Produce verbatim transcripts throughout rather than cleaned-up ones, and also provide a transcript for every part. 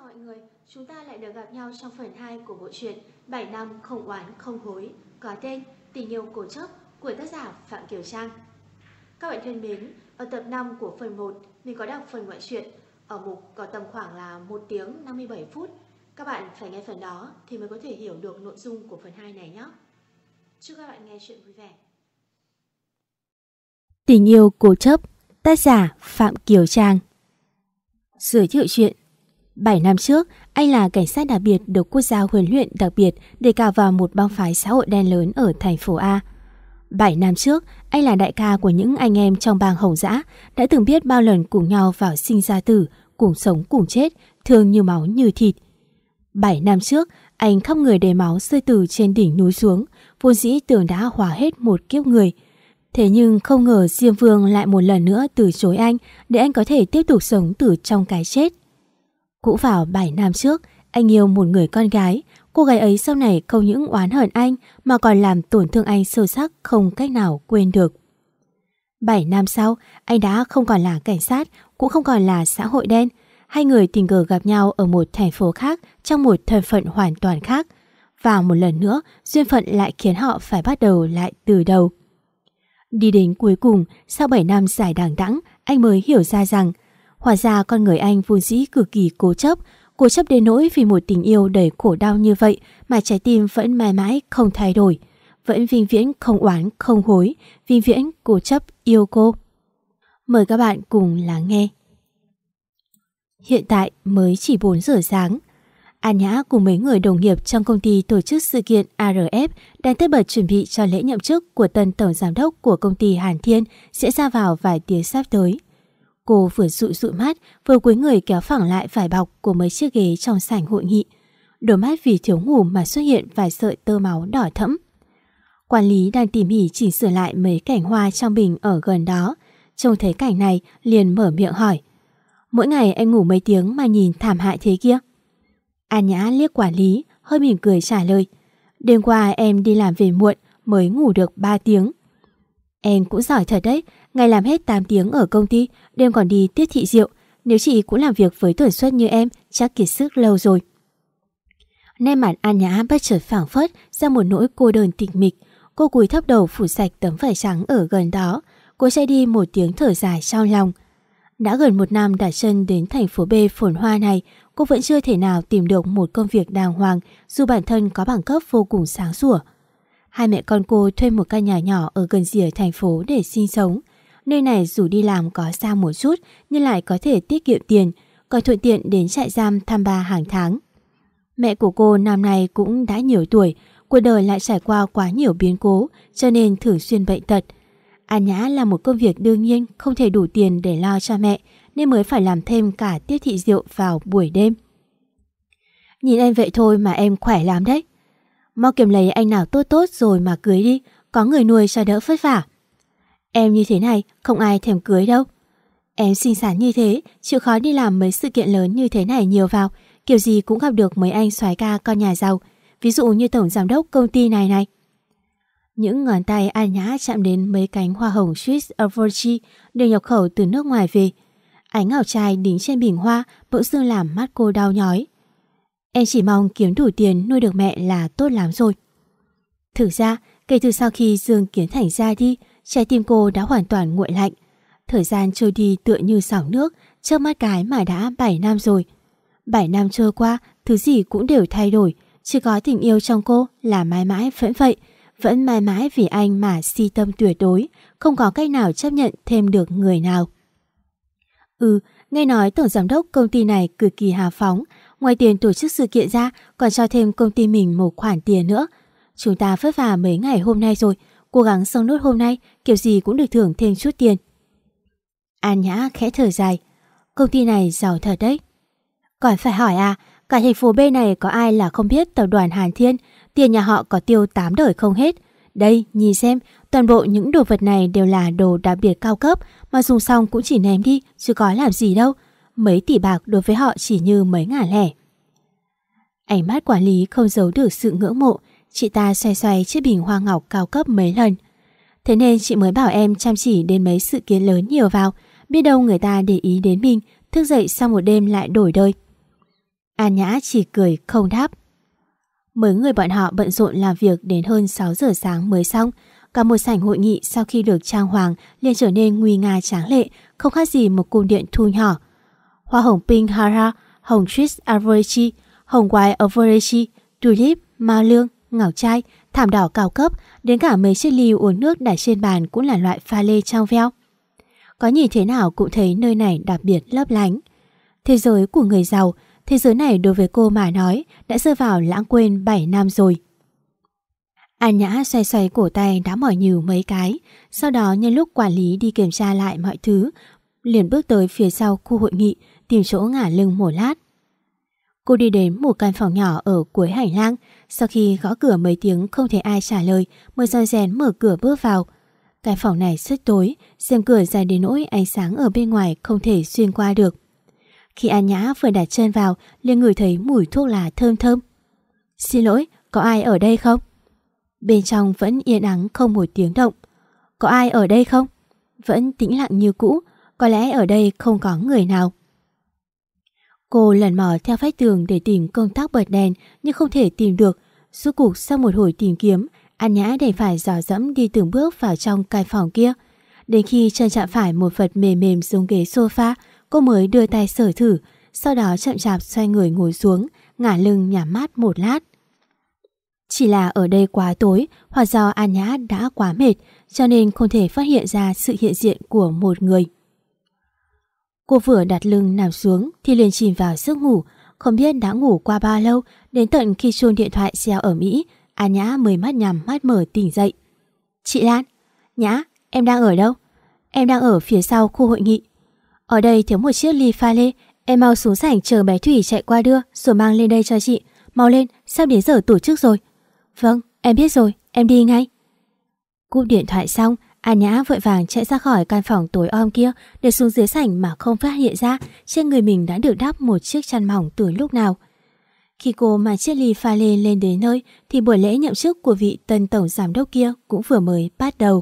mọi người, chúng ta lại được gặp nhau trong phần hai của bộ truyện bảy năm không oán không hối có tên Tình yêu cố chấp của tác giả Phạm Kiều Trang. Các bạn thân mến, ở tập năm của phần một, mình có đọc phần ngoại truyện ở mục có tầm khoảng là một tiếng năm mươi bảy phút. Các bạn phải nghe phần đó thì mới có thể hiểu được nội dung của phần hai này nhé. Chúc các bạn nghe chuyện vui vẻ. Tình yêu cố chấp, tác giả Phạm Kiều Trang. Giới thiệu chuyện. bảy năm trước, anh là cảnh sát đặc biệt được quốc gia huấn luyện đặc biệt để cào vào một băng phái xã hội đen lớn ở thành phố A. bảy năm trước, anh là đại ca của những anh em trong bang Hồng Dã, đã từng biết bao lần cùng nhau vào sinh ra tử, cùng sống cùng chết, thương như máu như thịt. bảy năm trước, anh khắp người đầy máu rơi từ trên đỉnh núi xuống, vốn dĩ tưởng đã hóa hết một kiếp người. Thế nhưng không ngờ Diêm Vương lại một lần nữa từ chối anh để anh có thể tiếp tục sống từ trong cái chết. Cũng vào bảy năm trước, anh yêu một người con gái. Cô gái ấy sau này không những oán hận anh mà còn làm tổn thương anh sâu sắc không cách nào quên được. bảy năm sau, anh đã không còn là cảnh sát, cũng không còn là xã hội đen. Hai người tình cờ gặp nhau ở một thành phố khác trong một thân phận hoàn toàn khác. Và một lần nữa, duyên phận lại khiến họ phải bắt đầu lại từ đầu. Đi đến cuối cùng, sau bảy năm dài đằng đẵng, anh mới hiểu ra rằng hóa ra con người anh vốn dĩ cực kỳ cố chấp, cố chấp đến nỗi vì một tình yêu đầy khổ đau như vậy mà trái tim vẫn mãi mãi không thay đổi, vẫn vĩnh viễn không oán không hối, vĩnh viễn cố chấp yêu cô. Mời các bạn cùng lắng nghe. Hiện tại mới chỉ bốn giờ sáng. An Nhã cùng mấy người đồng nghiệp trong công ty tổ chức sự kiện a rờ ép đang tất bật chuẩn bị cho lễ nhậm chức của tân tổng giám đốc của công ty Hàn Thiên sẽ ra vào vài tiếng sắp tới. Cô vừa dụi dụi mắt, vừa cúi người kéo phẳng lại vải bọc của mấy chiếc ghế trong sảnh hội nghị. Đôi mắt vì thiếu ngủ mà xuất hiện vài sợi tơ máu đỏ thẫm. Quản lý đang tỉ mỉ chỉnh sửa lại mấy cảnh hoa trong bình ở gần đó. Trông thấy cảnh này liền mở miệng hỏi: "Mỗi ngày anh ngủ mấy tiếng mà nhìn thảm hại thế kia?" An Nhã liếc quản lý, hơi mỉm cười trả lời: "Đêm qua em đi làm về muộn mới ngủ được ba tiếng." "Em cũng giỏi thật đấy, ngày làm hết tám tiếng ở công ty, đêm còn đi tiếp thị rượu. Nếu chị cũng làm việc với tần suất như em, chắc kiệt sức lâu rồi." Nét mặt An Nhã bất chợt phảng phất ra một nỗi cô đơn tịch mịch. Cô cúi thấp đầu phủ sạch tấm vải trắng ở gần đó. Cô chạy đi một tiếng thở dài trong lòng. Đã gần một năm đặt chân đến thành phố B phồn hoa này, cô vẫn chưa thể nào tìm được một công việc đàng hoàng dù bản thân có bằng cấp vô cùng sáng sủa. Hai mẹ con cô thuê một căn nhà nhỏ ở gần rìa thành phố để sinh sống. Nơi này dù đi làm có xa một chút nhưng lại có thể tiết kiệm tiền, còn thuận tiện đến trại giam thăm ba hàng tháng. Mẹ của cô năm nay cũng đã nhiều tuổi, cuộc đời lại trải qua quá nhiều biến cố cho nên thường xuyên bệnh tật. An Nhã là một công việc đương nhiên không thể đủ tiền để lo cho mẹ nên mới phải làm thêm cả tiếp thị rượu vào buổi đêm. "Nhìn em vậy thôi mà em khỏe lắm đấy. Mau kiếm lấy anh nào tốt tốt rồi mà cưới đi, có người nuôi cho đỡ vất vả. Em như thế này không ai thèm cưới đâu. Em xinh xắn như thế, chịu khó đi làm mấy sự kiện lớn như thế này nhiều vào, kiểu gì cũng gặp được mấy anh soái ca con nhà giàu, ví dụ như tổng giám đốc công ty này này." Những ngón tay An Nhã chạm đến mấy cánh hoa hồng Swiss Average đều nhập khẩu từ nước ngoài về. Ánh ngọc trai đính trên bình hoa bỗng dưng làm mắt cô đau nhói. "Em chỉ mong kiếm đủ tiền nuôi được mẹ là tốt lắm rồi." Thực ra, kể từ sau khi Dương Kiến Thành ra đi, trái tim cô đã hoàn toàn nguội lạnh. Thời gian trôi đi tựa như xảo nước, trước mắt cái mà đã bảy năm rồi. bảy năm trôi qua, thứ gì cũng đều thay đổi, chỉ có tình yêu trong cô là mãi mãi vẫn vậy, vẫn mãi mãi vì anh mà si tâm tuyệt đối, không có cách nào chấp nhận thêm được người nào. Ừ, nghe nói tổng giám đốc công ty này cực kỳ hào phóng, ngoài tiền tổ chức sự kiện ra còn cho thêm công ty mình một khoản tiền nữa. Chúng ta vất vả mấy ngày hôm nay rồi, cố gắng xong nốt hôm nay, kiểu gì cũng được thưởng thêm chút tiền. An Nhã khẽ thở dài. Công ty này giàu thật đấy. Còn phải hỏi à, cả thành phố B này có ai là không biết tập đoàn Hàn Thiên, tiền nhà họ có tiêu tám đời không hết. Đây, nhìn xem, toàn bộ những đồ vật này đều là đồ đặc biệt cao cấp, mà dùng xong cũng chỉ ném đi, chứ có làm gì đâu. Mấy tỷ bạc đối với họ chỉ như mấy ngả lẻ. Ánh mắt quản lý không giấu được sự ngưỡng mộ. Chị ta xoay xoay chiếc bình hoa ngọc cao cấp mấy lần. Thế nên chị mới bảo em chăm chỉ đến mấy sự kiện lớn nhiều vào, biết đâu người ta để ý đến mình, thức dậy sau một đêm lại đổi đời. An Nhã chỉ cười không đáp. Mấy người bọn họ bận rộn làm việc đến hơn sáu giờ sáng mới xong. Cả một sảnh hội nghị sau khi được trang hoàng liền trở nên nguy nga tráng lệ, không khác gì một cung điện thu nhỏ. Hoa hồng pink Hara, hồng Tris Arborechi, hồng white Arborechi, tulip, mao lương, ngọc trai, thảm đỏ cao cấp, đến cả mấy chiếc ly uống nước đặt trên bàn cũng là loại pha lê trong veo. Có nhìn thế nào cũng thấy nơi này đặc biệt lấp lánh. Thế giới của người giàu, thế giới này đối với cô mà nói đã rơi vào lãng quên bảy năm rồi. An Nhã xoay xoay cổ tay đã mỏi nhừ mấy cái, sau đó nhân lúc quản lý đi kiểm tra lại mọi thứ, liền bước tới phía sau khu hội nghị tìm chỗ ngả lưng một lát. Cô đi đến một căn phòng nhỏ ở cuối hành lang, sau khi gõ cửa mấy tiếng không thấy ai trả lời mới rón rén mở cửa bước vào. Cái phòng này rất tối, rèm cửa dài đến nỗi ánh sáng ở bên ngoài không thể xuyên qua được. Khi An Nhã vừa đặt chân vào, liền ngửi thấy mùi thuốc lá thơm thơm. Xin lỗi, có ai ở đây không? Bên trong vẫn yên ắng không một tiếng động. Có ai ở đây không? Vẫn tĩnh lặng như cũ, có lẽ ở đây không có người nào. Cô lần mò theo vách tường để tìm công tắc bật đèn nhưng không thể tìm được. Rốt cuộc sau một hồi tìm kiếm, An Nhã đành phải dò dẫm đi từng bước vào trong căn phòng kia. Đến khi chân chạm phải một vật mềm mềm giống ghế sofa, cô mới đưa tay sờ thử, sau đó chậm chạp xoay người ngồi xuống, ngả lưng nhắm mắt một lát. Chỉ là ở đây quá tối, hoặc do An Nhã đã quá mệt, cho nên không thể phát hiện ra sự hiện diện của một người. Cô vừa đặt lưng nằm xuống thì liền chìm vào giấc ngủ, không biết đã ngủ qua bao lâu, đến tận khi chuông điện thoại reo ở Mỹ, An Nhã mới mắt nhắm mắt mở tỉnh dậy. Chị Lan, Nhã, em đang ở đâu? Em đang ở phía sau khu hội nghị. Ở đây thiếu một chiếc ly pha lê, em mau xuống sảnh chờ bé Thủy chạy qua đưa rồi mang lên đây cho chị. Mau lên, sắp đến giờ tổ chức rồi. Vâng, em biết rồi, em đi ngay. Cúp điện thoại xong, An Nhã vội vàng chạy ra khỏi căn phòng tối om kia để xuống dưới sảnh mà không phát hiện ra trên người mình đã được đắp một chiếc chăn mỏng từ lúc nào. Khi cô mang chiếc ly pha lê lên đến nơi thì buổi lễ nhậm chức của vị tân tổng giám đốc kia cũng vừa mới bắt đầu.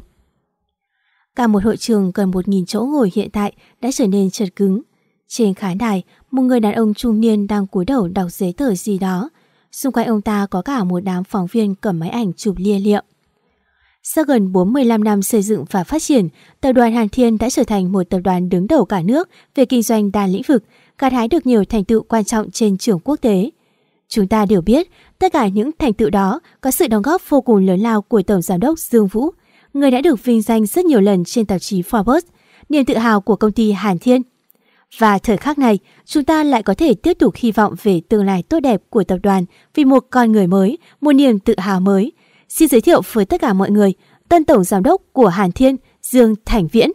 Cả một hội trường gần một nghìn chỗ ngồi hiện tại đã trở nên chật cứng. Trên khán đài, một người đàn ông trung niên đang cúi đầu đọc giấy tờ gì đó. Xung quanh ông ta có cả một đám phóng viên cầm máy ảnh chụp lia lịa. Sau gần bốn mươi lăm năm xây dựng và phát triển, tập đoàn Hàn Thiên đã trở thành một tập đoàn đứng đầu cả nước về kinh doanh đa lĩnh vực, gặt hái được nhiều thành tựu quan trọng trên trường quốc tế. Chúng ta đều biết, tất cả những thành tựu đó có sự đóng góp vô cùng lớn lao của Tổng Giám đốc Dương Vũ, người đã được vinh danh rất nhiều lần trên tạp chí Forbes, niềm tự hào của công ty Hàn Thiên. Và thời khắc này, chúng ta lại có thể tiếp tục hy vọng về tương lai tốt đẹp của tập đoàn vì một con người mới, một niềm tự hào mới. Xin giới thiệu với tất cả mọi người, tân tổng giám đốc của Hàn Thiên, Dương Thành Viễn.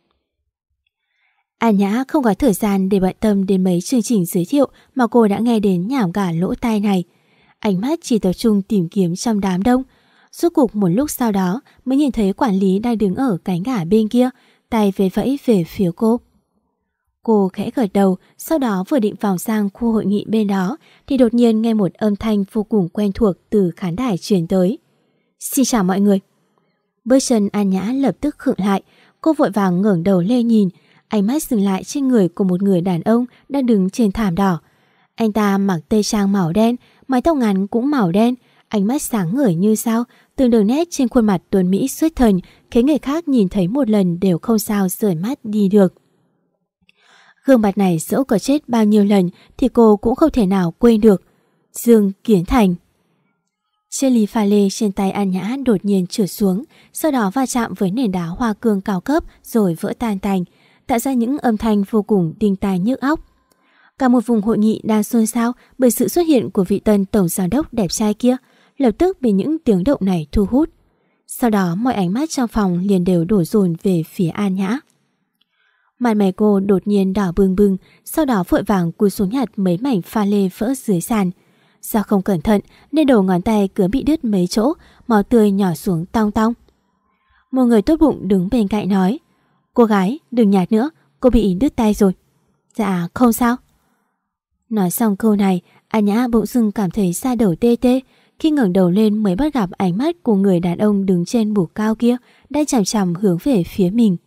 An Nhã không có thời gian để bận tâm đến mấy chương trình giới thiệu mà cô đã nghe đến nhảm cả lỗ tai này. Ánh mắt chỉ tập trung tìm kiếm trong đám đông. Rốt cuộc một lúc sau đó mới nhìn thấy quản lý đang đứng ở cánh gà bên kia, tay vẫy vẫy về phía cô. Cô khẽ gật đầu, sau đó vừa định vào sang khu hội nghị bên đó thì đột nhiên nghe một âm thanh vô cùng quen thuộc từ khán đài truyền tới. Xin chào mọi người. Bước chân An Nhã lập tức khựng lại, cô vội vàng ngẩng đầu lên nhìn, ánh mắt dừng lại trên người của một người đàn ông đang đứng trên thảm đỏ. Anh ta mặc tây trang màu đen, mái tóc ngắn cũng màu đen, ánh mắt sáng ngời như sao, từng đường nét trên khuôn mặt tuấn mỹ xuất thần khiến người khác nhìn thấy một lần đều không sao rời mắt đi được. Gương mặt này dẫu có chết bao nhiêu lần thì cô cũng không thể nào quên được. Dương Kiến Thành. Chiếc ly pha lê trên tay An Nhã đột nhiên trượt xuống, sau đó va chạm với nền đá hoa cương cao cấp rồi vỡ tan tành, tạo ra những âm thanh vô cùng đinh tai nhức óc. Cả một vùng hội nghị đang xôn xao bởi sự xuất hiện của vị tân tổng giám đốc đẹp trai kia, lập tức bị những tiếng động này thu hút. Sau đó mọi ánh mắt trong phòng liền đều đổ dồn về phía An Nhã. Mặt mày cô đột nhiên đỏ bừng bừng, sau đó vội vàng cúi xuống nhặt mấy mảnh pha lê vỡ dưới sàn. Do không cẩn thận nên đầu ngón tay cứ bị đứt mấy chỗ, máu tươi nhỏ xuống tong tong. Một người tốt bụng đứng bên cạnh nói: Cô gái đừng nhạt nữa, cô bị đứt tay rồi. Dạ không sao. Nói xong câu này, An Nhã bỗng dưng cảm thấy da đầu tê tê. Khi ngẩng đầu lên mới bắt gặp ánh mắt của người đàn ông đứng trên bục cao kia đang chằm chằm hướng về phía mình.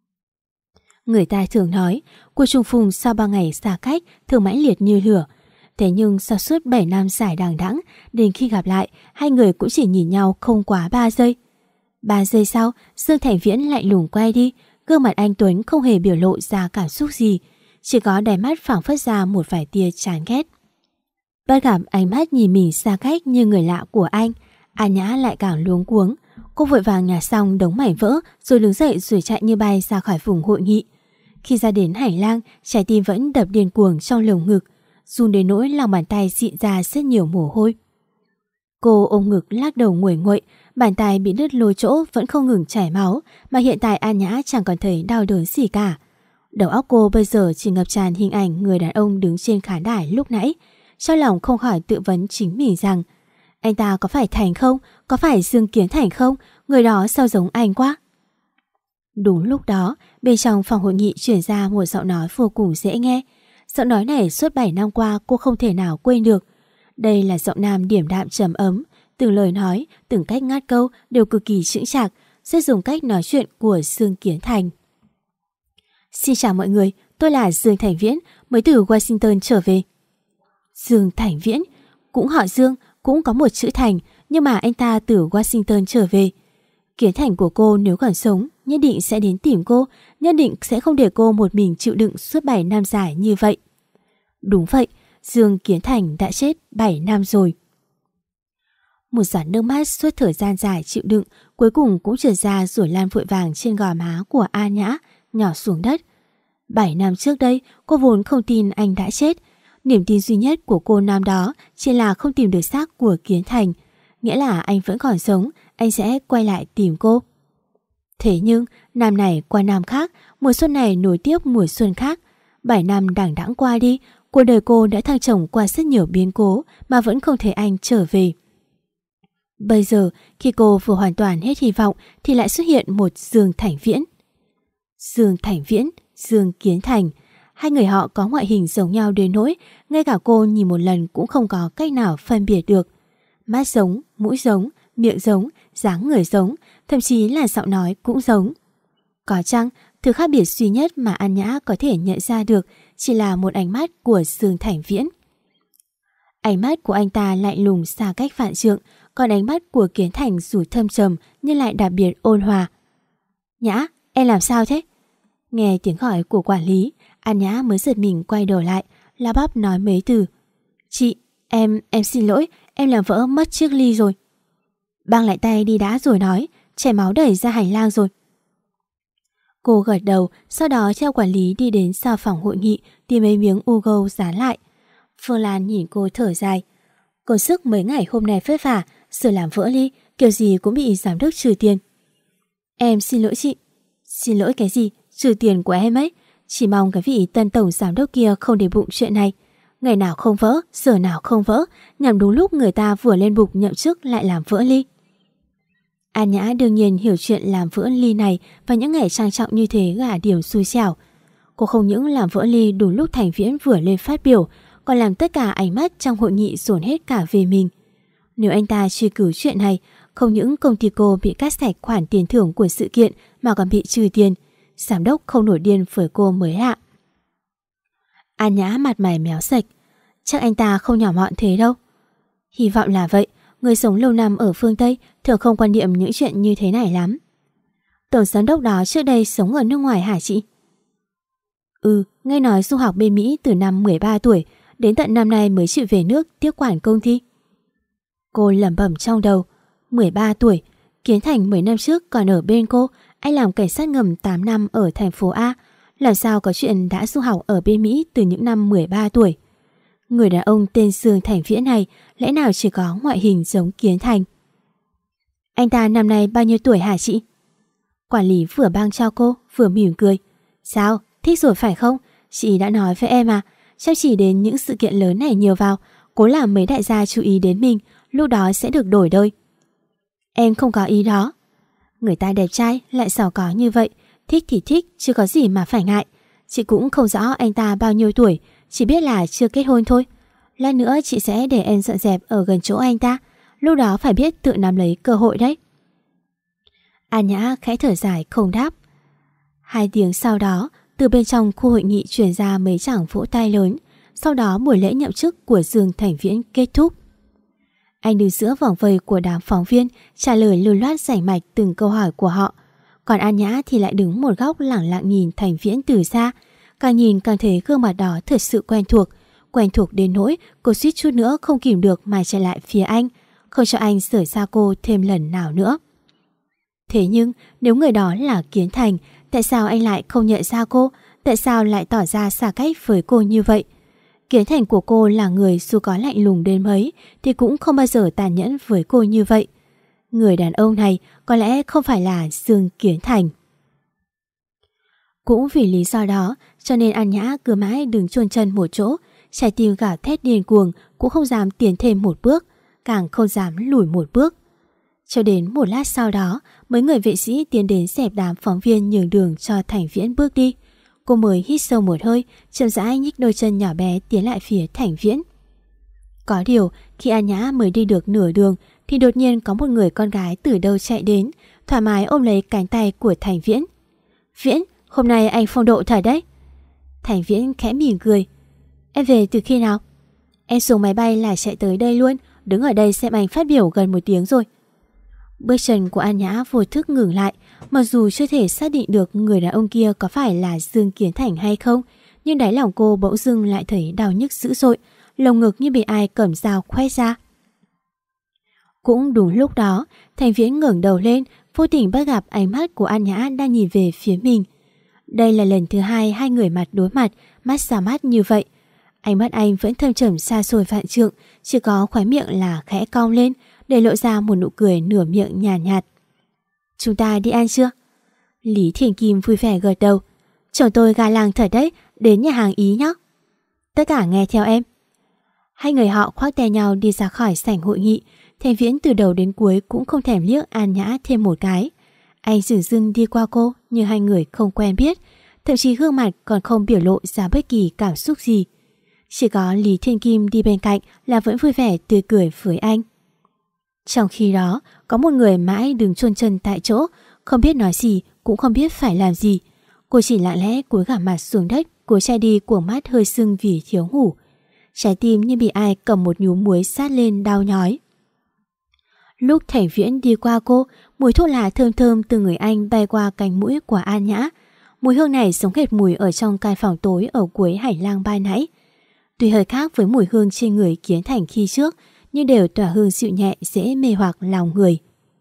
Người ta thường nói cuộc trùng phùng sau ba ngày xa cách thường mãnh liệt như lửa. Thế nhưng sau suốt bảy năm dài đằng đẵng, đến khi gặp lại, hai người cũng chỉ nhìn nhau không quá ba giây. Ba giây sau, Dương Thành Viễn lạnh lùng quay đi, gương mặt anh Tuấn không hề biểu lộ ra cảm xúc gì, chỉ có đáy mắt phảng phất ra một vài tia chán ghét. Bắt gặp ánh mắt nhìn mình xa cách như người lạ của anh, An Nhã lại càng luống cuống. Cô vội vàng nhặt xong đống mảnh vỡ rồi đứng dậy rồi chạy như bay ra khỏi vùng hội nghị. Khi ra đến hành lang, trái tim vẫn đập điên cuồng trong lồng ngực, run đến nỗi lòng bàn tay xịn ra rất nhiều mồ hôi. Cô ôm ngực lắc đầu nguội nguội, bàn tay bị đứt lôi chỗ vẫn không ngừng chảy máu, mà hiện tại An Nhã chẳng còn thấy đau đớn gì cả. Đầu óc cô bây giờ chỉ ngập tràn hình ảnh người đàn ông đứng trên khán đài lúc nãy. Trong lòng không khỏi tự vấn chính mình rằng anh ta có phải Thành không? Có phải Dương Kiến Thành không? Người đó sao giống anh quá? Đúng lúc đó, bên trong phòng hội nghị chuyển ra một giọng nói vô cùng dễ nghe. Giọng nói này suốt bảy năm qua cô không thể nào quên được. Đây là giọng nam điềm đạm trầm ấm, từng lời nói, từng cách ngắt câu đều cực kỳ chững chạc, rất dùng cách nói chuyện của Dương Kiến Thành. Xin chào mọi người, tôi là Dương Thành Viễn, mới từ Washington trở về. Dương Thành Viễn, cũng họ Dương, cũng có một chữ Thành, nhưng mà anh ta từ Washington trở về. Kiến Thành của cô nếu còn sống, nhất định sẽ đến tìm cô, nhất định sẽ không để cô một mình chịu đựng suốt bảy năm dài như vậy. Đúng vậy, Dương Kiến Thành đã chết bảy năm rồi. Một giọt nước mắt suốt thời gian dài chịu đựng cuối cùng cũng trượt ra rồi lan vội vàng trên gò má của An Nhã, nhỏ xuống đất. Bảy năm trước đây, cô vốn không tin anh đã chết. Niềm tin duy nhất của cô năm đó chỉ là không tìm được xác của Kiến Thành, nghĩa là anh vẫn còn sống, anh sẽ quay lại tìm cô. Thế nhưng, năm này qua năm khác, mùa xuân này nối tiếp mùa xuân khác. Bảy năm đằng đẵng qua đi, cuộc đời cô đã thăng trầm qua rất nhiều biến cố mà vẫn không thấy anh trở về. Bây giờ, khi cô vừa hoàn toàn hết hy vọng thì lại xuất hiện một Dương Thành Viễn. Dương Thành Viễn, Dương Kiến Thành, hai người họ có ngoại hình giống nhau đến nỗi ngay cả cô nhìn một lần cũng không có cách nào phân biệt được. Mắt giống, mũi giống, miệng giống, dáng người giống, thậm chí là giọng nói cũng giống. Có chăng, thứ khác biệt duy nhất mà An Nhã có thể nhận ra được chỉ là một ánh mắt của Dương Thành Viễn. Ánh mắt của anh ta lạnh lùng xa cách vạn trượng, còn ánh mắt của Kiến Thành dù thâm trầm nhưng lại đặc biệt ôn hòa. Nhã, em làm sao thế? Nghe tiếng gọi của quản lý, An Nhã mới giật mình quay đầu lại, la bắp nói mấy từ. Chị, em, em xin lỗi, em làm vỡ mất chiếc ly rồi. Băng lại tay đi đã rồi nói, chảy máu đẩy ra hành lang rồi. Cô gật đầu, sau đó theo quản lý đi đến sau phòng hội nghị tìm mấy miếng Ugo dán lại. Phương Lan nhìn cô thở dài. Công sức mấy ngày hôm nay vất vả, sửa làm vỡ ly, kiểu gì cũng bị giám đốc trừ tiền. Em xin lỗi chị. Xin lỗi cái gì? Trừ tiền của em ấy. Chỉ mong cái vị tân tổng giám đốc kia không để bụng chuyện này. Ngày nào không vỡ, giờ nào không vỡ, nhằm đúng lúc người ta vừa lên bục nhậm chức lại làm vỡ ly. An Nhã đương nhiên hiểu chuyện làm vỡ ly này và những ngày trang trọng như thế là điều xui xẻo. Cô không những làm vỡ ly đúng lúc Thành Viễn vừa lên phát biểu, còn làm tất cả ánh mắt trong hội nghị dồn hết cả về mình. Nếu anh ta truy cứu chuyện này, không những công ty cô bị cắt sạch khoản tiền thưởng của sự kiện mà còn bị trừ tiền, giám đốc không nổi điên với cô mới lạ. An Nhã mặt mày méo sạch. Chắc anh ta không nhỏ mọn thế đâu. Hy vọng là vậy. Người sống lâu năm ở phương Tây thường không quan niệm những chuyện như thế này lắm. Tổng giám đốc đó trước đây sống ở nước ngoài hả chị? Ừ, nghe nói du học bên Mỹ từ năm mười ba tuổi, đến tận năm nay mới chịu về nước tiếp quản công ty. Cô lẩm bẩm trong đầu. mười ba tuổi, Kiến Thành mấy năm trước còn ở bên cô, anh làm cảnh sát ngầm tám năm ở thành phố A, làm sao có chuyện đã du học ở bên Mỹ từ những năm mười ba tuổi. Người đàn ông tên Dương Thành Viễn này lẽ nào chỉ có ngoại hình giống Kiến Thành? Anh ta năm nay bao nhiêu tuổi hả chị? Quản lý vừa băng cho cô vừa mỉm cười. Sao, thích rồi phải không? Chị đã nói với em à, chăm chỉ đến những sự kiện lớn này nhiều vào, cố làm mấy đại gia chú ý đến mình, lúc đó sẽ được đổi đôi. Em không có ý đó. Người ta đẹp trai lại giàu có như vậy, thích thì thích chứ có gì mà phải ngại. Chị cũng không rõ anh ta bao nhiêu tuổi, chỉ biết là chưa kết hôn thôi. Lát nữa chị sẽ để em dọn dẹp ở gần chỗ anh ta, lúc đó phải biết tự nắm lấy cơ hội đấy. An Nhã khẽ thở dài không đáp. Hai tiếng sau đó, từ bên trong khu hội nghị truyền ra mấy chàng vỗ tay lớn. sau đó buổi lễ nhậm chức của Dương Thành Viễn kết thúc. Anh đứng giữa vòng vây của đám phóng viên, trả lời lưu loát rành mạch từng câu hỏi của họ. Còn An Nhã thì lại đứng một góc lẳng lặng nhìn Thành Viễn từ xa. Càng nhìn càng thấy gương mặt đó thật sự quen thuộc. Quen thuộc đến nỗi cô suýt chút nữa không kìm được mà chạy lại phía anh, không cho anh rời xa cô thêm lần nào nữa. Thế nhưng nếu người đó là Kiến Thành, tại sao anh lại không nhận ra cô? Tại sao lại tỏ ra xa cách với cô như vậy? Kiến Thành của cô là người dù có lạnh lùng đến mấy thì cũng không bao giờ tàn nhẫn với cô như vậy. Người đàn ông này có lẽ không phải là Dương Kiến Thành. Cũng vì lý do đó cho nên An Nhã cứ mãi đứng chôn chân một chỗ, trái tim gào thét điên cuồng, cũng không dám tiến thêm một bước, càng không dám lùi một bước. Cho đến một lát sau đó, mấy người vệ sĩ tiến đến dẹp đám phóng viên nhường đường cho Thành Viễn bước đi. Cô mới hít sâu một hơi, chậm rãi nhích đôi chân nhỏ bé tiến lại phía Thành Viễn. Có điều, khi An Nhã mới đi được nửa đường thì đột nhiên có một người con gái từ đâu chạy đến, thoải mái ôm lấy cánh tay của Thành Viễn. Viễn, hôm nay anh phong độ thật đấy. Thành Viễn khẽ mỉm cười. Em về từ khi nào? Em xuống máy bay là chạy tới đây luôn, đứng ở đây xem anh phát biểu gần một tiếng rồi. Bước chân của An Nhã vô thức ngừng lại, mặc dù chưa thể xác định được người đàn ông kia có phải là Dương Kiến Thành hay không, nhưng đáy lòng cô bỗng dưng lại thấy đau nhức dữ dội, lồng ngực như bị ai cầm dao khoét ra. Cũng đúng lúc đó, Thành Viễn ngẩng đầu lên, vô tình bắt gặp ánh mắt của An Nhã đang nhìn về phía mình. Đây là lần thứ hai hai người mặt đối mặt, mắt ra mắt như vậy. Ánh mắt anh vẫn thâm trầm xa xôi vạn trượng, chỉ có khóe miệng là khẽ cong lên, để lộ ra một nụ cười nửa miệng nhàn nhạt, nhạt. Chúng ta đi ăn chưa? Lý Thiền Kim vui vẻ gật đầu. Chồng tôi ga làng thật đấy, đến nhà hàng Ý nhé. Tất cả nghe theo em. Hai người họ khoác tay nhau đi ra khỏi sảnh hội nghị. Thành Viễn từ đầu đến cuối cũng không thèm liếc An Nhã thêm một cái. Anh dửng dưng đi qua cô như hai người không quen biết, thậm chí gương mặt còn không biểu lộ ra bất kỳ cảm xúc gì. Chỉ có Lý Thiên Kim đi bên cạnh là vẫn vui vẻ tươi cười với anh. Trong khi đó, có một người mãi đứng chôn chân tại chỗ, không biết nói gì, cũng không biết phải làm gì. Cô chỉ lặng lẽ cúi gằm mặt xuống đất, cúi chai đi cuồng mắt hơi sưng vì thiếu ngủ. Trái tim như bị ai cầm một nhúm muối sát lên đau nhói. Lúc Thành Viễn đi qua cô, mùi thuốc lá thơm thơm từ người anh bay qua cánh mũi của An Nhã. Mùi hương này giống hệt mùi ở trong căn phòng tối ở cuối hành lang ban nãy. Tuy hơi khác với mùi hương trên người Kiến Thành khi trước, nhưng đều tỏa hương dịu nhẹ dễ mê hoặc lòng người.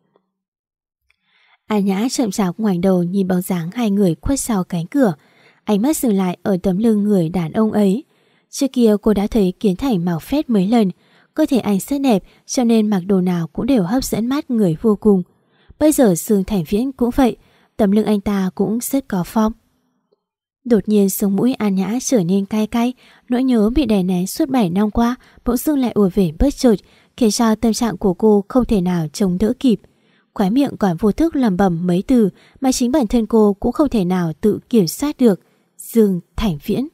An Nhã chậm chạp ngoảnh đầu nhìn bóng dáng hai người khuất sau cánh cửa, ánh mắt dừng lại ở tấm lưng người đàn ông ấy. Trước kia cô đã thấy Kiến Thành mặc phết mấy lần, cơ thể anh rất đẹp cho nên mặc đồ nào cũng đều hấp dẫn mắt người vô cùng. Bây giờ Dương Thành Viễn cũng vậy, tấm lưng anh ta cũng rất có phong. Đột nhiên sống mũi An Nhã trở nên cay cay, nỗi nhớ bị đè nén suốt bảy năm qua bỗng dưng lại ùa về bất chợt, khiến cho tâm trạng của cô không thể nào chống đỡ kịp. Khóe miệng còn vô thức lẩm bẩm mấy từ mà chính bản thân cô cũng không thể nào tự kiểm soát được. Dương Thành Viễn.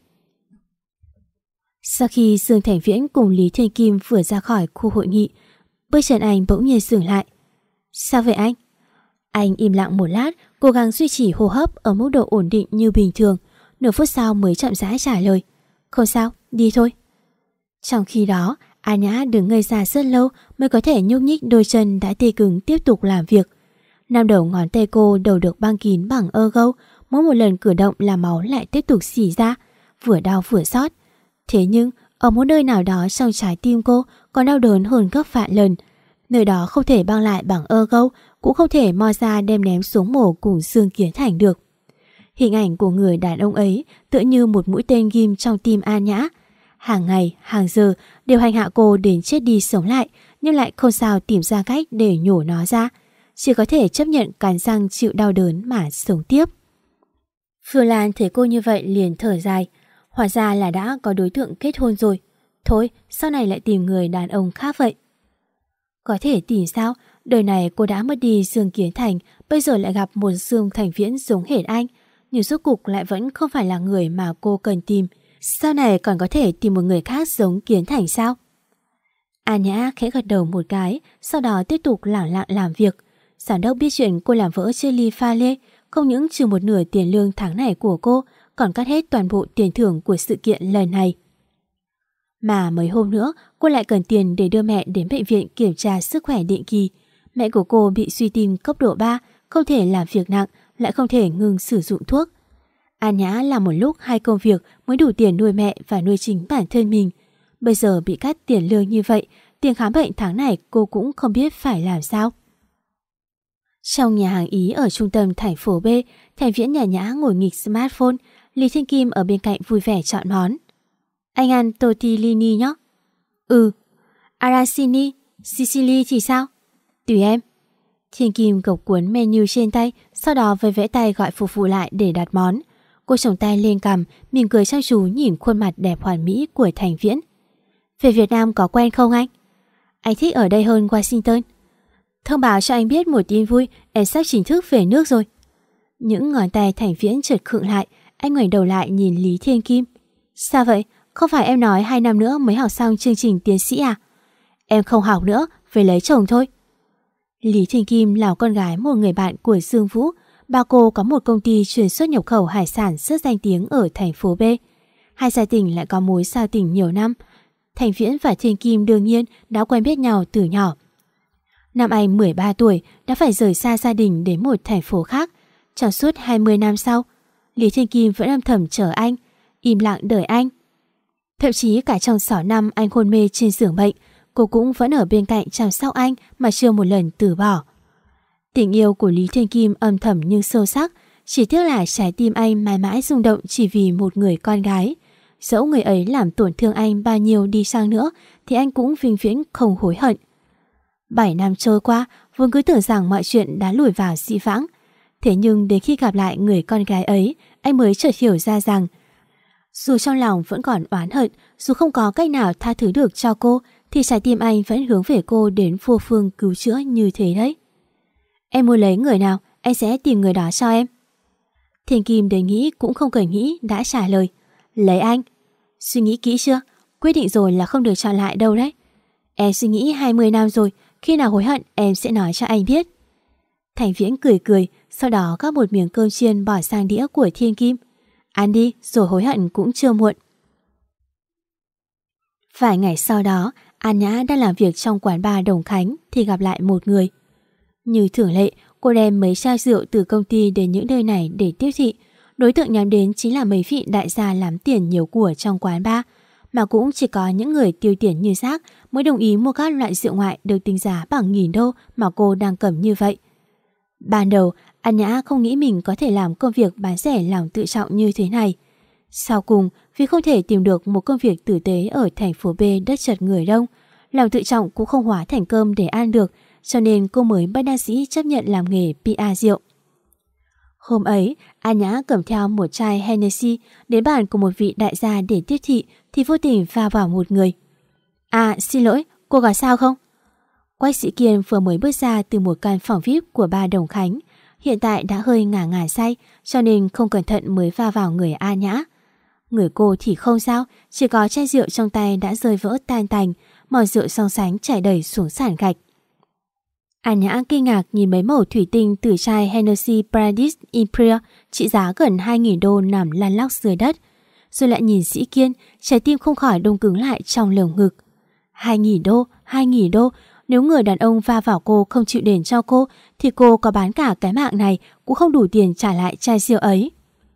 Sau khi Dương Thành Viễn cùng Lý Thiên Kim vừa ra khỏi khu hội nghị, bước chân anh bỗng nhiên dừng lại. Sao vậy anh? Anh im lặng một lát, cố gắng duy trì hô hấp ở mức độ ổn định như bình thường. Nửa phút sau mới chậm rãi trả lời. Không sao, đi thôi. Trong khi đó, An Nhã đứng ngây ra rất lâu mới có thể nhúc nhích đôi chân đã tê cứng tiếp tục làm việc. Năm đầu ngón tay cô đều được băng kín bằng ơ gâu, mỗi một lần cử động là máu lại tiếp tục xỉ ra, vừa đau vừa xót. Thế nhưng, ở một nơi nào đó trong trái tim cô còn đau đớn hơn gấp vạn lần. Nơi đó không thể băng lại bằng ơ gâu, cũng không thể mo ra đem ném xuống mổ cùng Dương Kiến Thành được. Hình ảnh của người đàn ông ấy tựa như một mũi tên ghim trong tim An Nhã. Hàng ngày, hàng giờ đều hành hạ cô đến chết đi sống lại, nhưng lại không sao tìm ra cách để nhổ nó ra. Chỉ có thể chấp nhận cắn răng chịu đau đớn mà sống tiếp. Phương Lan thấy cô như vậy liền thở dài. Hóa ra là đã có đối tượng kết hôn rồi. Thôi, sau này lại tìm người đàn ông khác vậy. Có thể tìm sao? Đời này cô đã mất đi Dương Kiến Thành, bây giờ lại gặp một Dương Thành Viễn giống hệt anh. Nhưng rốt cục lại vẫn không phải là người mà cô cần tìm. Sau này còn có thể tìm một người khác giống Kiến Thành sao? An Nhã khẽ gật đầu một cái, sau đó tiếp tục lẳng lặng làm việc. Giám đốc biết chuyện cô làm vỡ chia ly pha lê, không những trừ một nửa tiền lương tháng này của cô, còn cắt hết toàn bộ tiền thưởng của sự kiện lần này. Mà mấy hôm nữa cô lại cần tiền để đưa mẹ đến bệnh viện kiểm tra sức khỏe định kỳ. Mẹ của cô bị suy tim cấp độ ba, không thể làm việc nặng, lại không thể ngừng sử dụng thuốc. An Nhã làm một lúc hai công việc mới đủ tiền nuôi mẹ và nuôi chính bản thân mình. Bây giờ bị cắt tiền lương như vậy, tiền khám bệnh tháng này cô cũng không biết phải làm sao. Trong nhà hàng Ý ở trung tâm thành phố B, Thành Viễn nhàn nhã ngồi nghịch smartphone. Lý Thiên Kim ở bên cạnh vui vẻ chọn món. Anh ăn tortellini nhé. Ừ. Arancini, Sicily thì sao? Tùy em. Thiên Kim gộc cuốn menu trên tay, sau đó với vẽ tay gọi phục vụ lại để đặt món. Cô chồng tay lên cằm, mỉm cười chăm chú nhìn khuôn mặt đẹp hoàn mỹ của Thành Viễn. Về Việt Nam có quen không anh? Anh thích ở đây hơn Washington. Thông báo cho anh biết một tin vui, em sắp chính thức về nước rồi. Những ngón tay Thành Viễn chợt khựng lại, anh ngoảnh đầu lại nhìn Lý Thiên Kim. Sao vậy? Không phải em nói hai năm nữa mới học xong chương trình tiến sĩ à? Em không học nữa, về lấy chồng thôi. Lý Thiên Kim là con gái một người bạn của Dương Vũ. Bà cô có một công ty chuyên xuất nhập khẩu hải sản rất danh tiếng ở thành phố B. Hai gia đình lại có mối giao tình nhiều năm. Thành Viễn và Thiên Kim đương nhiên đã quen biết nhau từ nhỏ. Năm anh mười ba tuổi đã phải rời xa gia đình đến một thành phố khác. Trong suốt hai mươi năm sau, Lý Thiên Kim vẫn âm thầm chờ anh, im lặng đợi anh. Thậm chí cả trong sáu năm anh hôn mê trên giường bệnh, cô cũng vẫn ở bên cạnh chăm sóc anh mà chưa một lần từ bỏ. Tình yêu của Lý Thiên Kim âm thầm nhưng sâu sắc, chỉ tiếc là trái tim anh mãi mãi rung động chỉ vì một người con gái. Dẫu người ấy làm tổn thương anh bao nhiêu đi sang nữa thì anh cũng vĩnh viễn không hối hận. Bảy năm trôi qua, vốn cứ tưởng rằng mọi chuyện đã lùi vào dĩ vãng. Thế nhưng đến khi gặp lại người con gái ấy, anh mới chợt hiểu ra rằng dù trong lòng vẫn còn oán hận, dù không có cách nào tha thứ được cho cô, thì trái tim anh vẫn hướng về cô đến vô phương cứu chữa như thế đấy. Em muốn lấy người nào, anh sẽ tìm người đó cho em. Thiên Kim đề nghĩ cũng không cần nghĩ đã trả lời. Lấy anh. Suy nghĩ kỹ chưa? Quyết định rồi là không được chọn lại đâu đấy. Em suy nghĩ hai mươi năm rồi, khi nào hối hận em sẽ nói cho anh biết. Thành Viễn cười cười, sau đó gắp một miếng cơm chiên bỏ sang đĩa của Thiên Kim. Ăn đi, rồi hối hận cũng chưa muộn. Vài ngày sau đó, An Nhã đang làm việc trong quán bar Đồng Khánh thì gặp lại một người. Như thường lệ, cô đem mấy chai rượu từ công ty đến những nơi này để tiếp thị. Đối tượng nhắm đến chính là mấy vị đại gia làm tiền nhiều của trong quán bar, mà cũng chỉ có những người tiêu tiền như rác mới đồng ý mua các loại rượu ngoại được tính giá bằng nghìn đô mà cô đang cầm như vậy. Ban đầu, An Nhã không nghĩ mình có thể làm công việc bán rẻ lòng tự trọng như thế này. Sau cùng, vì không thể tìm được một công việc tử tế ở thành phố B đất chật người đông, lòng tự trọng cũng không hóa thành cơm để ăn được, cho nên cô mới bất đắc dĩ chấp nhận làm nghề pê e rượu. Hôm ấy, An Nhã cầm theo một chai Hennessy đến bàn của một vị đại gia để tiếp thị thì vô tình va vào một người. À, xin lỗi, cô có sao không? Quách Sĩ Kiên vừa mới bước ra từ một căn phòng vi ai pi của bar Đồng Khánh, hiện tại đã hơi ngả ngả say, cho nên không cẩn thận mới va vào người An Nhã. Người cô thì không sao, chỉ có chai rượu trong tay đã rơi vỡ tan tành, màu rượu song sánh chảy đầy xuống sàn gạch. An Nhã kinh ngạc nhìn mấy mẩu thủy tinh từ chai Hennessy Paradise Imperial trị giá gần hai nghìn đô nằm lăn lóc dưới đất. Rồi lại nhìn Sĩ Kiên, trái tim không khỏi đông cứng lại trong lồng ngực. hai nghìn đô, hai nghìn đô, nếu người đàn ông va vào cô không chịu đền cho cô thì cô có bán cả cái mạng này cũng không đủ tiền trả lại chai rượu ấy.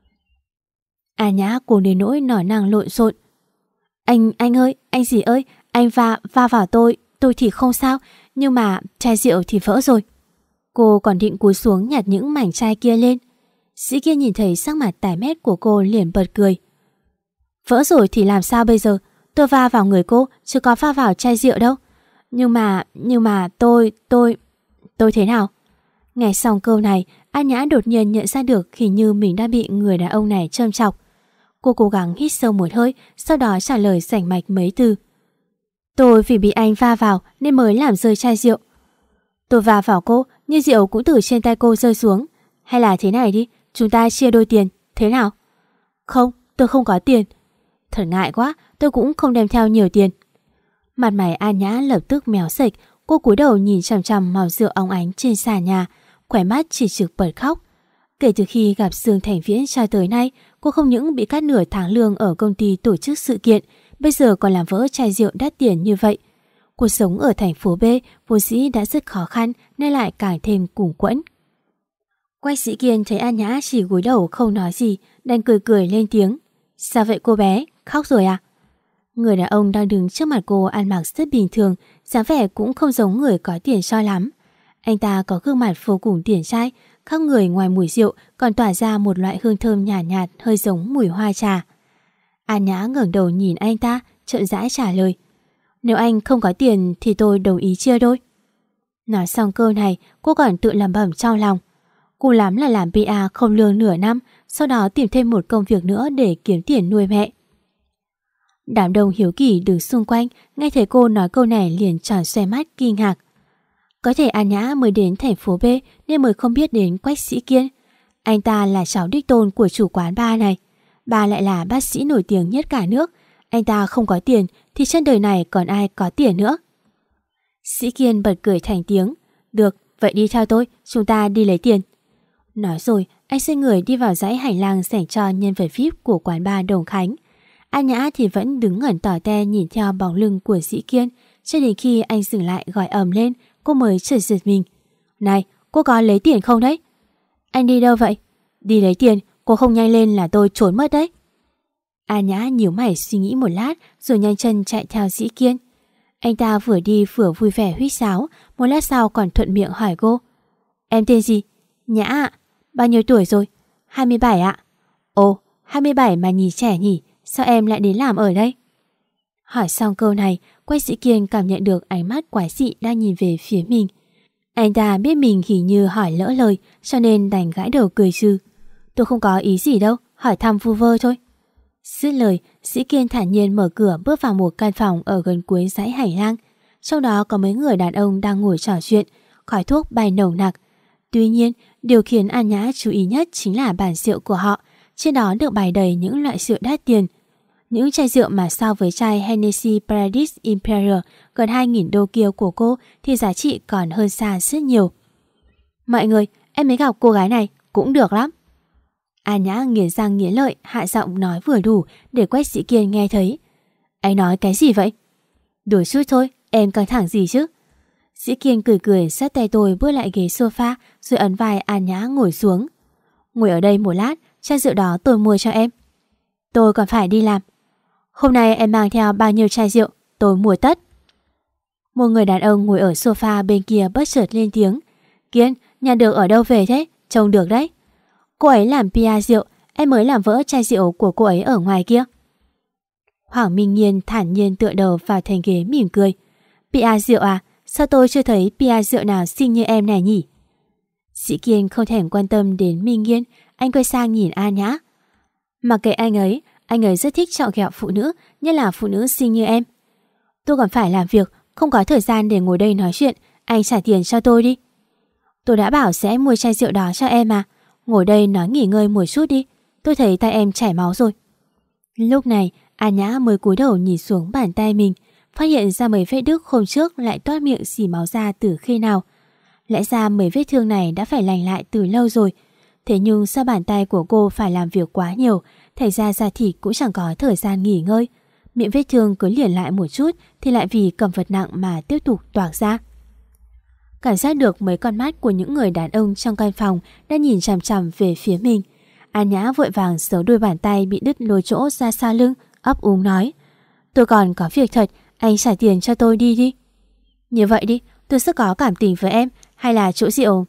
An Nhã cô đến nỗi nỏ năng lộn xộn. Anh, anh ơi, anh gì ơi, anh va, va vào tôi, tôi thì không sao, nhưng mà chai rượu thì vỡ rồi. Cô còn định cúi xuống nhặt những mảnh chai kia lên. Sĩ Kiên nhìn thấy sắc mặt tái mét của cô liền bật cười. Vỡ rồi thì làm sao bây giờ? Tôi va vào người cô, chứ có va vào chai rượu đâu. Nhưng mà, nhưng mà tôi, tôi... Tôi thế nào? Nghe xong câu này, An Nhã đột nhiên nhận ra được hình như mình đã bị người đàn ông này châm chọc. Cô cố gắng hít sâu một hơi, sau đó trả lời rành mạch mấy từ. Tôi vì bị anh va vào nên mới làm rơi chai rượu. Tôi va vào cô, nhưng rượu cũng từ trên tay cô rơi xuống. Hay là thế này đi, chúng ta chia đôi tiền, thế nào? Không, tôi không có tiền. Thật ngại quá, tôi cũng không đem theo nhiều tiền. Mặt mày An Nhã lập tức méo sệch, cô cúi đầu nhìn chằm chằm màu rượu óng ánh trên sàn nhà, khóe mắt chỉ trực bật khóc. Kể từ khi gặp Dương Thành Viễn cho tới nay, cô không những bị cắt nửa tháng lương ở công ty tổ chức sự kiện, bây giờ còn làm vỡ chai rượu đắt tiền như vậy. Cuộc sống ở thành phố B vốn dĩ đã rất khó khăn nên lại càng thêm cùng quẫn. Quách Sĩ Kiên thấy An Nhã chỉ gối đầu không nói gì, đành cười cười lên tiếng. Sao vậy cô bé, khóc rồi à? Người đàn ông đang đứng trước mặt cô ăn mặc rất bình thường, dáng vẻ cũng không giống người có tiền cho lắm. Anh ta có gương mặt vô cùng điển trai, khắp người ngoài mùi rượu còn tỏa ra một loại hương thơm nhàn nhạt, nhạt hơi giống mùi hoa trà. An Nhã ngẩng đầu nhìn anh ta, chậm rãi trả lời. Nếu anh không có tiền thì tôi đồng ý chia đôi. Nói xong câu này, cô còn tự lẩm bẩm trong lòng. Cô lắm là làm pê e không lương nửa năm, sau đó tìm thêm một công việc nữa để kiếm tiền nuôi mẹ. Đám đông hiếu kỳ đứng xung quanh, nghe thấy cô nói câu này liền tròn xoe mắt kinh ngạc. Có thể An Nhã mới đến thành phố B nên mới không biết đến Quách Sĩ Kiên. Anh ta là cháu đích tôn của chủ quán bar này. Bà lại là bác sĩ nổi tiếng nhất cả nước. Anh ta không có tiền thì trên đời này còn ai có tiền nữa. Sĩ Kiên bật cười thành tiếng. Được, vậy đi theo tôi, chúng ta đi lấy tiền. Nói rồi, anh xoay người đi vào dãy hành lang dành cho nhân vật vi ai pi của quán bar Đồng Khánh. An Nhã thì vẫn đứng ngẩn tỏ te nhìn theo bóng lưng của Sĩ Kiên, cho đến khi anh dừng lại gọi ầm lên, cô mới chợt giật mình. Này, cô có lấy tiền không đấy? Anh đi đâu vậy? Đi lấy tiền, cô không nhanh lên là tôi trốn mất đấy. An Nhã nhíu mày suy nghĩ một lát rồi nhanh chân chạy theo Sĩ Kiên. Anh ta vừa đi vừa vui vẻ huýt sáo, một lát sau còn thuận miệng hỏi cô. Em tên gì? Nhã ạ. Bao nhiêu tuổi rồi? hai mươi bảy ạ. Ồ, hai mươi bảy mà nhìn trẻ nhỉ, sao em lại đến làm ở đây? Hỏi xong câu này, Quách Sĩ Kiên cảm nhận được ánh mắt quái dị đang nhìn về phía mình. Anh ta biết mình hình như hỏi lỡ lời, cho nên đành gãi đầu cười trừ. Tôi không có ý gì đâu, hỏi thăm vu vơ thôi. Dứt lời, Sĩ Kiên thản nhiên mở cửa bước vào một căn phòng ở gần cuối dãy hành lang. Trong đó có mấy người đàn ông đang ngồi trò chuyện, khói thuốc bay nồng nặc. Tuy nhiên, điều khiến An Nhã chú ý nhất chính là bàn rượu của họ. Trên đó được bày đầy những loại rượu đắt tiền. Những chai rượu mà so với chai Hennessy Paradise Imperial gần hai nghìn đô kia của cô thì giá trị còn hơn xa rất nhiều. Mọi người, em mới gặp cô gái này, cũng được lắm. An Nhã nghiến răng nghiến lợi, hạ giọng nói vừa đủ để Quách Sĩ Kiên nghe thấy. Anh nói cái gì vậy? Đùa chút thôi, em căng thẳng gì chứ? Sĩ Kiên cười cười xách tay tôi bước lại ghế sofa rồi ấn vai An Nhã ngồi xuống. Ngồi ở đây một lát, chai rượu đó tôi mua cho em. Tôi còn phải đi làm. Hôm nay em mang theo bao nhiêu chai rượu, tôi mua tất. Một người đàn ông ngồi ở sofa bên kia bất chợt lên tiếng. Kiên, nhà được ở đâu về thế? Trông được đấy. Cô ấy làm pê e rượu, em mới làm vỡ chai rượu của cô ấy ở ngoài kia. Hoàng Minh Nhiên thản nhiên tựa đầu vào thành ghế mỉm cười. pê e rượu à? Sao tôi chưa thấy pê e rượu nào xinh như em này nhỉ? Sĩ Kiên không thèm quan tâm đến Minh Nhiên, anh quay sang nhìn An Nhã. Mặc kệ anh ấy, anh ấy rất thích chọn ghẹo phụ nữ, nhất là phụ nữ xinh như em. Tôi còn phải làm việc, không có thời gian để ngồi đây nói chuyện, anh trả tiền cho tôi đi. Tôi đã bảo sẽ mua chai rượu đó cho em mà. Ngồi đây nói nghỉ ngơi một chút đi, tôi thấy tay em chảy máu rồi. Lúc này, An Nhã mới cúi đầu nhìn xuống bàn tay mình, phát hiện ra mấy vết đứt hôm trước lại toát miệng xì máu ra từ khi nào. Lẽ ra mấy vết thương này đã phải lành lại từ lâu rồi. Thế nhưng sao bàn tay của cô phải làm việc quá nhiều, thành ra da thịt cũng chẳng có thời gian nghỉ ngơi. Miệng vết thương cứ liền lại một chút thì lại vì cầm vật nặng mà tiếp tục toạc ra. Cảm giác được mấy con mắt của những người đàn ông trong căn phòng đang nhìn chằm chằm về phía mình. An Nhã vội vàng giấu đôi bàn tay bị đứt lôi chỗ ra sau lưng, ấp úng nói. Tôi còn có việc thật, anh trả tiền cho tôi đi đi. Như vậy đi, tôi rất có cảm tình với em, hay là chỗ rượu?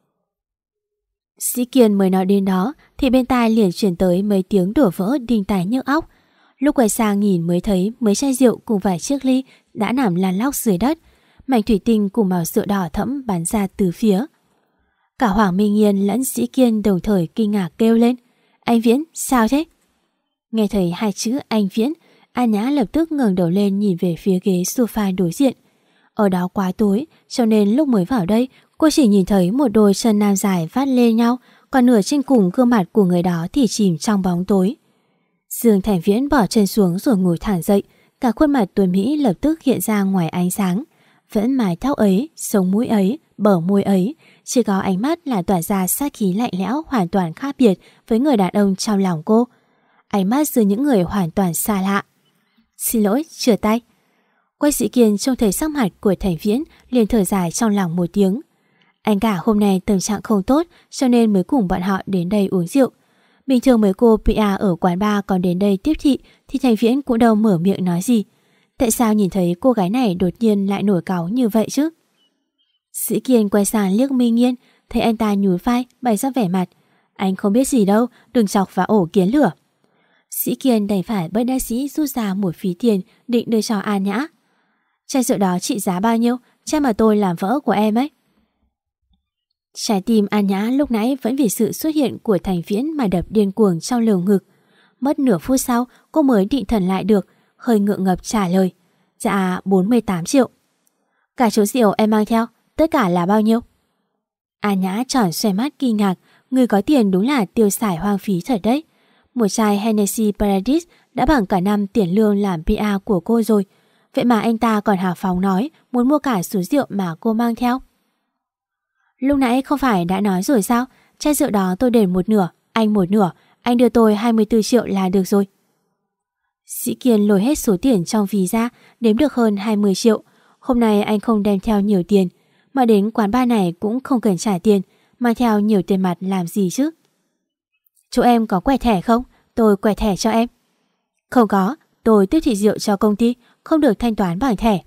Sĩ Kiên mới nói đến đó thì bên tai liền chuyển tới mấy tiếng đổ vỡ đinh tai nhức óc. Lúc quay sang nhìn mới thấy mấy chai rượu cùng vài chiếc ly đã nằm lăn lóc dưới đất. Mảnh thủy tinh cùng màu rượu đỏ thẫm bắn ra từ phía. Cả Hoàng Minh Nhiên lẫn Sĩ Kiên đồng thời kinh ngạc kêu lên. Anh Viễn, sao thế? Nghe thấy hai chữ anh Viễn, An Nhã lập tức ngẩng đầu lên nhìn về phía ghế sofa đối diện. Ở đó quá tối, cho nên lúc mới vào đây, cô chỉ nhìn thấy một đôi chân nam dài vắt lên nhau, còn nửa trên cùng gương mặt của người đó thì chìm trong bóng tối. Dương Thành Viễn bỏ chân xuống rồi ngồi thẳng dậy, cả khuôn mặt tuấn mỹ lập tức hiện ra ngoài ánh sáng. Vẫn mái tóc ấy, sống mũi ấy, bờ môi ấy, chỉ có ánh mắt là tỏa ra sát khí lạnh lẽo hoàn toàn khác biệt với người đàn ông trong lòng cô. Ánh mắt giữa những người hoàn toàn xa lạ. Xin lỗi, rửa tay. Quách Sĩ Kiên trông thấy sắc mặt của Thành Viễn liền thở dài trong lòng một tiếng. Anh cả hôm nay tâm trạng không tốt cho nên mới cùng bọn họ đến đây uống rượu. Bình thường mấy cô pê a ở quán bar còn đến đây tiếp thị thì Thành Viễn cũng đâu mở miệng nói gì. Tại sao nhìn thấy cô gái này đột nhiên lại nổi cáu như vậy chứ? Sĩ Kiên quay sang liếc Minh Nghiên, thấy anh ta nhún vai bày ra vẻ mặt. Anh không biết gì đâu, đừng chọc vào ổ kiến lửa. Sĩ Kiên đành phải bất đắc dĩ rút ra một phí tiền định đưa cho An Nhã. Chai rượu đó trị giá bao nhiêu? Chai mà tôi làm vỡ của em ấy. Trái tim An Nhã lúc nãy vẫn vì sự xuất hiện của Thành Viễn mà đập điên cuồng trong lồng ngực. Mất nửa phút sau cô mới định thần lại được, hơi ngượng ngập trả lời. Dạ bốn mươi tám triệu. Cả số rượu em mang theo, tất cả là bao nhiêu? An Nhã tròn xoay mắt kinh ngạc, người có tiền đúng là tiêu xài hoang phí thật đấy. Một chai Hennessy Paradise đã bằng cả năm tiền lương làm pê a của cô rồi. Vậy mà anh ta còn hào phóng nói muốn mua cả số rượu mà cô mang theo. Lúc nãy không phải đã nói rồi sao? Chai rượu đó tôi đền một nửa, anh một nửa, anh đưa tôi hai mươi tư triệu là được rồi. Sĩ Kiên lôi hết số tiền trong ví ra, đếm được hơn hai mươi triệu. Hôm nay anh không đem theo nhiều tiền, mà đến quán bar này cũng không cần trả tiền, mang theo nhiều tiền mặt làm gì chứ? Chỗ em có quẹt thẻ không? Tôi quẹt thẻ cho em. Không có, tôi tiếp thị rượu cho công ty, không được thanh toán bằng thẻ.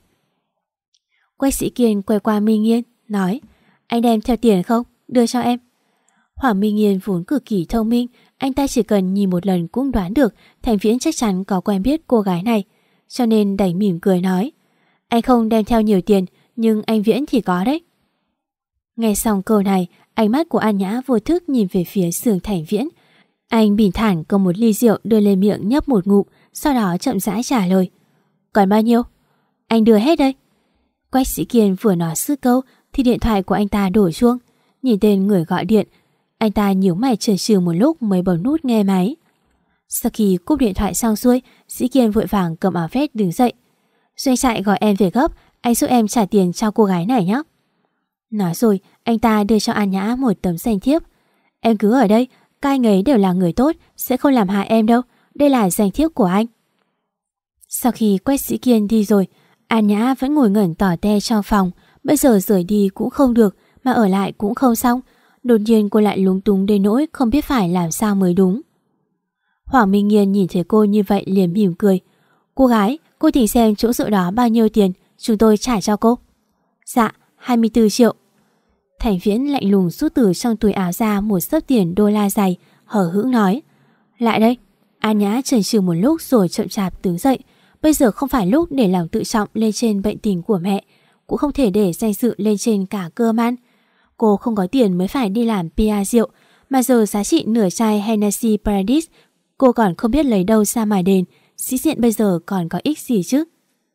Quách Sĩ Kiên quay qua Minh Nghiên, nói, anh đem theo tiền không? Đưa cho em. Hoàng Minh Nghiên vốn cực kỳ thông minh, anh ta chỉ cần nhìn một lần cũng đoán được Thành Viễn chắc chắn có quen biết cô gái này, cho nên đành mỉm cười nói, anh không đem theo nhiều tiền, nhưng anh Viễn thì có đấy. Nghe xong câu này, ánh mắt của An Nhã vô thức nhìn về phía giường Thành Viễn. Anh bình thản cầm một ly rượu đưa lên miệng nhấp một ngụm, sau đó chậm rãi trả lời. Còn bao nhiêu? Anh đưa hết đây. Quách Sĩ Kiên vừa nói dứt câu thì điện thoại của anh ta đổ chuông. Nhìn tên người gọi điện, anh ta nhíu mày chần chừ một lúc mới bấm nút nghe máy. Sau khi cúp điện thoại xong xuôi, Sĩ Kiên vội vàng cầm áo vest đứng dậy. Doanh trại gọi em về gấp, anh giúp em trả tiền cho cô gái này nhé. Nói rồi, anh ta đưa cho An Nhã một tấm danh thiếp. Em cứ ở đây, các anh ấy đều là người tốt, sẽ không làm hại em đâu. Đây là danh thiếp của anh. Sau khi Quách Sĩ Kiên đi rồi, An Nhã vẫn ngồi ngẩn tỏ te trong phòng. Bây giờ rời đi cũng không được, mà ở lại cũng không xong. Đột nhiên cô lại lúng túng đến nỗi không biết phải làm sao mới đúng. Hoàng Minh Nghiên nhìn thấy cô như vậy liền mỉm cười. Cô gái, cô thỉnh xem chỗ rượu đó bao nhiêu tiền, chúng tôi trả cho cô. Dạ, hai mươi tư triệu. Thành Viễn lạnh lùng rút từ trong túi áo ra một xấp tiền đô la dày, hờ hững nói. Lại đây. An Nhã chần chừ một lúc rồi chậm chạp đứng dậy. Bây giờ không phải lúc để lòng tự trọng lên trên bệnh tình của mẹ, cũng không thể để danh dự lên trên cả cơm ăn. Cô không có tiền mới phải đi làm pê a rượu, mà giờ giá trị nửa chai Hennessy Paradise cô còn không biết lấy đâu ra mà đền, sĩ diện bây giờ còn có ích gì chứ.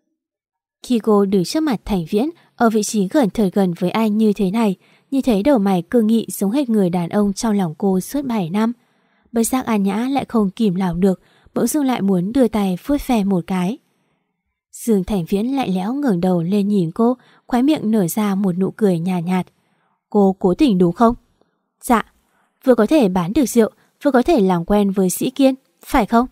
Khi cô đứng trước mặt Thành Viễn ở vị trí gần thật gần với anh như thế này, như thấy đầu mày cương nghị giống hệt người đàn ông trong lòng cô suốt bảy năm. Bất giác An Nhã lại không kìm lòng được, bỗng dưng lại muốn đưa tay vuốt ve một cái. Dương Thành Viễn lại lẽo ngẩng đầu lên nhìn cô, khóe miệng nở ra một nụ cười nhàn nhạt, nhạt. Cô cố tình đúng không? Dạ, vừa có thể bán được rượu, vừa có thể làm quen với Sĩ Kiên, phải không?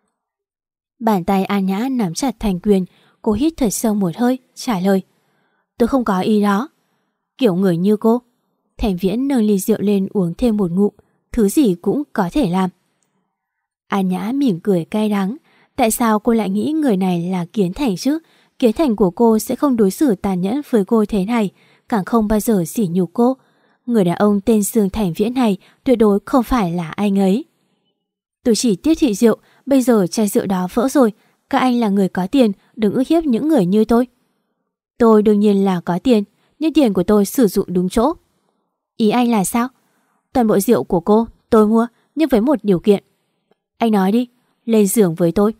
Bàn tay An Nhã nắm chặt thành quyền, cô hít thật sâu một hơi, trả lời. Tôi không có ý đó. Kiểu người như cô. Thành Viễn nâng ly rượu lên uống thêm một ngụm, thứ gì cũng có thể làm. An Nhã mỉm cười cay đắng. Tại sao cô lại nghĩ người này là Kiến Thành chứ? Kiến Thành của cô sẽ không đối xử tàn nhẫn với cô thế này, càng không bao giờ sỉ nhục cô. Người đàn ông tên Dương Thành Viễn này tuyệt đối không phải là anh ấy. Tôi chỉ tiếp thị rượu, bây giờ chai rượu đó vỡ rồi. Các anh là người có tiền, đừng ức hiếp những người như tôi. Tôi đương nhiên là có tiền, nhưng tiền của tôi sử dụng đúng chỗ. Ý anh là sao? Toàn bộ rượu của cô tôi mua, nhưng với một điều kiện. Anh nói đi, lên giường với tôi.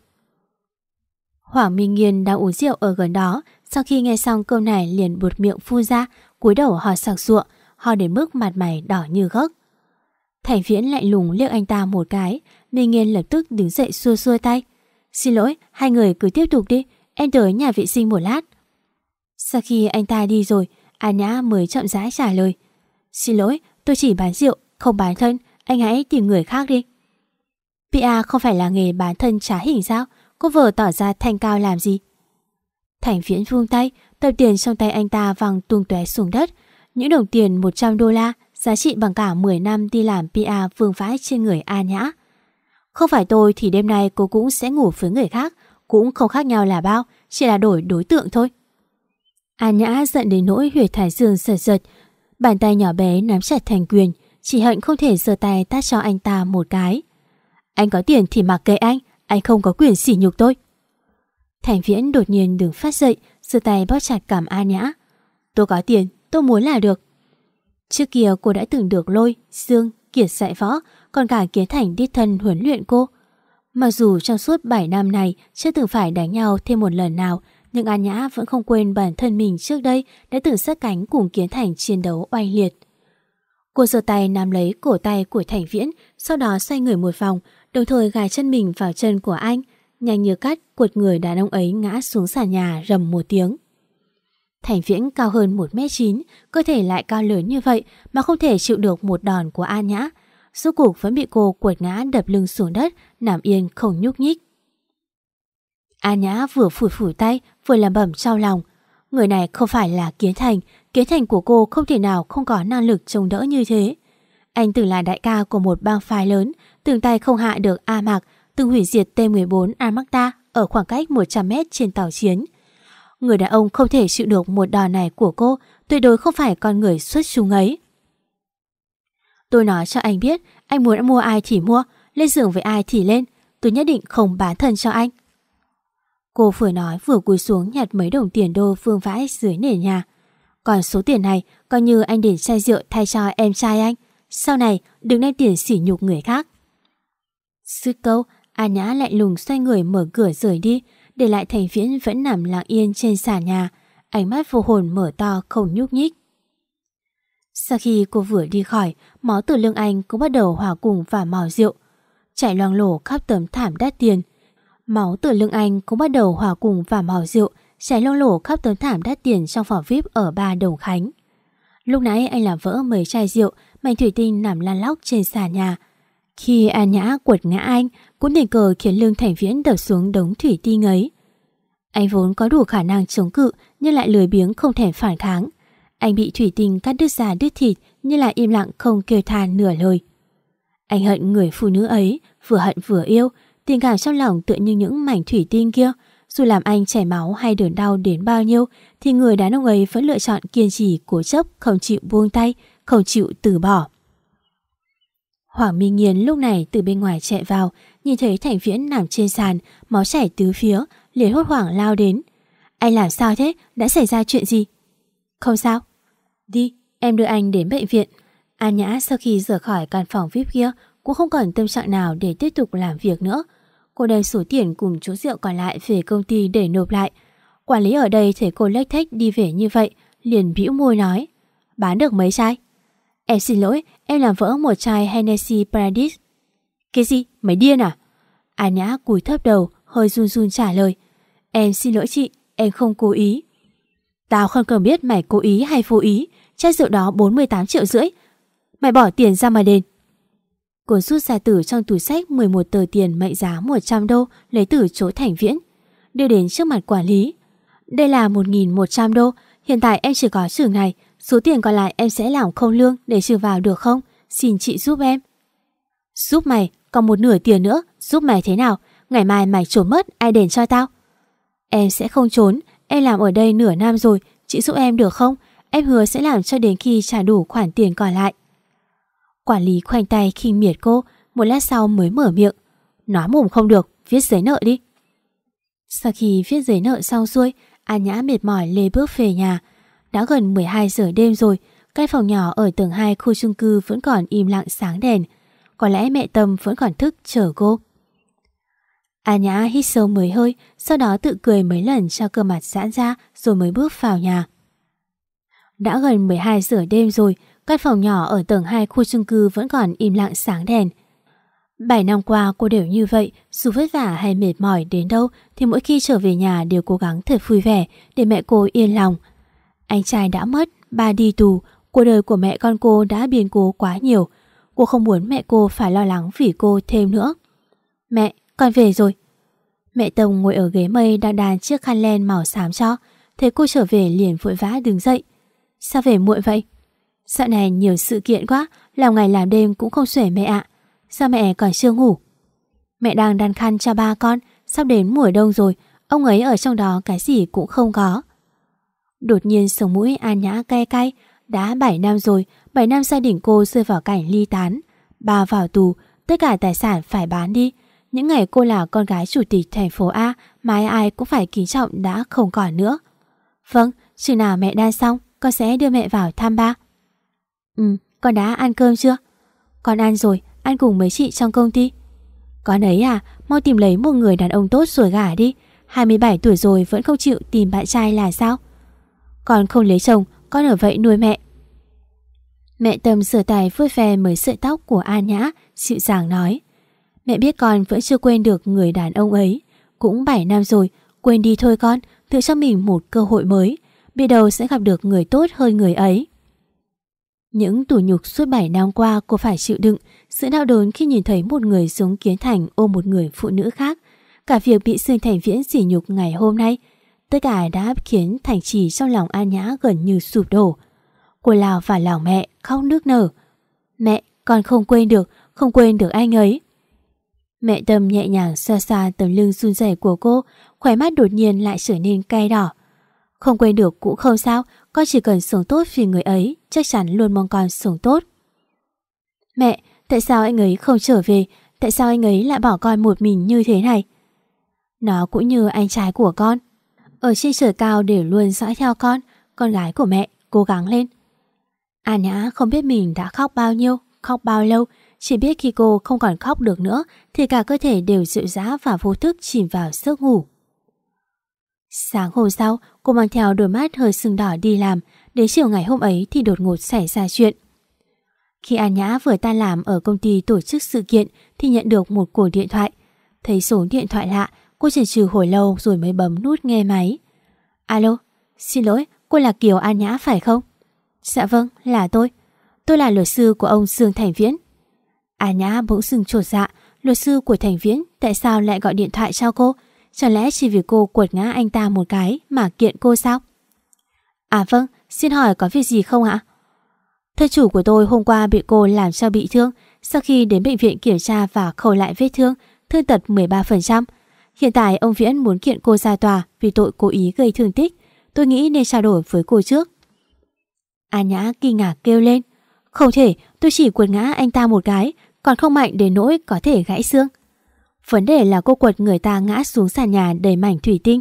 Hoàng Minh Nghiên đang uống rượu ở gần đó, sau khi nghe xong câu này liền buột miệng phun ra, cúi đầu ho sặc sụa, ho đến mức mặt mày đỏ như gấc. Thành Viễn lạnh lùng liếc anh ta một cái, Minh Nghiên lập tức đứng dậy xua xua tay. Xin lỗi, hai người cứ tiếp tục đi, em tới nhà vệ sinh một lát. Sau khi anh ta đi rồi, An Nhã mới chậm rãi trả lời. Xin lỗi, tôi chỉ bán rượu, không bán thân, anh hãy tìm người khác đi. pê a không phải là nghề bán thân trá hình sao? Cô vờ tỏ ra thanh cao làm gì? Thành Viễn vung tay, tờ tiền trong tay anh ta văng tung tóe xuống đất. Những đồng tiền một trăm đô la, giá trị bằng cả mười năm đi làm pê e vương vãi trên người A Nhã. Không phải tôi thì đêm nay cô cũng sẽ ngủ với người khác, cũng không khác nhau là bao, chỉ là đổi đối tượng thôi. A Nhã giận đến nỗi huyệt thái dương giật giật, bàn tay nhỏ bé nắm chặt thành quyền, chỉ hận không thể giơ tay tát cho anh ta một cái. Anh có tiền thì mặc kệ anh, anh không có quyền sỉ nhục tôi. Thành Viễn đột nhiên đứng phát dậy, giơ tay bóp chặt cằm A Nhã. Tôi có tiền, tôi muốn là được. Trước kia cô đã từng được Lôi, Dương, Kiệt dạy võ, còn cả Kiến Thành đích thân huấn luyện cô. Mặc dù trong suốt bảy năm này chưa từng phải đánh nhau thêm một lần nào, nhưng A Nhã vẫn không quên bản thân mình trước đây đã từng sát cánh cùng Kiến Thành chiến đấu oanh liệt. Cô giơ tay nắm lấy cổ tay của Thành Viễn, sau đó xoay người một vòng, đồng thời gài chân mình vào chân của anh, nhanh như cắt quật người đàn ông ấy ngã xuống sàn nhà rầm một tiếng. Thành Viễn cao hơn một mét chín, cơ thể lại cao lớn như vậy mà không thể chịu được một đòn của A Nhã. Rốt cuộc vẫn bị cô quật ngã đập lưng xuống đất, nằm yên không nhúc nhích. A Nhã vừa phủi phủi tay, vừa lẩm bẩm trong lòng. Người này không phải là Kiến Thành, Kiến Thành của cô không thể nào không có năng lực chống đỡ như thế. Anh từng là đại ca của một bang phái lớn, từng tay không hạ được A Mạc, từng hủy diệt T mười bốn Armada ở khoảng cách một trăm mét trên tàu chiến. Người đàn ông không thể chịu được một đòn này của cô, tuyệt đối không phải con người xuất chúng ấy. Tôi nói cho anh biết, anh muốn mua ai thì mua, lên giường với ai thì lên, tôi nhất định không bán thân cho anh. Cô vừa nói vừa cúi xuống nhặt mấy đồng tiền đô vương vãi dưới nền nhà. Còn số tiền này coi như anh để chai rượu thay cho em trai anh, sau này đừng đem tiền sỉ nhục người khác. Dứt câu, A Nhã lạnh lùng xoay người mở cửa rời đi, để lại Thành Viễn vẫn nằm lặng yên trên sàn nhà, ánh mắt vô hồn mở to không nhúc nhích. Sau khi cô vừa đi khỏi, máu từ lưng anh cũng bắt đầu hòa cùng vào màu rượu, chảy loang lổ khắp tấm thảm đắt tiền. Máu từ lưng anh cũng bắt đầu hòa cùng vào màu rượu, chảy loang lổ khắp tấm thảm đắt tiền trong phòng vi ai pi ở Ba Đồng Khánh. Lúc nãy anh làm vỡ mấy chai rượu, mảnh thủy tinh nằm lăn lóc trên sàn nhà. Khi A Nhã quật ngã anh, cũng tình cờ khiến lưng Thành Viễn đập xuống đống thủy tinh ấy. Anh vốn có đủ khả năng chống cự nhưng lại lười biếng không thèm phản kháng. Anh bị thủy tinh cắt đứt da đứt thịt nhưng lại im lặng không kêu than nửa lời. Anh hận người phụ nữ ấy, vừa hận vừa yêu, tình cảm trong lòng tựa như những mảnh thủy tinh kia. Dù làm anh chảy máu hay đớn đau đến bao nhiêu thì người đàn ông ấy vẫn lựa chọn kiên trì cố chấp, không chịu buông tay, không chịu từ bỏ. Hoàng Minh Nghiên lúc này từ bên ngoài chạy vào, nhìn thấy Thành Viễn nằm trên sàn, máu chảy tứ phía, liền hốt hoảng lao đến. Anh làm sao thế? Đã xảy ra chuyện gì? Không sao. Đi, em đưa anh đến bệnh viện. A Nhã sau khi rời khỏi căn phòng vi ai pi kia cũng không còn tâm trạng nào để tiếp tục làm việc nữa. Cô đem số tiền cùng chỗ rượu còn lại về công ty để nộp lại. Quản lý ở đây thấy cô lếch thếch đi về như vậy, liền bĩu môi nói: Bán được mấy chai? Em xin lỗi, em làm vỡ một chai Hennessy Paradise. Cái gì? Mày điên à? A Nhã cúi thấp đầu, hơi run run trả lời: Em xin lỗi chị, em không cố ý. Tao không cần biết mày cố ý hay vô ý, chai rượu đó bốn mươi tám triệu rưỡi. Mày bỏ tiền ra mà đền. Cô rút ra từ trong túi xách mười một tờ tiền mệnh giá một trăm đô lấy từ chỗ Thành Viễn, đưa đến trước mặt quản lý. Đây là một nghìn một trăm đô, hiện tại em chỉ có chừng này, số tiền còn lại em sẽ làm không lương để trừ vào được không? Xin chị giúp em. Giúp mày? Còn một nửa tiền nữa, giúp mày thế nào? Ngày mai mày trốn mất, ai đền cho tao? Em sẽ không trốn, em làm ở đây nửa năm rồi, chị giúp em được không? Em hứa sẽ làm cho đến khi trả đủ khoản tiền còn lại. Quản lý khoanh tay khinh miệt cô, một lát sau mới mở miệng: Nói mồm không được, viết giấy nợ đi. Sau khi viết giấy nợ xong xuôi, A Nhã mệt mỏi lê bước về nhà. Đã gần mười hai giờ đêm rồi, căn phòng nhỏ ở tầng hai khu chung cư vẫn còn im lặng sáng đèn. Có lẽ mẹ Tâm vẫn còn thức chờ cô. A Nhã hít sâu mấy hơi, sau đó tự cười mấy lần cho cơ mặt giãn ra rồi mới bước vào nhà. Đã gần mười hai giờ đêm rồi, căn phòng nhỏ ở tầng hai khu chung cư vẫn còn im lặng sáng đèn. Bảy năm qua cô đều như vậy, dù vất vả hay mệt mỏi đến đâu thì mỗi khi trở về nhà đều cố gắng thật vui vẻ để mẹ cô yên lòng. Anh trai đã mất, ba đi tù, cuộc đời của mẹ con cô đã biến cố quá nhiều. Cô không muốn mẹ cô phải lo lắng vì cô thêm nữa. Mẹ, con về rồi. Mẹ Tông ngồi ở ghế mây đang đàn chiếc khăn len màu xám cho. Thấy cô trở về liền vội vã đứng dậy. Sao về muộn vậy? Dạo này nhiều sự kiện quá, làm ngày làm đêm cũng không xuể mẹ ạ. Sao mẹ còn chưa ngủ? Mẹ đang đan khăn cho ba con, sắp đến mùa đông rồi, ông ấy ở trong đó cái gì cũng không có. Đột nhiên sống mũi An Nhã cay cay. Đã bảy năm rồi, bảy năm gia đình cô rơi vào cảnh ly tán. Ba vào tù, tất cả tài sản phải bán đi. Những ngày cô là con gái chủ tịch thành phố A mà ai ai cũng phải kính trọng đã không còn nữa. Vâng, chừng nào mẹ đan xong, con sẽ đưa mẹ vào thăm ba. Ừ, con đã ăn cơm chưa? Con ăn rồi, ăn cùng mấy chị trong công ty. Con ấy à, mau tìm lấy một người đàn ông tốt rồi gả đi. hai mươi bảy tuổi rồi vẫn không chịu tìm bạn trai là sao? Con không lấy chồng, con ở vậy nuôi mẹ. Mẹ Tâm sửa tay vuốt ve mấy sợi tóc của An Nhã, dịu dàng nói. Mẹ biết con vẫn chưa quên được người đàn ông ấy. Cũng bảy năm rồi, quên đi thôi con, tự cho mình một cơ hội mới. Biết đâu sẽ gặp được người tốt hơn người ấy. Những tủi nhục suốt bảy năm qua cô phải chịu đựng, sự đau đớn khi nhìn thấy một người giống Kiến Thành ôm một người phụ nữ khác. Cả việc bị Dương Thành Viễn sỉ nhục ngày hôm nay, tất cả đã khiến Thành Trì trong lòng An Nhã gần như sụp đổ. Cô lao vào lòng mẹ, khóc nức nở. Mẹ, con không quên được, không quên được anh ấy. Mẹ Tâm nhẹ nhàng xoa xoa tấm lưng run rẩy của cô, khóe mắt đột nhiên lại trở nên cay đỏ. Không quên được cũng không sao, con chỉ cần sống tốt vì người ấy, chắc chắn luôn mong con sống tốt. Mẹ, tại sao anh ấy không trở về? Tại sao anh ấy lại bỏ con một mình như thế này? Nó cũng như anh trai của con, ở trên trời cao để luôn dõi theo con. Con gái của mẹ, cố gắng lên. An Nhã không biết mình đã khóc bao nhiêu, khóc bao lâu. Chỉ biết khi cô không còn khóc được nữa thì cả cơ thể đều dịu dã và vô thức chìm vào giấc ngủ. Sáng hôm sau, cô mang theo đôi mắt hơi sưng đỏ đi làm. Đến chiều ngày hôm ấy thì đột ngột xảy ra chuyện. Khi An Nhã vừa tan làm ở công ty tổ chức sự kiện thì nhận được một cuộc điện thoại. Thấy số điện thoại lạ, cô chần chừ hồi lâu rồi mới bấm nút nghe máy. Alo, xin lỗi, cô là Kiều An Nhã phải không? Dạ vâng, là tôi. Tôi là luật sư của ông Dương Thành Viễn. An Nhã bỗng dưng chột dạ. Luật sư của Thành Viễn tại sao lại gọi điện thoại cho cô? Chẳng lẽ chỉ vì cô quật ngã anh ta một cái mà kiện cô sao? À vâng, xin hỏi có việc gì không ạ? Thân chủ của tôi hôm qua bị cô làm cho bị thương. Sau khi đến bệnh viện kiểm tra và khâu lại vết thương, thương tật mười ba phần trăm. Hiện tại ông Viễn muốn kiện cô ra tòa vì tội cố ý gây thương tích. Tôi nghĩ nên trao đổi với cô trước. An Nhã kinh ngạc kêu lên. Không thể, tôi chỉ quật ngã anh ta một cái, còn không mạnh đến nỗi có thể gãy xương. Vấn đề là cô quật người ta ngã xuống sàn nhà đầy mảnh thủy tinh.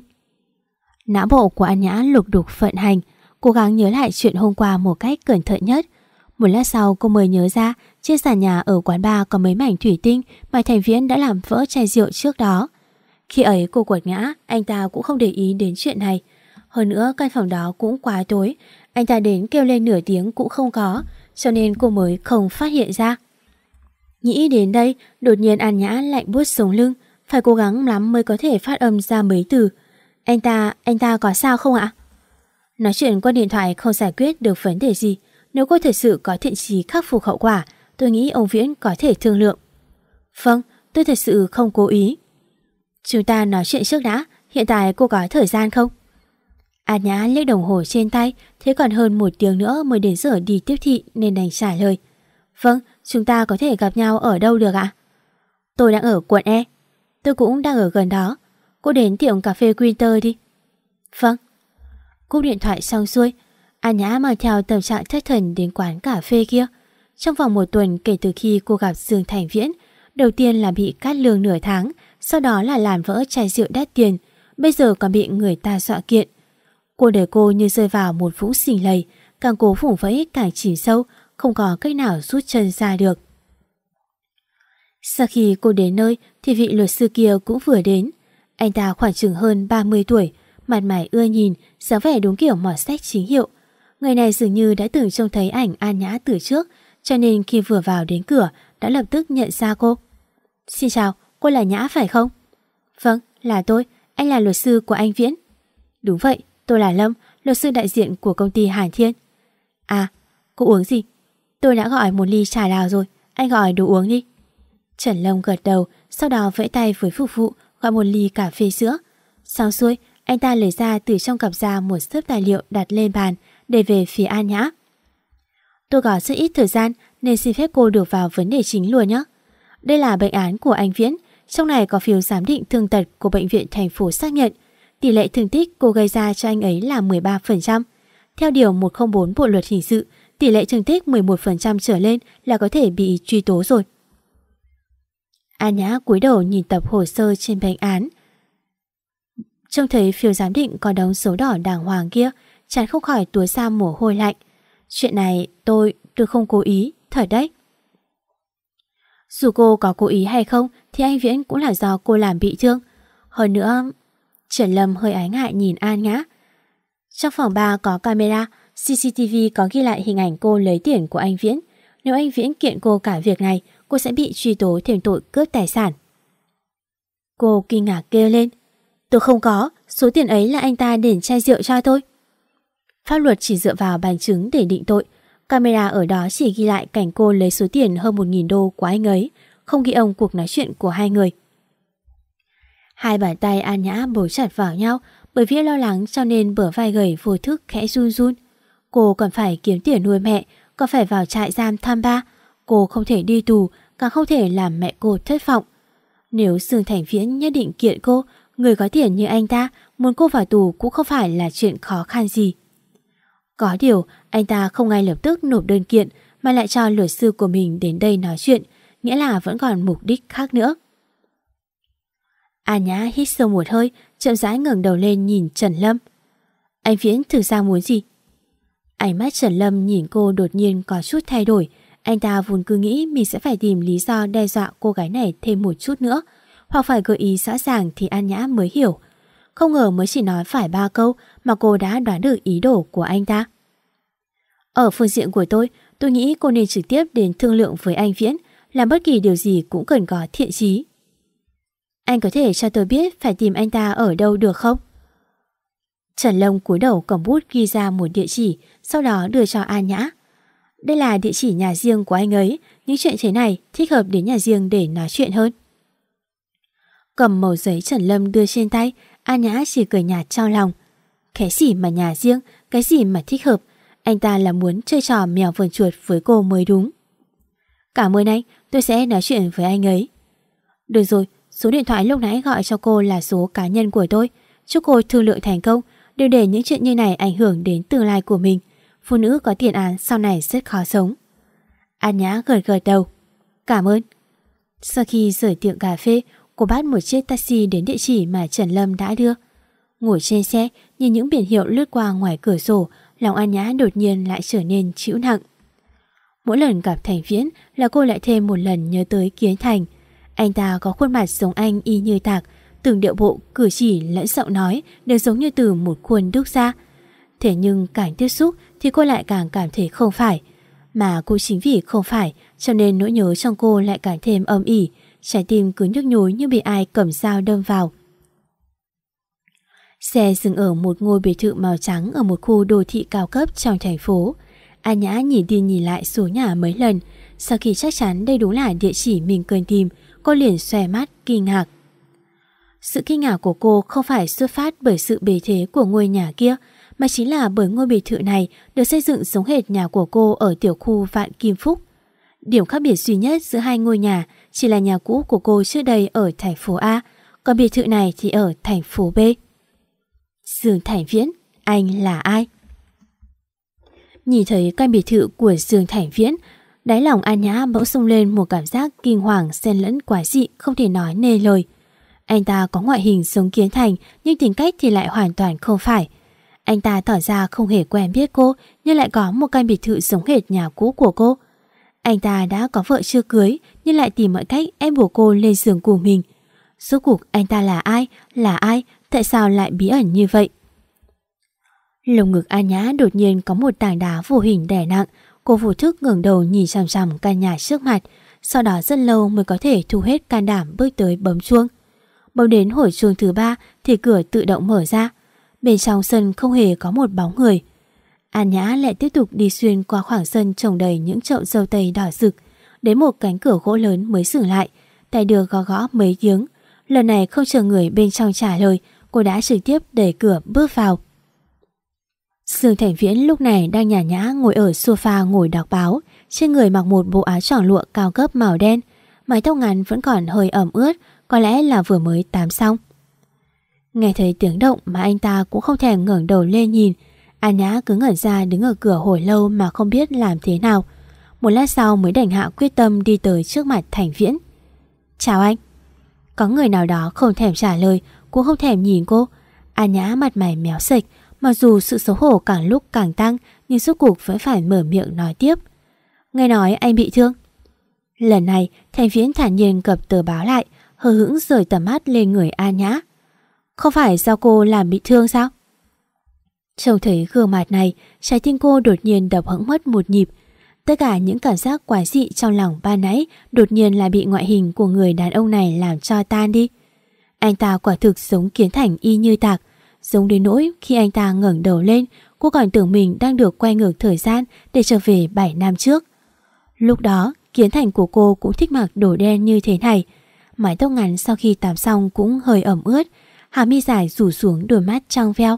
Não bộ của An Nhã lục đục vận hành, cố gắng nhớ lại chuyện hôm qua một cách cẩn thận nhất. Một lát sau cô mới nhớ ra trên sàn nhà ở quán bar có mấy mảnh thủy tinh mà Thành Viễn đã làm vỡ chai rượu trước đó. Khi ấy cô quật ngã, anh ta cũng không để ý đến chuyện này. Hơn nữa căn phòng đó cũng quá tối, anh ta đến kêu lên nửa tiếng cũng không có, cho nên cô mới không phát hiện ra. Nghĩ đến đây, đột nhiên An Nhã lạnh buốt sống lưng, phải cố gắng lắm mới có thể phát âm ra mấy từ. Anh ta, anh ta có sao không ạ? Nói chuyện qua điện thoại không giải quyết được vấn đề gì. Nếu cô thật sự có thiện chí khắc phục hậu quả, tôi nghĩ ông Viễn có thể thương lượng. Vâng, tôi thật sự không cố ý. Chúng ta nói chuyện trước đã, hiện tại cô có thời gian không? An Nhã liếc đồng hồ trên tay, thế còn hơn một tiếng nữa mới đến giờ đi tiếp thị nên đành trả lời. Vâng, chúng ta có thể gặp nhau ở đâu được ạ? Tôi đang ở quận E. Tôi cũng đang ở gần đó. Cô đến tiệm cà phê Winter đi. Vâng. Cúp điện thoại xong xuôi, An Nhã mang theo tâm trạng thất thần đến quán cà phê kia. Trong vòng một tuần kể từ khi cô gặp Dương Thành Viễn, đầu tiên là bị cắt lương nửa tháng, sau đó là làm vỡ chai rượu đắt tiền, bây giờ còn bị người ta dọa kiện. Cô để cô như rơi vào một vũng xình lầy, càng cố vùng vẫy càng chìm sâu, không có cách nào rút chân ra được. Sau khi cô đến nơi thì vị luật sư kia cũng vừa đến. Anh ta khoảng chừng hơn ba mươi tuổi, mặt mày ưa nhìn, dáng vẻ đúng kiểu mọt sách chính hiệu. Người này dường như đã từng trông thấy ảnh An Nhã từ trước, cho nên khi vừa vào đến cửa đã lập tức nhận ra cô. Xin chào, cô là Nhã phải không? Vâng, là tôi, anh là luật sư của anh Viễn. Đúng vậy, tôi là Lâm, luật sư đại diện của công ty Hàn Thiên. À, cô uống gì? Tôi đã gọi một ly trà đào rồi, anh gọi đồ uống đi. Trần Lâm gật đầu, sau đó vẫy tay với phục vụ gọi một ly cà phê sữa. Xong xuôi, anh ta lấy ra từ trong cặp ra một xấp tài liệu đặt lên bàn để về phía An Nhã. Tôi có rất ít thời gian nên xin phép cô được vào vấn đề chính luôn nhé. Đây là bệnh án của anh Viễn. Trong này có phiếu giám định thương tật của bệnh viện thành phố xác nhận tỷ lệ thương tích cô gây ra cho anh ấy là mười ba phần trăm. Theo điều một không bốn Bộ luật hình sự, tỷ lệ thương tích mười một phần trăm trở lên là có thể bị truy tố rồi. An Nhã cúi đầu nhìn tập hồ sơ trên bệnh án. Trông thấy phiếu giám định có đóng dấu đỏ đàng hoàng kia, chán không khỏi túa ra mồ hôi lạnh. Chuyện này tôi, tôi không cố ý, thật đấy. Dù cô có cố ý hay không thì anh Viễn cũng là do cô làm bị thương. Hơn nữa, Trần Lâm hơi ái ngại nhìn An Nhã. Trong phòng ba có camera, xê xê tê vê có ghi lại hình ảnh cô lấy tiền của anh Viễn. Nếu anh Viễn kiện cô cả việc này, cô sẽ bị truy tố thêm tội cướp tài sản. Cô kinh ngạc kêu lên. Tôi không có, số tiền ấy là anh ta để chai rượu cho tôi. Pháp luật chỉ dựa vào bằng chứng để định tội. Camera ở đó chỉ ghi lại cảnh cô lấy số tiền hơn một nghìn đô của anh ấy, không ghi âm cuộc nói chuyện của hai người. Hai bàn tay An Nhã bấu chặt vào nhau, bởi vì lo lắng cho nên bờ vai gầy vô thức khẽ run run. Cô còn phải kiếm tiền nuôi mẹ, còn phải vào trại giam thăm ba. Cô không thể đi tù, càng không thể làm mẹ cô thất vọng. Nếu Dương Thành Viễn nhất định kiện cô, người có tiền như anh ta, muốn cô vào tù cũng không phải là chuyện khó khăn gì. Có điều, anh ta không ngay lập tức nộp đơn kiện mà lại cho luật sư của mình đến đây nói chuyện, nghĩa là vẫn còn mục đích khác nữa. An Nhã hít sâu một hơi, chậm rãi ngẩng đầu lên nhìn Trần Lâm. Anh Viễn thực ra muốn gì? Ánh mắt Trần Lâm nhìn cô đột nhiên có chút thay đổi. Anh ta vốn cứ nghĩ mình sẽ phải tìm lý do đe dọa cô gái này thêm một chút nữa, hoặc phải gợi ý rõ ràng thì An Nhã mới hiểu. Không ngờ mới chỉ nói phải ba câu mà cô đã đoán được ý đồ của anh ta. Ở phương diện của tôi, tôi nghĩ cô nên trực tiếp đến thương lượng với anh Viễn, làm bất kỳ điều gì cũng cần có thiện chí. Anh có thể cho tôi biết phải tìm anh ta ở đâu được không? Trần Lâm cúi đầu cầm bút ghi ra một địa chỉ, sau đó đưa cho An Nhã. Đây là địa chỉ nhà riêng của anh ấy, những chuyện thế này thích hợp đến nhà riêng để nói chuyện hơn. Cầm mẩu giấy Trần Lâm đưa trên tay, An Nhã chỉ cười nhạt trong lòng. Cái gì mà nhà riêng, cái gì mà thích hợp, anh ta là muốn chơi trò mèo vờn chuột với cô mới đúng. Cảm ơn anh, tôi sẽ nói chuyện với anh ấy. Được rồi, số điện thoại lúc nãy gọi cho cô là số cá nhân của tôi. Chúc cô thương lượng thành công, đừng để những chuyện như này ảnh hưởng đến tương lai của mình. Phụ nữ có tiền án sau này rất khó sống. An Nhã gật gật đầu. Cảm ơn. Sau khi rời tiệm cà phê, cô bắt một chiếc taxi đến địa chỉ mà Trần Lâm đã đưa. Ngồi trên xe, nhìn những biển hiệu lướt qua ngoài cửa sổ, lòng An Nhã đột nhiên lại trở nên trĩu nặng. Mỗi lần gặp Thành Viễn là cô lại thêm một lần nhớ tới Kiến Thành. Anh ta có khuôn mặt giống anh y như tạc, từng điệu bộ, cử chỉ lẫn giọng nói đều giống như từ một khuôn đúc ra. Thế nhưng càng tiếp xúc thì cô lại càng cảm thấy không phải. Mà cô chính vì không phải cho nên nỗi nhớ trong cô lại càng thêm âm ỉ, trái tim cứ nhức nhối như bị ai cầm dao đâm vào. Xe dừng ở một ngôi biệt thự màu trắng ở một khu đô thị cao cấp trong thành phố. An Nhã nhìn đi nhìn lại số nhà mấy lần. Sau khi chắc chắn đây đúng là địa chỉ mình cần tìm, cô liền xòe mắt kinh ngạc. Sự kinh ngạc của cô không phải xuất phát bởi sự bề thế của ngôi nhà kia, mà chính là bởi ngôi biệt thự này được xây dựng giống hệt nhà của cô ở tiểu khu Vạn Kim Phúc. Điểm khác biệt duy nhất giữa hai ngôi nhà chỉ là nhà cũ của cô trước đây ở thành phố A, còn biệt thự này thì ở thành phố B. Dương Thành Viễn, anh là ai? Nhìn thấy căn biệt thự của Dương Thành Viễn, đáy lòng An Nhã bỗng xông lên một cảm giác kinh hoàng xen lẫn quái dị không thể nói nên lời. Anh ta có ngoại hình giống Kiến Thành nhưng tính cách thì lại hoàn toàn không phải. Anh ta tỏ ra không hề quen biết cô nhưng lại có một căn biệt thự giống hệt nhà cũ của cô. Anh ta đã có vợ chưa cưới nhưng lại tìm mọi cách ép buộc cô lên giường của mình. Rốt cuộc anh ta là ai? Là ai? Tại sao lại bí ẩn như vậy? Lồng ngực An Nhã đột nhiên có một tảng đá vô hình đè nặng. Cô vô thức ngẩng đầu nhìn chằm chằm căn nhà trước mặt. Sau đó rất lâu mới có thể thu hết can đảm bước tới bấm chuông. Bấm đến hồi chuông thứ ba thì cửa tự động mở ra. Bên trong sân không hề có một bóng người. An Nhã lại tiếp tục đi xuyên qua khoảng sân trồng đầy những chậu dâu tây đỏ rực. Đến một cánh cửa gỗ lớn mới dừng lại. Tay đưa gõ gõ mấy tiếng. Lần này không chờ người bên trong trả lời, cô đã trực tiếp đẩy cửa bước vào. Dương Thành Viễn lúc này đang nhàn nhã ngồi ở sofa ngồi đọc báo, trên người mặc một bộ áo choàng lụa cao cấp màu đen, mái tóc ngắn vẫn còn hơi ẩm ướt, có lẽ là vừa mới tắm xong. Nghe thấy tiếng động mà anh ta cũng không thèm ngẩng đầu lên nhìn. An Nhã cứ ngẩn ra đứng ở cửa hồi lâu mà không biết làm thế nào. Một lát sau mới đành hạ quyết tâm đi tới trước mặt Thành Viễn. Chào anh. Có người nào đó không thèm trả lời, cũng không thèm nhìn cô. An Nhã mặt mày méo sệch, mặc dù sự xấu hổ càng lúc càng tăng, nhưng rốt cuộc vẫn phải mở miệng nói tiếp. Nghe nói anh bị thương. Lần này Thành Viễn thản nhiên gập tờ báo lại, hờ hững rời tầm mắt lên người An Nhã. Không phải do cô làm bị thương sao? Trông thấy gương mặt này, trái tim cô đột nhiên đập hững mất một nhịp. Tất cả những cảm giác quái dị trong lòng ban nãy đột nhiên lại bị ngoại hình của người đàn ông này làm cho tan đi. Anh ta quả thực giống Kiến Thành y như tạc, giống đến nỗi khi anh ta ngẩng đầu lên, cô còn tưởng mình đang được quay ngược thời gian để trở về bảy năm trước. Lúc đó, Kiến Thành của cô cũng thích mặc đồ đen như thế này. Mái tóc ngắn sau khi tắm xong cũng hơi ẩm ướt, hàng mi dài rủ xuống, đôi mắt trong veo.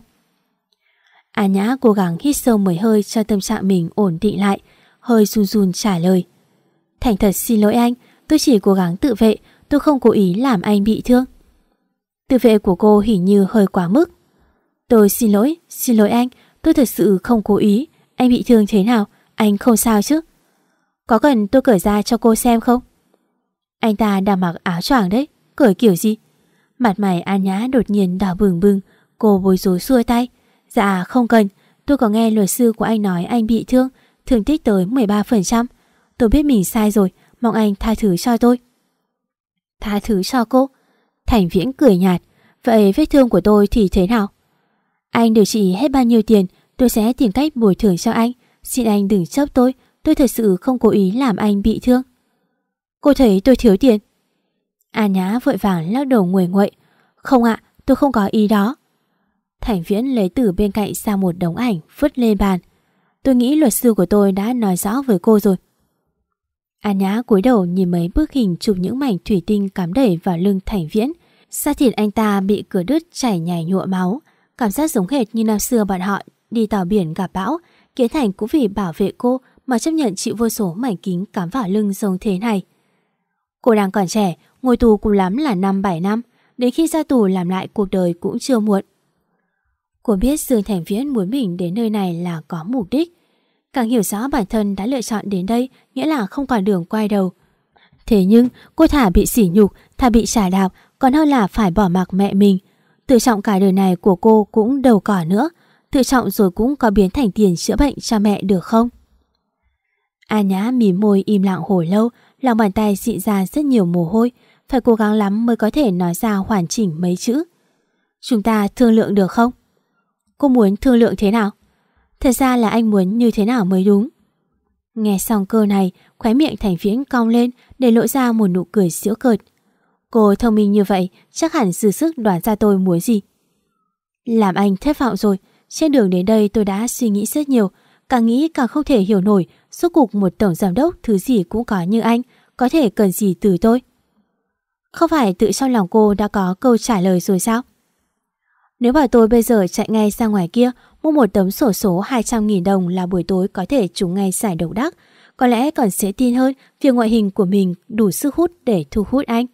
An Nhã cố gắng hít sâu mấy hơi cho tâm trạng mình ổn định lại, hơi run run trả lời. Thành thật xin lỗi anh, tôi chỉ cố gắng tự vệ, tôi không cố ý làm anh bị thương. Tự vệ của cô hình như hơi quá mức. Tôi xin lỗi, xin lỗi anh, tôi thật sự không cố ý. Anh bị thương thế nào, anh không sao chứ? Có cần tôi cởi ra cho cô xem không? Anh ta đang mặc áo choàng đấy, cởi kiểu gì? Mặt mày An Nhã đột nhiên đỏ bừng bừng, cô bối rối xua tay. Dạ không cần, tôi có nghe luật sư của anh nói anh bị thương, thương tích tới mười ba phần trăm. Tôi biết mình sai rồi, mong anh tha thứ cho tôi. Tha thứ cho cô? Thành Viễn cười nhạt. Vậy vết thương của tôi thì thế nào? Anh điều trị hết bao nhiêu tiền, tôi sẽ tìm cách bồi thường cho anh. Xin anh đừng chấp tôi, tôi thật sự không cố ý làm anh bị thương. Cô thấy tôi thiếu tiền? An Nhã vội vàng lắc đầu nguội nguậy. Không ạ, tôi không có ý đó. Thành Viễn lấy từ bên cạnh ra một đống ảnh vứt lên bàn. Tôi nghĩ luật sư của tôi đã nói rõ với cô rồi. An Nhã cúi đầu nhìn mấy bức hình chụp những mảnh thủy tinh cắm đẩy vào lưng Thành Viễn. Da thịt anh ta bị cưa đứt chảy nhảy nhụa máu, cảm giác giống hệt như năm xưa bọn họ đi tàu biển gặp bão. Kiến Thành cũng vì bảo vệ cô mà chấp nhận chịu vô số mảnh kính cắm vào lưng giống thế này. Cô đang còn trẻ, ngồi tù cũng lắm là năm bảy năm, đến khi ra tù làm lại cuộc đời cũng chưa muộn. Cô biết Dương Thành Viễn muốn mình đến nơi này là có mục đích. Càng hiểu rõ bản thân đã lựa chọn đến đây nghĩa là không còn đường quay đầu. Thế nhưng cô thả bị sỉ nhục, thả bị trả đạp còn hơn là phải bỏ mặc mẹ mình. Tự trọng cả đời này của cô cũng đâu cỏ nữa. Tự trọng rồi cũng có biến thành tiền chữa bệnh cho mẹ được không? An Nhã mím môi im lặng hồi lâu, lòng bàn tay dị ra rất nhiều mồ hôi, phải cố gắng lắm mới có thể nói ra hoàn chỉnh mấy chữ. Chúng ta thương lượng được không? Cô muốn thương lượng thế nào? Thật ra là anh muốn như thế nào mới đúng. Nghe xong câu này, khóe miệng Thành Viễn cong lên để lộ ra một nụ cười giễu cợt. Cô thông minh như vậy, chắc hẳn dư sức đoán ra tôi muốn gì. Làm anh thất vọng rồi. Trên đường đến đây tôi đã suy nghĩ rất nhiều, càng nghĩ càng không thể hiểu nổi suốt cuộc một tổng giám đốc thứ gì cũng có như anh có thể cần gì từ tôi. Không phải tự trong lòng cô đã có câu trả lời rồi sao? Nếu bảo tôi bây giờ chạy ngay ra ngoài kia mua một tấm sổ số hai trăm nghìn đồng là buổi tối có thể trúng ngay giải độc đắc, có lẽ còn sẽ tin hơn việc ngoại hình của mình đủ sức hút để thu hút anh.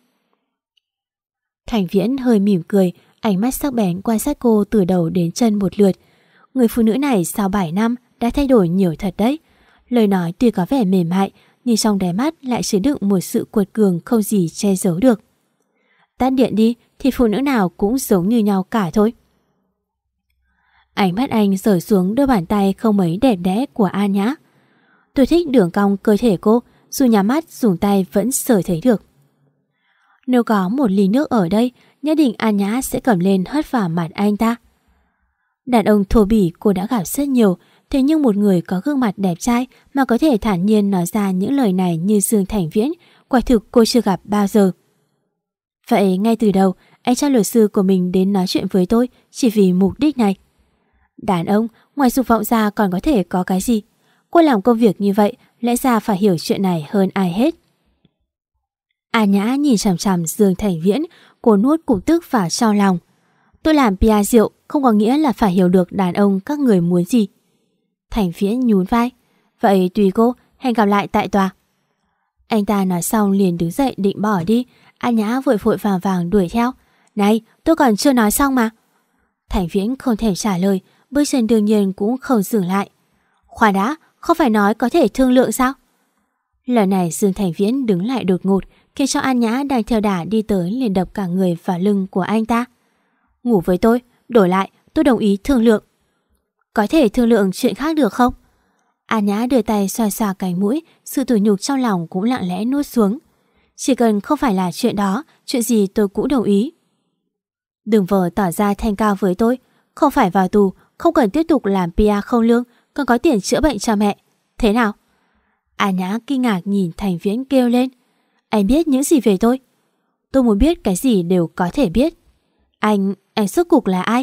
Thành Viễn hơi mỉm cười, ánh mắt sắc bén quan sát cô từ đầu đến chân một lượt. Người phụ nữ này sau bảy năm đã thay đổi nhiều thật đấy. Lời nói tuy có vẻ mềm mại, nhưng trong đáy mắt lại chứa đựng một sự cuột cường không gì che giấu được. Tắt điện đi thì phụ nữ nào cũng giống như nhau cả thôi. Ánh mắt anh rời xuống đôi bàn tay không mấy đẹp đẽ của An Nhã. Tôi thích đường cong cơ thể cô, dù nhắm mắt dùng tay vẫn sờ thấy được. Nếu có một ly nước ở đây, nhất định An Nhã sẽ cầm lên hất vào mặt anh ta. Đàn ông thô bỉ cô đã gặp rất nhiều, thế nhưng một người có gương mặt đẹp trai mà có thể thản nhiên nói ra những lời này như Dương Thành Viễn, quả thực cô chưa gặp bao giờ. Vậy ngay từ đầu, anh cho luật sư của mình đến nói chuyện với tôi chỉ vì mục đích này. Đàn ông, ngoài dục vọng ra còn có thể có cái gì? Cô làm công việc như vậy, lẽ ra phải hiểu chuyện này hơn ai hết. An Nhã nhìn chằm chằm Dương Thành Viễn, Cô nuốt cục tức vào trong lòng. Tôi làm pê e rượu không có nghĩa là phải hiểu được đàn ông các người muốn gì. Thành Viễn nhún vai. Vậy tùy cô, hẹn gặp lại tại tòa. Anh ta nói xong liền đứng dậy định bỏ đi. An Nhã vội vội vàng vàng đuổi theo. Này, tôi còn chưa nói xong mà. Thành Viễn không thèm trả lời, bước chân đương nhiên cũng không dừng lại. Khoan đã, không phải nói có thể thương lượng sao? Lần này Dương Thành Viễn đứng lại đột ngột, khiến cho An Nhã đang theo đà đi tới liền đập cả người vào lưng của anh ta. Ngủ với tôi, đổi lại tôi đồng ý thương lượng. Có thể thương lượng chuyện khác được không? An Nhã đưa tay xoa xoa cánh mũi, sự tủi nhục trong lòng cũng lặng lẽ nuốt xuống. Chỉ cần không phải là chuyện đó, chuyện gì tôi cũng đồng ý. Đừng vờ tỏ ra thanh cao với tôi. Không phải vào tù, không cần tiếp tục làm pê e không lương, còn có tiền chữa bệnh cho mẹ. Thế nào? An Nhã kinh ngạc nhìn Thành Viễn kêu lên. Anh biết những gì về tôi? Tôi muốn biết cái gì đều có thể biết. Anh, anh rốt cuộc là ai?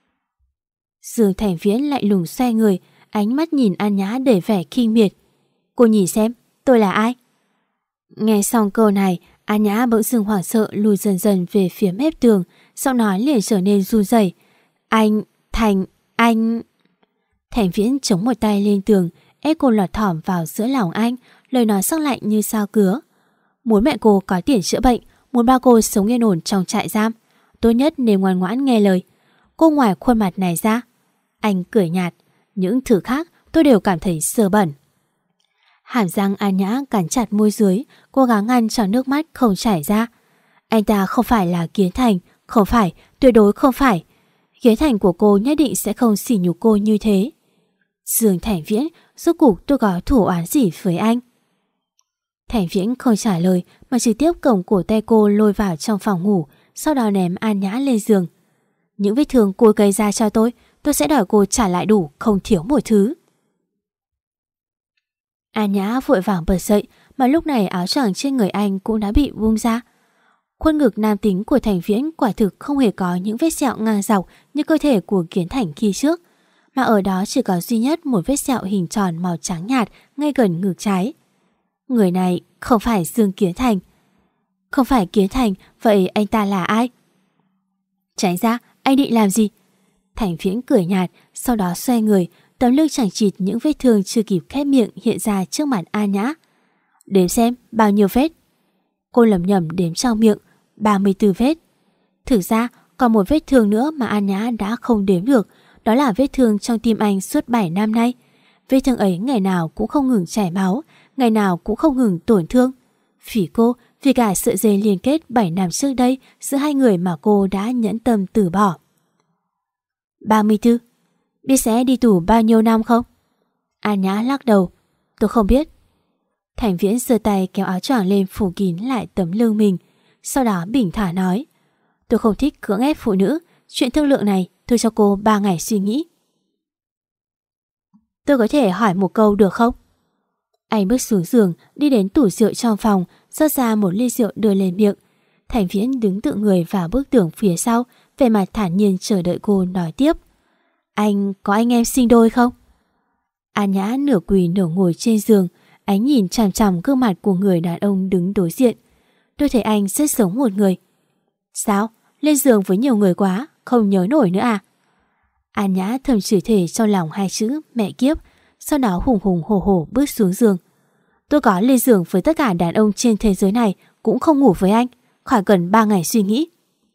Dương Thành Viễn lại lùng xoay người, ánh mắt nhìn An Nhã đầy vẻ khinh miệt. Cô nhìn xem, tôi là ai? Nghe xong câu này, An Nhã bỗng dưng hoảng sợ lùi dần dần về phía mép tường, giọng nói liền trở nên run rẩy. Anh, Thành, anh... Thành Viễn chống một tay lên tường, ép cô lọt thỏm vào giữa lòng anh, lời nói sắc lạnh như sao cứa. Muốn mẹ cô có tiền chữa bệnh, muốn ba cô sống yên ổn trong trại giam, tốt nhất nên ngoan ngoãn nghe lời. Cô ngoài khuôn mặt này ra. Anh cười nhạt, những thứ khác tôi đều cảm thấy sờ bẩn. Hàm răng An Nhã cắn chặt môi dưới, cố gắng ngăn cho nước mắt không chảy ra. Anh ta không phải là Kiến Thành, không phải, tuyệt đối không phải. Kiến Thành của cô nhất định sẽ không sỉ nhục cô như thế. Dương Thành Viễn, rốt cuộc tôi có thủ oán gì với anh? Thành Viễn không trả lời mà trực tiếp cầm cổ tay cô lôi vào trong phòng ngủ, sau đó ném An Nhã lên giường. Những vết thương cô gây ra cho tôi, tôi sẽ đòi cô trả lại đủ, không thiếu một thứ. An Nhã vội vàng bật dậy, mà lúc này áo choàng trên người anh cũng đã bị buông ra. Khuôn ngực nam tính của Thành Viễn quả thực không hề có những vết sẹo ngang dọc như cơ thể của Kiến Thành khi trước, mà ở đó chỉ có duy nhất một vết sẹo hình tròn màu trắng nhạt ngay gần ngực trái. Người này không phải Dương Kiến Thành. Không phải Kiến Thành, vậy anh ta là ai? Tránh ra, anh định làm gì? Thành Viễn cười nhạt, sau đó xoay người, tấm lưng chẳng chịt những vết thương chưa kịp khép miệng hiện ra trước mặt An Nhã. Đếm xem bao nhiêu vết. Cô lẩm nhẩm đếm trong miệng, ba mươi tư vết. Thực ra còn một vết thương nữa mà An Nhã đã không đếm được, đó là vết thương trong tim anh suốt bảy năm nay. Vết thương ấy ngày nào cũng không ngừng chảy máu, ngày nào cũng không ngừng tổn thương. Vì cô, vì cả sợi dây liên kết bảy năm trước đây giữa hai người mà cô đã nhẫn tâm từ bỏ. ba mươi tư. Biết sẽ đi tù bao nhiêu năm không? An Nhã lắc đầu. Tôi không biết. Thành Viễn giơ tay kéo áo choàng lên phủ kín lại tấm lưng mình, sau đó bình thả nói. Tôi không thích cưỡng ép phụ nữ, chuyện thương lượng này tôi cho cô ba ngày suy nghĩ. Tôi có thể hỏi một câu được không? Anh bước xuống giường, đi đến tủ rượu trong phòng, rót ra một ly rượu đưa lên miệng. Thành Viễn đứng tựa người vào bức tường phía sau, vẻ mặt thản nhiên chờ đợi cô nói tiếp. Anh có anh em sinh đôi không? An Nhã nửa quỳ nửa ngồi trên giường, ánh nhìn chằm chằm gương mặt của người đàn ông đứng đối diện. Tôi thấy anh rất giống một người. Sao? Lên giường với nhiều người quá, không nhớ nổi nữa à? An Nhã thầm chửi thề trong lòng hai chữ mẹ kiếp, sau đó hùng hùng hổ hổ bước xuống giường. Tôi có lên giường với tất cả đàn ông trên thế giới này, cũng không ngủ với anh, khỏi cần ba ngày suy nghĩ.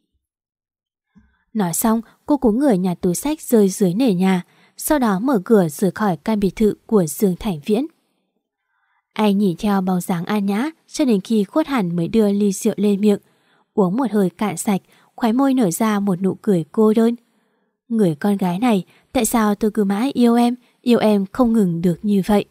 Nói xong, cô cúi người nhặt túi xách rơi dưới nền nhà, sau đó mở cửa rời khỏi căn biệt thự của Dương Thành Viễn. Anh nhìn theo bóng dáng An Nhã cho đến khi khuất hẳn mới đưa ly rượu lên miệng, uống một hơi cạn sạch, khóe môi nở ra một nụ cười cô đơn. Người con gái này, tại sao tôi cứ mãi yêu em, yêu em không ngừng được như vậy?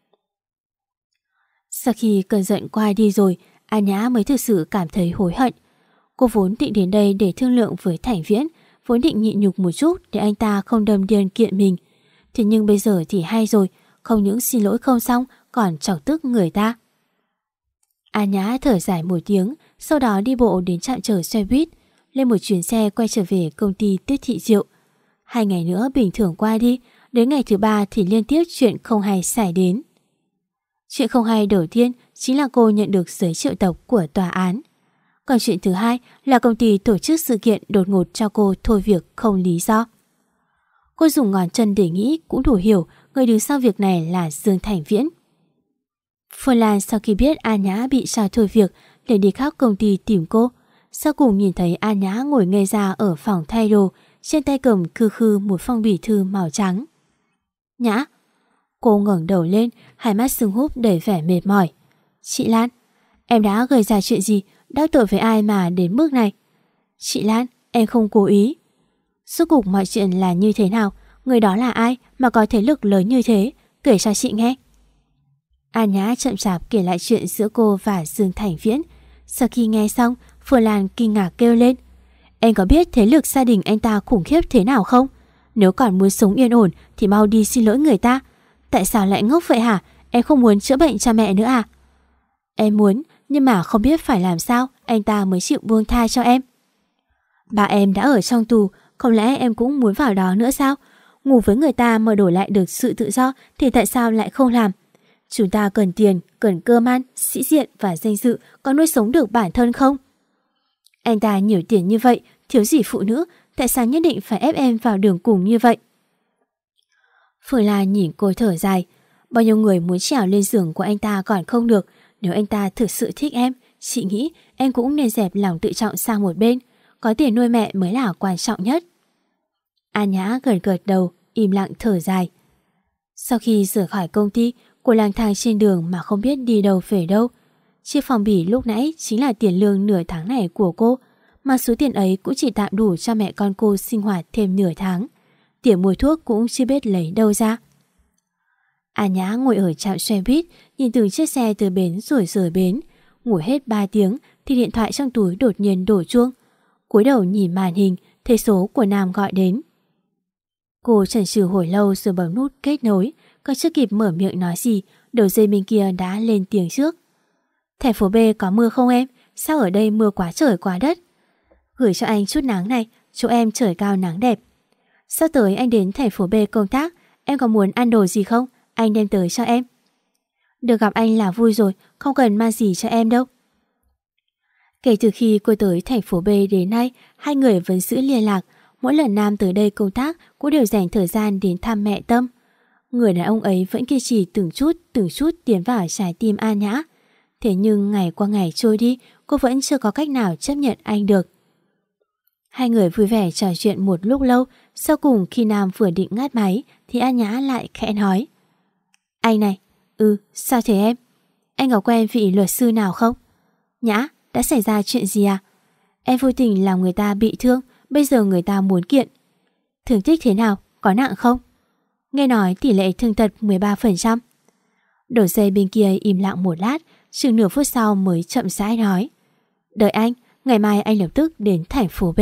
Sau khi cơn giận qua đi rồi, An Nhã mới thực sự cảm thấy hối hận. Cô vốn định đến đây để thương lượng với Thành Viễn, vốn định nhịn nhục một chút để anh ta không đâm điên kiện mình. Thế nhưng bây giờ thì hay rồi, không những xin lỗi không xong còn chọc tức người ta. An Nhã thở dài một tiếng, sau đó đi bộ đến trạm chờ xe buýt, lên một chuyến xe quay trở về công ty Tiết Thị Diệu. Hai ngày nữa bình thường qua đi, đến ngày thứ ba thì liên tiếp chuyện không hay xảy đến. Chuyện không hay đầu tiên chính là cô nhận được giấy triệu tập của tòa án. Còn chuyện thứ hai là công ty tổ chức sự kiện đột ngột cho cô thôi việc không lý do. Cô dùng ngón chân để nghĩ cũng đủ hiểu người đứng sau việc này là Dương Thành Viễn. Phương Lan sau khi biết An Nhã bị sao thôi việc liền đi khắp công ty tìm cô. Sau cùng nhìn thấy An Nhã ngồi ngây ra ở phòng thay đồ, trên tay cầm khư khư một phong bì thư màu trắng. Nhã. Cô ngẩng đầu lên, hai mắt sưng húp đầy vẻ mệt mỏi. Chị Lan, em đã gây ra chuyện gì, đắc tội với ai mà đến mức này? Chị Lan, em không cố ý. Suốt cuộc mọi chuyện là như thế nào? Người đó là ai mà có thế lực lớn như thế? Kể cho chị nghe. An Nhã chậm chạp kể lại chuyện giữa cô và Dương Thành Viễn. Sau khi nghe xong, Phương Lan kinh ngạc kêu lên. Em có biết thế lực gia đình anh ta khủng khiếp thế nào không? Nếu còn muốn sống yên ổn thì mau đi xin lỗi người ta. Tại sao lại ngốc vậy hả? Em không muốn chữa bệnh cho mẹ nữa à? Em muốn, nhưng mà không biết phải làm sao anh ta mới chịu buông tha cho em. Ba em đã ở trong tù, không lẽ em cũng muốn vào đó nữa sao? Ngủ với người ta mà đổi lại được sự tự do thì tại sao lại không làm? Chúng ta cần tiền, cần cơm ăn, sĩ diện và danh dự, có nuôi sống được bản thân không? Anh ta nhiều tiền như vậy, thiếu gì phụ nữ, tại sao nhất định phải ép em vào đường cùng như vậy? Phương Lan nhìn cô thở dài. Bao nhiêu người muốn trèo lên giường của anh ta còn không được. Nếu anh ta thực sự thích em, chị nghĩ em cũng nên dẹp lòng tự trọng sang một bên. Có tiền nuôi mẹ mới là quan trọng nhất. An Nhã gật gật đầu, im lặng thở dài. Sau khi rời khỏi công ty, cô lang thang trên đường mà không biết đi đâu về đâu. Chiếc phong bì lúc nãy chính là tiền lương nửa tháng này của cô, mà số tiền ấy cũng chỉ tạm đủ cho mẹ con cô sinh hoạt thêm nửa tháng. Tiền mua thuốc cũng chưa biết lấy đâu ra. An Nhã ngồi ở trạm xe buýt, nhìn từng chiếc xe từ bến rồi rời bến. Ngồi hết ba tiếng thì điện thoại trong túi đột nhiên đổ chuông. Cúi đầu nhìn màn hình, thấy số của Nam gọi đến. Cô chần chừ hồi lâu rồi bấm nút kết nối. Còn chưa kịp mở miệng nói gì, đầu dây bên kia đã lên tiếng trước. Thành phố B có mưa không em? Sao ở đây mưa quá trời quá đất? Gửi cho anh chút nắng này, chỗ em trời cao nắng đẹp. Sắp tới anh đến thành phố B công tác, em có muốn ăn đồ gì không? Anh đem tới cho em. Được gặp anh là vui rồi, không cần mang gì cho em đâu. Kể từ khi cô tới thành phố B đến nay, hai người vẫn giữ liên lạc. Mỗi lần Nam tới đây công tác cũng đều dành thời gian đến thăm mẹ Tâm. Người đàn ông ấy vẫn kiên trì từng chút từng chút tiến vào trái tim An Nhã. Thế nhưng ngày qua ngày trôi đi, cô vẫn chưa có cách nào chấp nhận anh được. Hai người vui vẻ trò chuyện một lúc lâu. Sau cùng khi Nam vừa định ngắt máy thì An Nhã lại khẽ nói. Anh này, ừ, sao thế em? Anh có quen vị luật sư nào không? Nhã, đã xảy ra chuyện gì à? Em vô tình làm người ta bị thương, bây giờ người ta muốn kiện. Thương tích thế nào, có nặng không? Nghe nói tỷ lệ thương tật mười ba phần trăm. Đầu dây bên kia im lặng một lát, chừng nửa phút sau mới chậm rãi nói. Đợi anh, ngày mai anh lập tức đến thành phố B.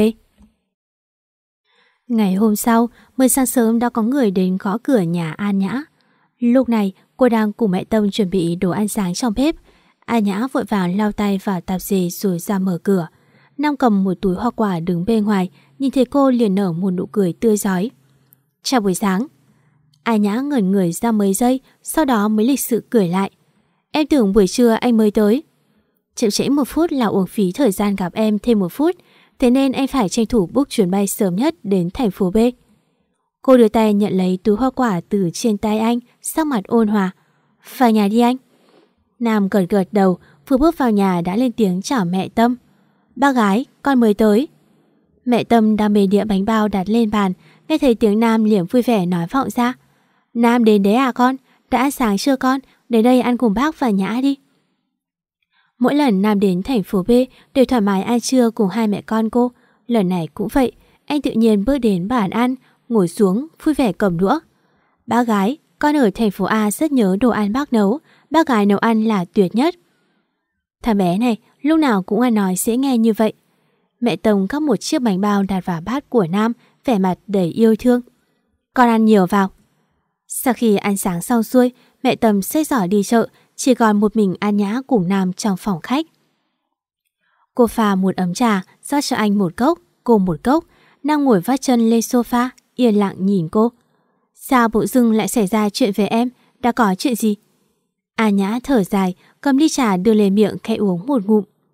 Ngày hôm sau, mới sáng sớm đã có người đến gõ cửa nhà An Nhã. Lúc này, cô đang cùng mẹ Tâm chuẩn bị đồ ăn sáng trong bếp. An Nhã vội vàng lau tay vào tạp dề rồi ra mở cửa. Nam cầm một túi hoa quả đứng bên ngoài, nhìn thấy cô liền nở một nụ cười tươi rói. Chào buổi sáng. An Nhã ngẩn người ra mấy giây, sau đó mới lịch sự cười lại. Em tưởng buổi trưa anh mới tới. Chậm trễ một phút là uổng phí thời gian gặp em thêm một phút, thế nên anh phải tranh thủ book chuyến bay sớm nhất đến thành phố B. Cô đưa tay nhận lấy túi hoa quả từ trên tay anh, sắc mặt ôn hòa. Vào nhà đi anh. Nam gật gật đầu, vừa bước vào nhà đã lên tiếng chào mẹ Tâm. Bác gái, con mới tới. Mẹ Tâm đang bê đĩa bánh bao đặt lên bàn, nghe thấy tiếng Nam liền vui vẻ nói vọng ra. Nam đến đấy à con? Đã ăn sáng chưa con? Đến đây ăn cùng bác và Nhã đi. Mỗi lần Nam đến thành phố B đều thoải mái ăn trưa cùng hai mẹ con cô. Lần này cũng vậy, anh tự nhiên bước đến bàn ăn, ngồi xuống, vui vẻ cầm đũa. Bác gái, con ở thành phố A rất nhớ đồ ăn bác nấu. Bác gái nấu ăn là tuyệt nhất. Thằng bé này lúc nào cũng ăn nói dễ nghe như vậy. Mẹ Tông gắp một chiếc bánh bao đặt vào bát của Nam, vẻ mặt đầy yêu thương. Con ăn nhiều vào. Sau khi ăn sáng xong xuôi, mẹ Tâm xách giỏ đi chợ, chỉ còn một mình An Nhã cùng Nam trong phòng khách. Cô pha một ấm trà, rót cho anh một cốc, cô một cốc. Nam ngồi vắt chân lên sofa, yên lặng nhìn cô. Sao bỗng dưng lại xảy ra chuyện với em? Đã có chuyện gì? An Nhã thở dài, cầm ly trà đưa lên miệng khẽ uống một ngụm.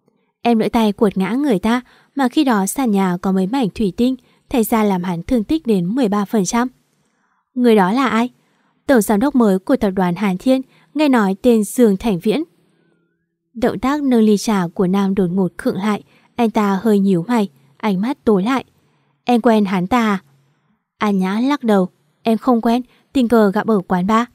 Em lỡ tay quật ngã người ta, mà khi đó sàn nhà có mấy mảnh thủy tinh, thành ra làm hắn thương tích đến mười ba phần trăm. Người đó là ai? Tổng giám đốc mới của tập đoàn Hàn Thiên, nghe nói tên Dương Thành Viễn. Động tác nâng ly trà của Nam đột ngột khựng lại, anh ta hơi nhíu mày, ánh mắt tối lại. Em quen hắn ta à? An Nhã lắc đầu. Em không quen, tình cờ gặp ở quán bar.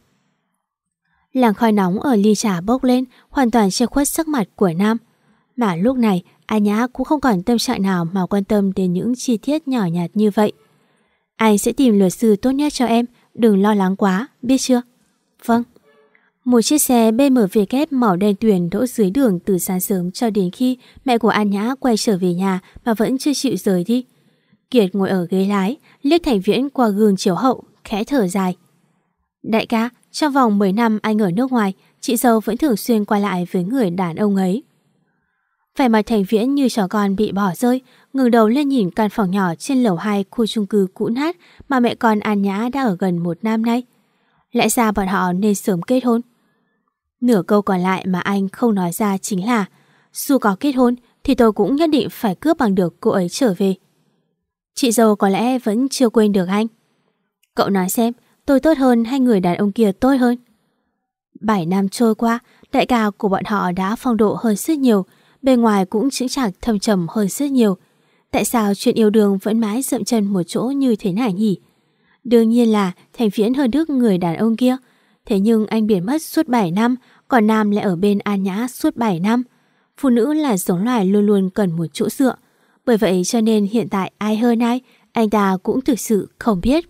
Làn khói nóng ở ly trà bốc lên, hoàn toàn che khuất sắc mặt của Nam. Mà lúc này, An Nhã cũng không còn tâm trạng nào mà quan tâm đến những chi tiết nhỏ nhặt như vậy. Anh sẽ tìm luật sư tốt nhất cho em, đừng lo lắng quá, biết chưa? Vâng. Một chiếc xe bê em vê màu đen tuyền đỗ dưới đường từ sáng sớm cho đến khi mẹ của An Nhã quay trở về nhà mà vẫn chưa chịu rời đi. Kiệt ngồi ở ghế lái, liếc Thành Viễn qua gương chiếu hậu, khẽ thở dài. Đại ca, trong vòng mười năm anh ở nước ngoài, chị dâu vẫn thường xuyên qua lại với người đàn ông ấy. Vẻ mặt Thành Viễn như chó con bị bỏ rơi, ngẩng đầu lên nhìn căn phòng nhỏ trên lầu hai khu chung cư cũ nát mà mẹ con An Nhã đã ở gần một năm nay. Lẽ ra bọn họ nên sớm kết hôn. Nửa câu còn lại mà anh không nói ra chính là dù có kết hôn thì tôi cũng nhất định phải cướp bằng được cô ấy trở về. Chị dâu có lẽ vẫn chưa quên được anh. Cậu nói xem, tôi tốt hơn hay người đàn ông kia tốt hơn? Bảy năm trôi qua, đại ca của bọn họ đã phong độ hơn rất nhiều, bề ngoài cũng chững chạc thâm trầm hơn rất nhiều. Tại sao chuyện yêu đương vẫn mãi dậm chân một chỗ như thế này nhỉ? Đương nhiên là Thành Viễn hơn đức người đàn ông kia. Thế nhưng anh biến mất suốt bảy năm, còn Nam lại ở bên An Nhã suốt bảy năm. Phụ nữ là giống loài luôn luôn cần một chỗ dựa. Bởi vậy cho nên hiện tại ai hơn ai, anh ta cũng thực sự không biết.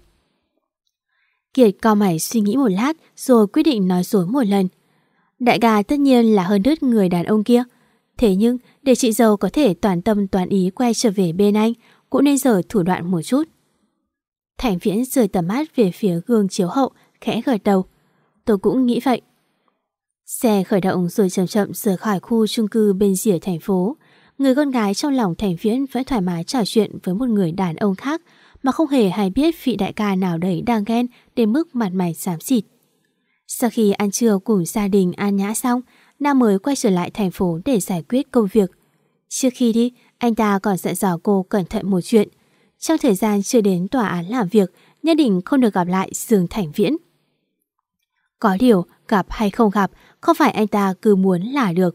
Kiệt cau mày suy nghĩ một lát rồi quyết định nói dối một lần. Đại ca tất nhiên là hơn đứt người đàn ông kia. Thế nhưng để chị dâu có thể toàn tâm toàn ý quay trở về bên anh, cũng nên dở thủ đoạn một chút. Thành Viễn rời tầm mắt về phía gương chiếu hậu, khẽ gật đầu. Tôi cũng nghĩ vậy. Xe khởi động rồi chậm chậm rời khỏi khu chung cư bên rìa thành phố. Người con gái trong lòng Thành Viễn vẫn thoải mái trò chuyện với một người đàn ông khác mà không hề hay biết vị đại ca nào đấy đang ghen đến mức mặt mày xám xịt. Sau khi ăn trưa cùng gia đình An Nhã xong, Nam mới quay trở lại thành phố để giải quyết công việc. Trước khi đi, anh ta còn dặn dò cô cẩn thận một chuyện. Trong thời gian chưa đến tòa án làm việc, nhất định không được gặp lại Dương Thành Viễn. Có điều, gặp hay không gặp, không phải anh ta cứ muốn là được.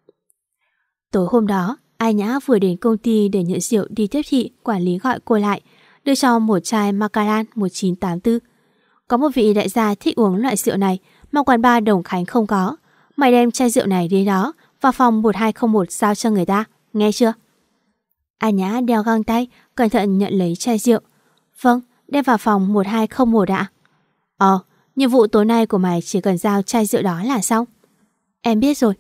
Tối hôm đó, An Nhã vừa đến công ty để nhận rượu đi tiếp thị, quản lý gọi cô lại, đưa cho một chai Macallan một chín tám tư. Có một vị đại gia thích uống loại rượu này mà quán bar Đồng Khánh không có. Mày đem chai rượu này đến đó, vào phòng một hai không một giao cho người ta, nghe chưa? An Nhã đeo găng tay, cẩn thận nhận lấy chai rượu. Vâng, đem vào phòng một hai không một ạ. Ờ, nhiệm vụ tối nay của mày chỉ cần giao chai rượu đó là xong. Em biết rồi.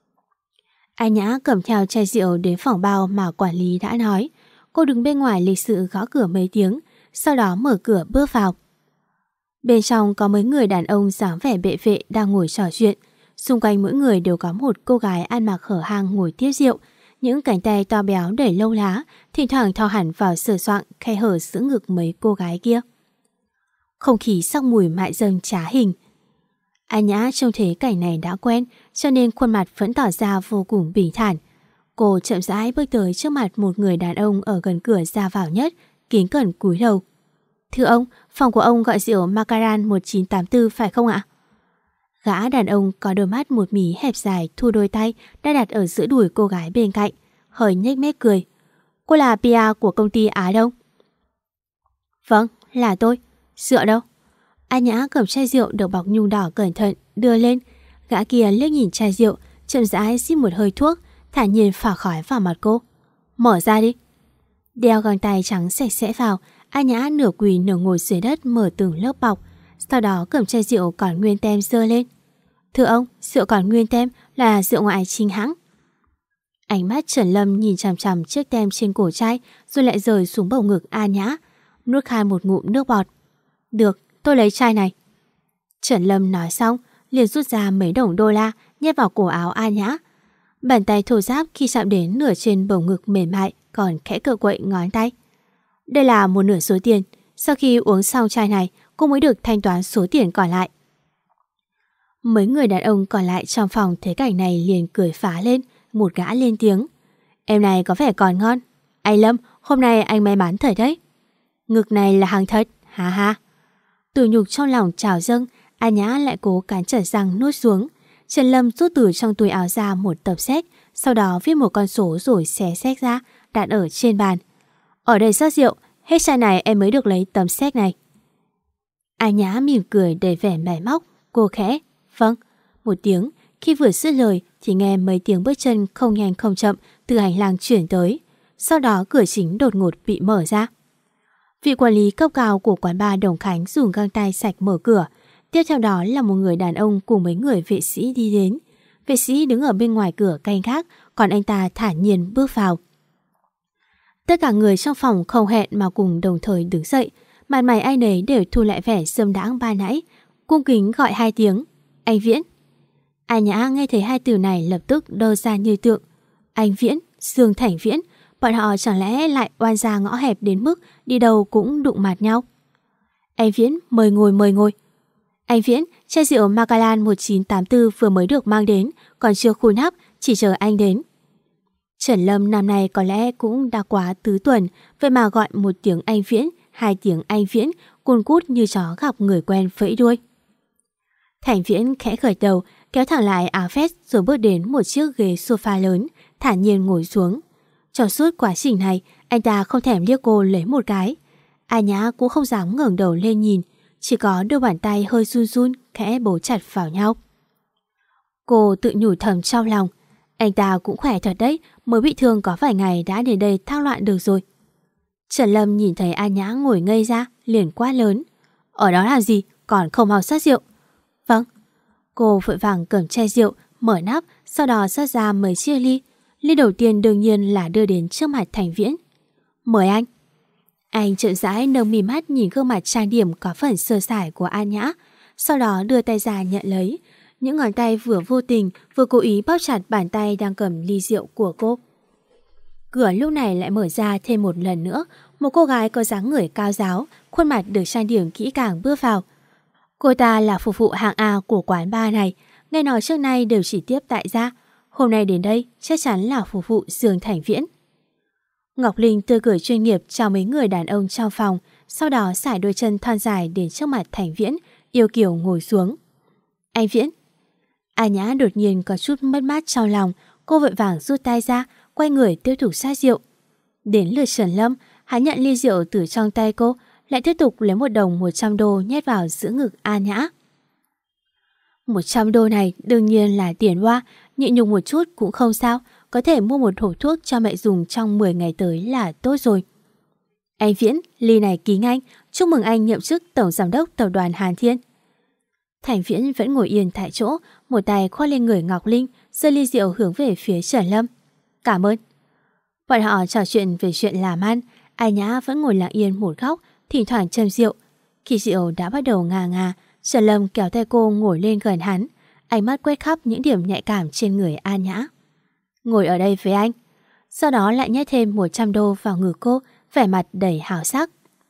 An Nhã cầm theo chai rượu đến phòng bao mà quản lý đã nói. Cô đứng bên ngoài lịch sự gõ cửa mấy tiếng, sau đó mở cửa bước vào. Bên trong có mấy người đàn ông dáng vẻ bệ vệ đang ngồi trò chuyện. Xung quanh mỗi người đều có một cô gái ăn mặc hở hang ngồi tiếp rượu. Những cánh tay to béo đẩy lâu lá, thỉnh thoảng thò hẳn vào sờ soạng khe hở giữa ngực mấy cô gái kia. Không khí sắc mùi mại dâm trá hình. An Nhã trông thấy cảnh này đã quen, cho nên khuôn mặt vẫn tỏ ra vô cùng bình thản. Cô chậm rãi bước tới trước mặt một người đàn ông ở gần cửa ra vào nhất, kính cẩn cúi đầu. Thưa ông, phòng của ông gọi rượu Macallan một chín tám tư phải không ạ? Gã đàn ông có đôi mắt một mí hẹp dài thu đôi tay đã đặt ở giữa đùi cô gái bên cạnh, hơi nhếch mép cười. Cô là pê e của công ty Á Đông? Vâng, là tôi. Rượu đâu? An Nhã cầm chai rượu được bọc nhung đỏ cẩn thận đưa lên. Gã kia liếc nhìn chai rượu, chậm rãi xít một hơi thuốc, thản nhiên phả khói vào mặt cô. Mở ra đi. Đeo găng tay trắng sạch sẽ vào, An Nhã nửa quỳ nửa ngồi dưới đất mở từng lớp bọc, sau đó cầm chai rượu còn nguyên tem giơ lên. Thưa ông, rượu còn nguyên tem là rượu ngoại chính hãng. Ánh mắt Trần Lâm nhìn chằm chằm chiếc tem trên cổ chai, rồi lại rời xuống bầu ngực An Nhã, nuốt khai một ngụm nước bọt. Được, tôi lấy chai này. Trần Lâm nói xong, liền rút ra mấy đồng đô la nhét vào cổ áo An Nhã. Bàn tay thô ráp khi chạm đến nửa trên bầu ngực mềm mại còn khẽ cựa quậy ngón tay. Đây là một nửa số tiền, sau khi uống xong chai này, cô mới được thanh toán số tiền còn lại. Mấy người đàn ông còn lại trong phòng thấy cảnh này liền cười phá lên, một gã lên tiếng. Em này có vẻ còn ngon. Anh Lâm, hôm nay anh may mắn thật đấy. Ngực này là hàng thật, ha ha. Tủi nhục trong lòng trào dâng, An Nhã lại cố cắn chặt răng nuốt xuống. Trần Lâm rút từ trong túi áo ra một tập séc, sau đó viết một con số rồi xé séc ra, đặt ở trên bàn. Ở đây rót rượu, hết chai này em mới được lấy tấm séc này. An Nhã mỉm cười đầy vẻ mải móc, cô khẽ, vâng, một tiếng. Khi vừa dứt lời thì nghe mấy tiếng bước chân không nhanh không chậm từ hành lang chuyển tới. Sau đó cửa chính đột ngột bị mở ra. Vị quản lý cấp cao của quán bar Đồng Khánh dùng găng tay sạch mở cửa. Tiếp theo đó là một người đàn ông cùng mấy người vệ sĩ đi đến. Vệ sĩ đứng ở bên ngoài cửa canh gác, còn anh ta thản nhiên bước vào. Tất cả người trong phòng không hẹn mà cùng đồng thời đứng dậy. Mặt mày ai nấy đều thu lại vẻ sâm đãng ban nãy, cung kính gọi hai tiếng. Anh Viễn. An Nhã nghe thấy hai từ này lập tức đơ ra như tượng. Anh Viễn, Dương Thành Viễn, bọn họ chẳng lẽ lại oan ra ngõ hẹp đến mức đi đâu cũng đụng mặt nhau. Anh Viễn, mời ngồi mời ngồi. Anh Viễn, chai rượu Macallan một chín tám tư vừa mới được mang đến, còn chưa khui nắp, chỉ chờ anh đến. Trần Lâm năm nay có lẽ cũng đã quá tứ tuần, vậy mà gọi một tiếng anh Viễn, hai tiếng anh Viễn, cun cút như chó gặp người quen vẫy đuôi. Thành Viễn khẽ gật đầu, kéo thẳng lại áo vest rồi bước đến một chiếc ghế sofa lớn, thản nhiên ngồi xuống. Trong suốt quá trình này, anh ta không thèm liếc cô lấy một cái. An Nhã cũng không dám ngẩng đầu lên nhìn, chỉ có đôi bàn tay hơi run run khẽ bấu chặt vào nhau. Cô tự nhủ thầm trong lòng, anh ta cũng khỏe thật đấy, mới bị thương có vài ngày đã đến đây thao loạn được rồi. Trần Lâm nhìn thấy An Nhã ngồi ngây ra, liền quát lớn. Ở đó làm gì, còn không mau rót rượu. Vâng. Cô vội vàng cầm chai rượu, mở nắp, sau đó rót ra mấy chia ly. Ly đầu tiên đương nhiên là đưa đến trước mặt Thành Viễn. Mời anh. Anh chậm rãi nâng mí mắt nhìn gương mặt trang điểm có phần sơ sài của An Nhã, sau đó đưa tay ra nhận lấy. Những ngón tay vừa vô tình vừa cố ý bóp chặt bàn tay đang cầm ly rượu của cô. Cửa lúc này lại mở ra thêm một lần nữa. Một cô gái có dáng người cao ráo, khuôn mặt được trang điểm kỹ càng bước vào. Cô ta là phục vụ hạng A của quán bar này, nghe nói trước nay đều chỉ tiếp tại gia. Hôm nay đến đây chắc chắn là phục vụ Dương Thành Viễn. Ngọc Linh tươi cười chuyên nghiệp chào mấy người đàn ông trong phòng, sau đó sải đôi chân thon dài đến trước mặt Thành Viễn, yêu kiều ngồi xuống. Anh Viễn. An Nhã đột nhiên có chút mất mát trong lòng, cô vội vàng rút tay ra, quay người tiếp tục sát rượu. Đến lượt Trần Lâm, hắn nhận ly rượu từ trong tay cô, lại tiếp tục lấy một đồng một trăm đô nhét vào giữa ngực An Nhã. Một trăm đô này đương nhiên là tiền hoa, nhịn nhục một chút cũng không sao, có thể mua một hộp thuốc cho mẹ dùng trong mười ngày tới là tốt rồi. Anh Viễn, ly này kính anh, chúc mừng anh nhậm chức tổng giám đốc tập đoàn Hàn Thiên. Thành Viễn vẫn ngồi yên tại chỗ, một tay khoác lên người Ngọc Linh, giơ ly rượu hướng về phía Trần Lâm. Cảm ơn. Bọn họ trò chuyện về chuyện làm ăn, An Nhã vẫn ngồi lặng yên một góc, thỉnh thoảng châm rượu. Khi rượu đã bắt đầu ngà ngà, Trần Lâm kéo tay cô ngồi lên gần hắn, ánh mắt quét khắp những điểm nhạy cảm trên người An Nhã. Ngồi ở đây với anh. Sau đó lại nhét thêm một trăm đô vào ngực cô, vẻ mặt đầy hào sắc.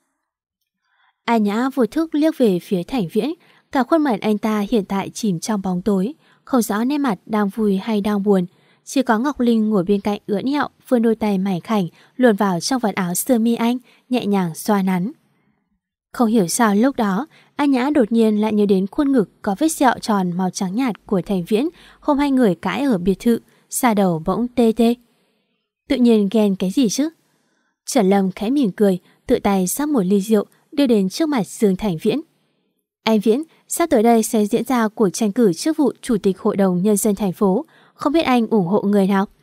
An Nhã vô thức liếc về phía Thành Viễn, cả khuôn mặt anh ta hiện tại chìm trong bóng tối, không rõ nét mặt đang vui hay đang buồn. Chỉ có Ngọc Linh ngồi bên cạnh ưỡn ẹo, vươn đôi tay mảnh khảnh luồn vào trong vạt áo sơ mi anh, nhẹ nhàng xoa nắn. Không hiểu sao lúc đó, An Nhã đột nhiên lại nhớ đến khuôn ngực có vết sẹo tròn màu trắng nhạt của Thành Viễn hôm hai người cãi ở biệt thự, xa đầu bỗng tê tê. Tự nhiên ghen cái gì chứ? Trần Lâm khẽ mỉm cười, tự tay xách một ly rượu đưa đến trước mặt Dương Thành Viễn. Anh Viễn, sắp tới đây sẽ diễn ra cuộc tranh cử chức vụ Chủ tịch Hội đồng Nhân dân thành phố, không biết anh ủng hộ người nào?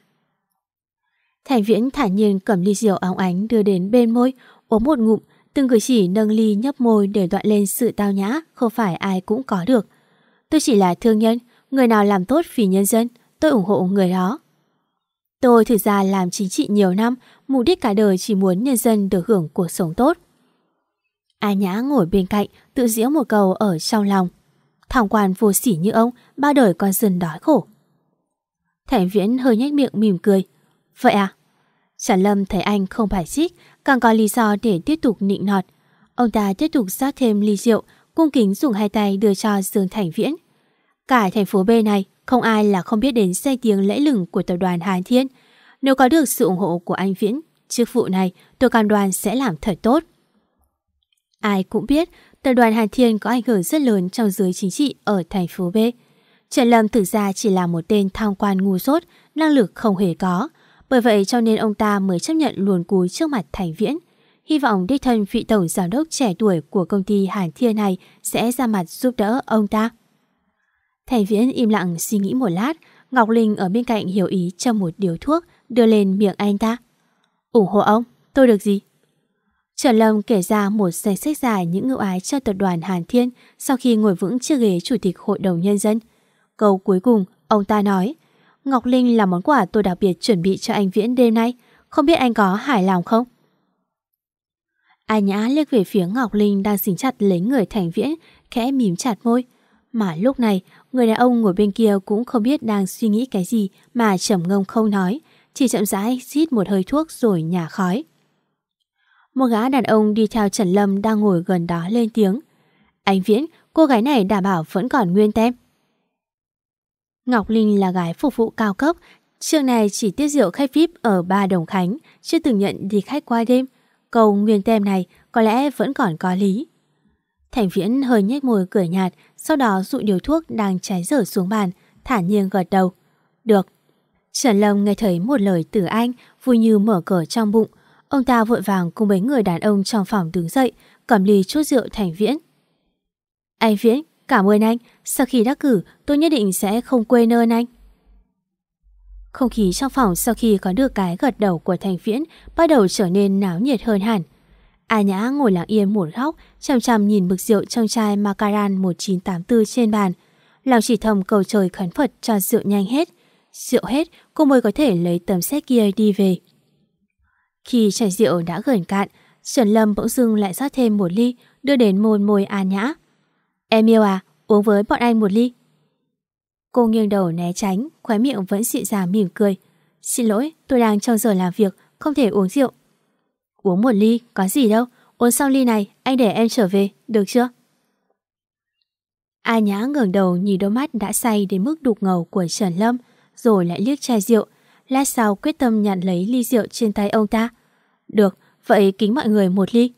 Thành Viễn thản nhiên cầm ly rượu óng ánh đưa đến bên môi, uống một ngụm, từng cử chỉ nâng ly nhấp môi để đoạn lên sự tao nhã, không phải ai cũng có được. Tôi chỉ là thương nhân, người nào làm tốt vì nhân dân, tôi ủng hộ người đó. Tôi thực ra làm chính trị nhiều năm, mục đích cả đời chỉ muốn nhân dân được hưởng cuộc sống tốt. An Nhã ngồi bên cạnh, tự giễu một câu ở trong lòng. Thằng quan vô sỉ như ông, bao đời con dân đói khổ. Thành Viễn hơi nhếch miệng mỉm cười. Vậy à? Trần Lâm thấy anh không bài xích, càng có lý do để tiếp tục nịnh nọt. Ông ta tiếp tục rót thêm ly rượu, cung kính dùng hai tay đưa cho Dương Thành Viễn. Cả thành phố B này, không ai là không biết đến danh tiếng lẫy lừng của tập đoàn Hàn Thiên. Nếu có được sự ủng hộ của anh Viễn, chức vụ này tôi cam đoan sẽ làm thật tốt. Ai cũng biết tập đoàn Hàn Thiên có ảnh hưởng rất lớn trong giới chính trị ở thành phố B. Trần Lâm thực ra chỉ là một tên tham quan ngu dốt, năng lực không hề có. Bởi vậy cho nên ông ta mới chấp nhận luồn cúi trước mặt Thành Viễn. Hy vọng đích thân vị tổng giám đốc trẻ tuổi của công ty Hàn Thiên này sẽ ra mặt giúp đỡ ông ta. Thành Viễn im lặng suy nghĩ một lát. Ngọc Linh ở bên cạnh hiểu ý châm một điếu thuốc đưa lên miệng anh ta. Ủng hộ ông, tôi được gì? Trần Lâm kể ra một danh sách dài những ưu ái cho tập đoàn Hàn Thiên sau khi ngồi vững chiếc ghế chủ tịch hội đồng nhân dân. Câu cuối cùng, ông ta nói, Ngọc Linh là món quà tôi đặc biệt chuẩn bị cho anh Viễn đêm nay, không biết anh có hài lòng không? A Nhã liếc về phía Ngọc Linh đang dính chặt lấy người Thành Viễn, khẽ mím chặt môi. Mà lúc này, người đàn ông ngồi bên kia cũng không biết đang suy nghĩ cái gì mà trầm ngâm không nói, chỉ chậm rãi rít một hơi thuốc rồi nhả khói. Một gã đàn ông đi theo Trần Lâm đang ngồi gần đó lên tiếng. Anh Viễn, cô gái này đảm bảo vẫn còn nguyên tem. Ngọc Linh là gái phục vụ cao cấp, trước này chỉ tiếp rượu khách vi ai pi ở Ba Đồng Khánh, chưa từng nhận đi khách qua đêm. Câu nguyên tem này có lẽ vẫn còn có lý. Thành Viễn hơi nhếch môi cười nhạt, sau đó dụi điếu thuốc đang cháy dở xuống bàn, thản nhiên gật đầu. Được. Trần Lâm nghe thấy một lời từ anh, vui như mở cờ trong bụng. Ông ta vội vàng cùng mấy người đàn ông trong phòng đứng dậy, cầm ly chút rượu Thành Viễn. Anh Viễn, cảm ơn anh, sau khi đắc cử tôi nhất định sẽ không quên ơn anh. Không khí trong phòng sau khi có được cái gật đầu của Thành Viễn bắt đầu trở nên náo nhiệt hơn hẳn. A Nhã ngồi lặng yên một góc, chằm chằm nhìn bực rượu trong chai Macallan một chín tám tư trên bàn. Lòng chỉ thầm cầu trời khấn Phật cho rượu nhanh hết. Rượu hết, cô mới có thể lấy tấm séc kia đi về. Khi chai rượu đã gần cạn, Trần Lâm bỗng dưng lại rót thêm một ly, đưa đến môi môi A Nhã. Em yêu à, uống với bọn anh một ly. Cô nghiêng đầu né tránh, khóe miệng vẫn dịu dàng mỉm cười. Xin lỗi, tôi đang trong giờ làm việc, không thể uống rượu. Uống một ly, có gì đâu, uống xong ly này, anh để em trở về, được chưa? A Nhã ngẩng đầu nhìn đôi mắt đã say đến mức đục ngầu của Trần Lâm, rồi lại liếc chai rượu, lát sau quyết tâm nhận lấy ly rượu trên tay ông ta. Được, vậy kính mọi người một ly.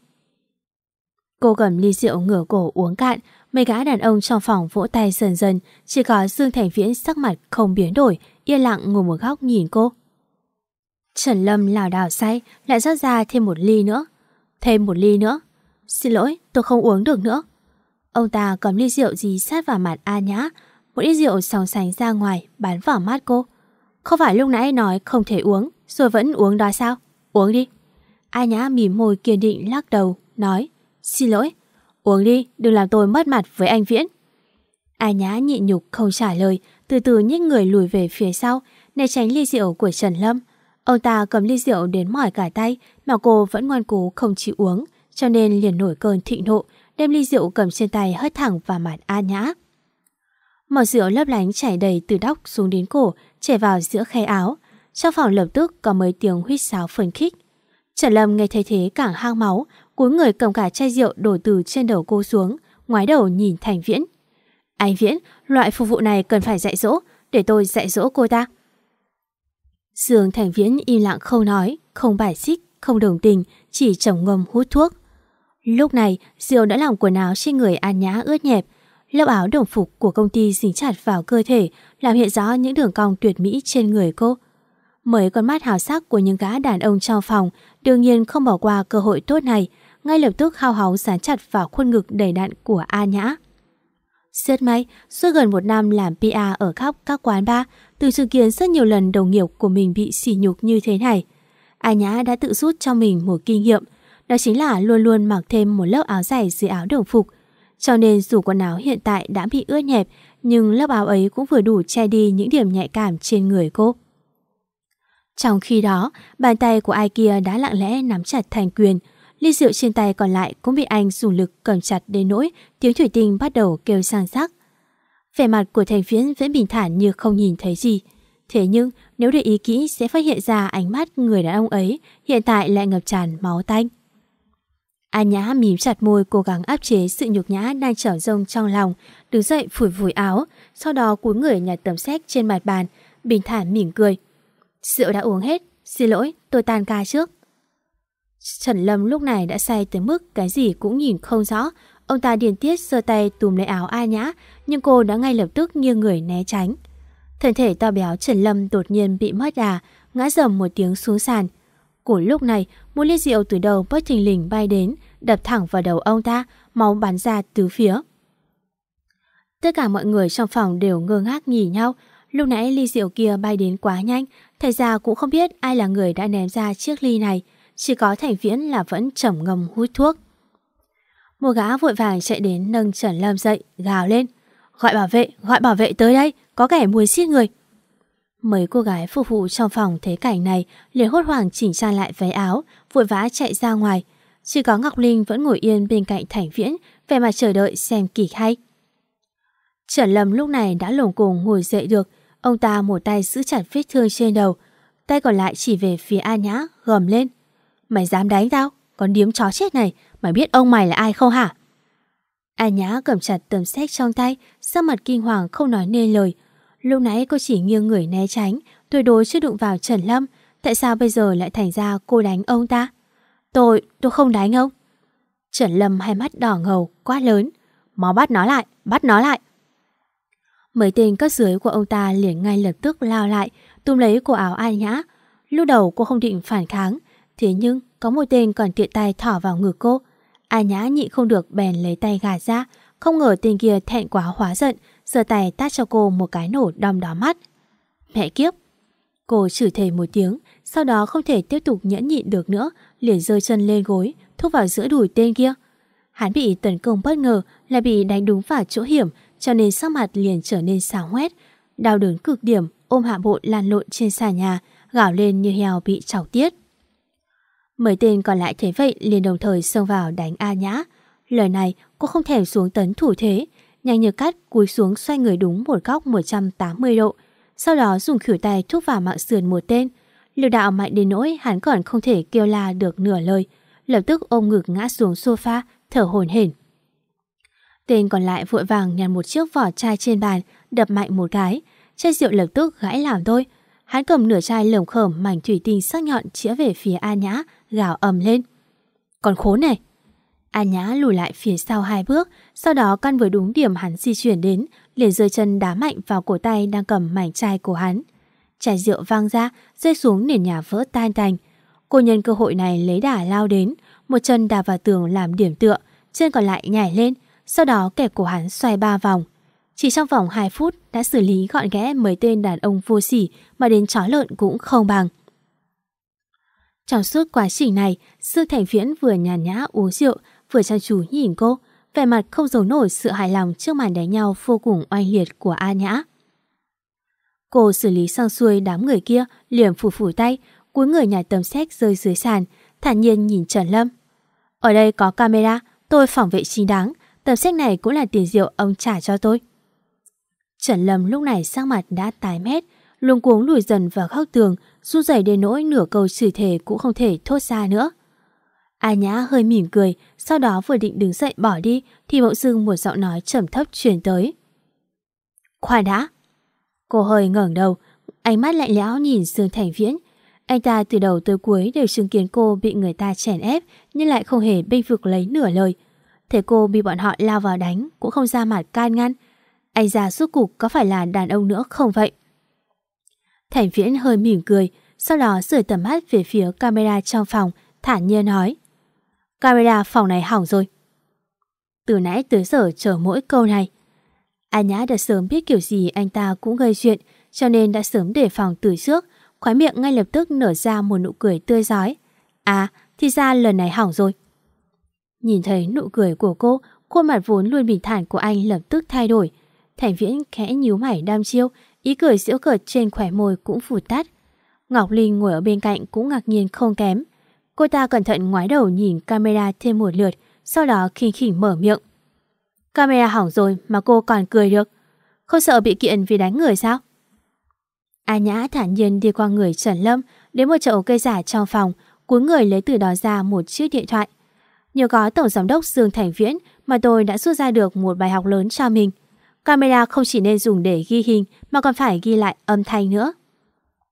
Cô cầm ly rượu ngửa cổ uống cạn, mấy gã đàn ông trong phòng vỗ tay dần dần, chỉ có Dương Thành Viễn sắc mặt không biến đổi, yên lặng ngồi một góc nhìn cô. Trần Lâm lảo đảo say, lại rót ra thêm một ly nữa. Thêm một ly nữa. Xin lỗi, tôi không uống được nữa. Ông ta cầm ly rượu dí sát vào mặt A Nhã, một ly rượu sóng sánh ra ngoài, bắn vào mắt cô. Không phải lúc nãy nói không thể uống, rồi vẫn uống đó sao? Uống đi. A Nhã mỉm môi kiên định lắc đầu, nói, xin lỗi. Uống đi, đừng làm tôi mất mặt với anh Viễn. A Nhã nhịn nhục không trả lời, từ từ nhích người lùi về phía sau, né tránh ly rượu của Trần Lâm. Ông ta cầm ly rượu đến mỏi cả tay, mà cô vẫn ngoan cố không chịu uống, cho nên liền nổi cơn thịnh nộ, đem ly rượu cầm trên tay hất thẳng vào mặt A Nhã. Màu rượu lấp lánh chảy đầy từ đóc xuống đến cổ, chảy vào giữa khe áo. Trong phòng lập tức có mấy tiếng huýt sáo phấn khích. Trần Lâm nghe thấy thế càng hang máu, cúi người cầm cả chai rượu đổ từ trên đầu cô xuống, ngoái đầu nhìn Thành Viễn. Anh Viễn, loại phục vụ này cần phải dạy dỗ, để tôi dạy dỗ cô ta. Dương Thành Viễn im lặng không nói, không bài xích, không đồng tình, chỉ trầm ngâm hút thuốc. Lúc này, rượu đã làm quần áo trên người An Nhã ướt nhẹp. Lớp áo đồng phục của công ty dính chặt vào cơ thể, làm hiện rõ những đường cong tuyệt mỹ trên người cô. Mấy con mắt hào sắc của những gã đàn ông trong phòng đương nhiên không bỏ qua cơ hội tốt này, ngay lập tức hao háo dán chặt vào khuôn ngực đầy đặn của A Nhã. Rất may, suốt gần một năm làm pê e ở khắp các quán bar, từng chứng kiến rất nhiều lần đồng nghiệp của mình bị sỉ nhục như thế này. A Nhã đã tự rút cho mình một kinh nghiệm, đó chính là luôn luôn mặc thêm một lớp áo dày dưới áo đồng phục. Cho nên dù quần áo hiện tại đã bị ướt nhẹp, nhưng lớp áo ấy cũng vừa đủ che đi những điểm nhạy cảm trên người cô. Trong khi đó, bàn tay của ai kia đã lặng lẽ nắm chặt thành quyền, ly rượu trên tay còn lại cũng bị anh dùng lực cầm chặt đến nỗi tiếng thủy tinh bắt đầu kêu sang sắc. Vẻ mặt của Thành Viễn vẫn bình thản như không nhìn thấy gì. Thế nhưng nếu để ý kỹ sẽ phát hiện ra ánh mắt người đàn ông ấy hiện tại lại ngập tràn máu tanh. A Nhã mím chặt môi cố gắng áp chế sự nhục nhã đang trở dông trong lòng, đứng dậy phủi phủi áo, sau đó cúi người nhặt tấm séc trên mặt bàn, bình thản mỉm cười. Rượu đã uống hết, Xin lỗi, tôi tan ca trước. Trần Lâm lúc này đã say tới mức cái gì cũng nhìn không rõ. Ông ta điên tiết giơ tay túm lấy áo A Nhã, nhưng cô đã ngay lập tức nghiêng người né tránh. Thân thể to béo Trần Lâm đột nhiên bị mất đà, ngã rầm một tiếng xuống sàn. Cùng lúc này, một ly rượu từ đầu bất thình lình bay đến, đập thẳng vào đầu ông ta, máu bắn ra tứ phía. Tất cả mọi người trong phòng đều ngơ ngác nhìn nhau. Lúc nãy ly rượu kia bay đến quá nhanh, thật ra cũng không biết ai là người đã ném ra chiếc ly này, chỉ có Thành Viễn là vẫn trầm ngâm hút thuốc. Một gã vội vàng chạy đến nâng Trần Lâm dậy, gào lên: "Gọi bảo vệ, gọi bảo vệ tới đây, có kẻ muốn giết người." Mấy cô gái phục vụ trong phòng thấy cảnh này liền hốt hoảng chỉnh trang lại váy áo, vội vã chạy ra ngoài. Chỉ có Ngọc Linh vẫn ngồi yên bên cạnh Thành Viễn, vẻ mặt chờ đợi xem kịch hay. Trần Lâm lúc này đã lủng củng ngồi dậy được, ông ta một tay giữ chặt vết thương trên đầu, tay còn lại chỉ về phía A Nhã, gầm lên: "Mày dám đánh tao, con điếm chó chết này, mày biết ông mày là ai không hả?" A Nhã cầm chặt tấm séc trong tay, sắc mặt kinh hoàng không nói nên lời. Lúc nãy cô chỉ nghiêng người né tránh, tuyệt đối chưa đụng vào Trần Lâm, tại sao bây giờ lại thành ra cô đánh ông ta? Tôi, tôi không đánh ông. Trần Lâm hai mắt đỏ ngầu, quát lớn: "Mau bắt nó lại, bắt nó lại." Mấy tên cấp dưới của ông ta liền ngay lập tức lao lại, túm lấy cổ áo A Nhã. Lúc đầu cô không định phản kháng, thế nhưng có một tên còn tiện tay thỏ vào ngực cô. A Nhã nhịn không được bèn lấy tay gạt ra, không ngờ tên kia thẹn quá hóa giận, giơ tay tát cho cô một cái nổ đom đóm mắt. Mẹ kiếp! Cô chửi thề một tiếng, sau đó không thể tiếp tục nhẫn nhịn được nữa, liền giơ chân lên gối, thúc vào giữa đùi tên kia. Hắn bị tấn công bất ngờ, lại bị đánh đúng vào chỗ hiểm, cho nên sắc mặt liền trở nên xám ngoét, đau đớn cực điểm, ôm hạ bộ lăn lộn trên sàn nhà, gào lên như heo bị chọc tiết. Mấy tên còn lại thấy vậy liền đồng thời xông vào đánh A Nhã. Lời này cô không thèm xuống tấn thủ thế, nhanh như cắt cúi xuống xoay người đúng một góc một trăm tám mươi độ, sau đó dùng khuỷu tay thúc vào mạng sườn một tên. Lực đạo mạnh đến nỗi hắn còn không thể kêu la được nửa lời, lập tức ôm ngực ngã xuống sofa, thở hổn hển. Tên còn lại vội vàng nhặt một chiếc vỏ chai trên bàn, đập mạnh một cái, chai rượu lập tức gãy làm đôi. Hắn cầm nửa chai lởm khởm mảnh thủy tinh sắc nhọn chĩa về phía A Nhã, gào ầm lên: "Còn khốn này!" A Nhã lùi lại phía sau hai bước, sau đó căn với đúng điểm hắn di chuyển đến, liền giơ chân đá mạnh vào cổ tay đang cầm mảnh chai của hắn. Chai rượu văng ra, rơi xuống nền nhà vỡ tan tành. Cô nhân cơ hội này lấy đà lao đến, một chân đạp vào tường làm điểm tựa, chân còn lại nhảy lên, sau đó kẹp cổ hắn xoay ba vòng. Chỉ trong vòng hai phút đã xử lý gọn ghẽ mấy tên đàn ông vô sỉ mà đến chó lợn cũng không bằng. Trong suốt quá trình này, Dương Thành Viễn vừa nhàn nhã uống rượu, vừa chăm chú nhìn cô, vẻ mặt không giấu nổi sự hài lòng trước màn đánh nhau vô cùng oanh liệt của A Nhã. Cô xử lý xong xuôi đám người kia, liền phủ phủ tay, cúi người nhặt tấm séc rơi dưới sàn, thản nhiên nhìn Trần Lâm. "Ở đây có camera, tôi phòng vệ chính đáng, tấm séc này cũng là tiền rượu ông trả cho tôi." Trần Lâm lúc này sắc mặt đã tái mét, luống cuống lùi dần vào góc tường, run rẩy đến nỗi nửa câu chửi thề cũng không thể thốt ra nữa. A Nhã hơi mỉm cười, sau đó vừa định đứng dậy bỏ đi thì bỗng dưng một giọng nói trầm thấp truyền tới. "Khoan đã." Cô hơi ngẩng đầu, ánh mắt lạnh lẽo nhìn Dương Thành Viễn. Anh ta từ đầu tới cuối đều chứng kiến cô bị người ta chèn ép, nhưng lại không hề bênh vực lấy nửa lời. Thế cô bị bọn họ lao vào đánh cũng không ra mặt can ngăn. Anh già rốt cục có phải là đàn ông nữa không vậy? Thành Viễn hơi mỉm cười, sau đó rời tầm mắt về phía camera trong phòng, thản nhiên nói: "Camera phòng này hỏng rồi." Từ nãy tới giờ chờ mỗi câu này. A Nhã đã sớm biết kiểu gì anh ta cũng gây chuyện, cho nên đã sớm đề phòng từ trước, khóe miệng ngay lập tức nở ra một nụ cười tươi rói. À, thì ra lần này hỏng rồi. Nhìn thấy nụ cười của cô, khuôn mặt vốn luôn bình thản của anh lập tức thay đổi. Thành Viễn khẽ nhíu mày đăm chiêu, ý cười giễu cợt trên khóe môi cũng phụt tắt. Ngọc Linh ngồi ở bên cạnh cũng ngạc nhiên không kém. Cô ta cẩn thận ngoái đầu nhìn camera thêm một lượt, sau đó khinh khỉnh mở miệng. "Camera hỏng rồi mà cô còn cười được, không sợ bị kiện vì đánh người sao?" A Nhã thản nhiên đi qua người Trần Lâm, đến một chậu cây giả trong phòng, cúi người lấy từ đó ra một chiếc điện thoại. Nhờ có Tổng Giám đốc Dương Thành Viễn mà tôi đã rút ra được một bài học lớn cho mình. Camera không chỉ nên dùng để ghi hình mà còn phải ghi lại âm thanh nữa.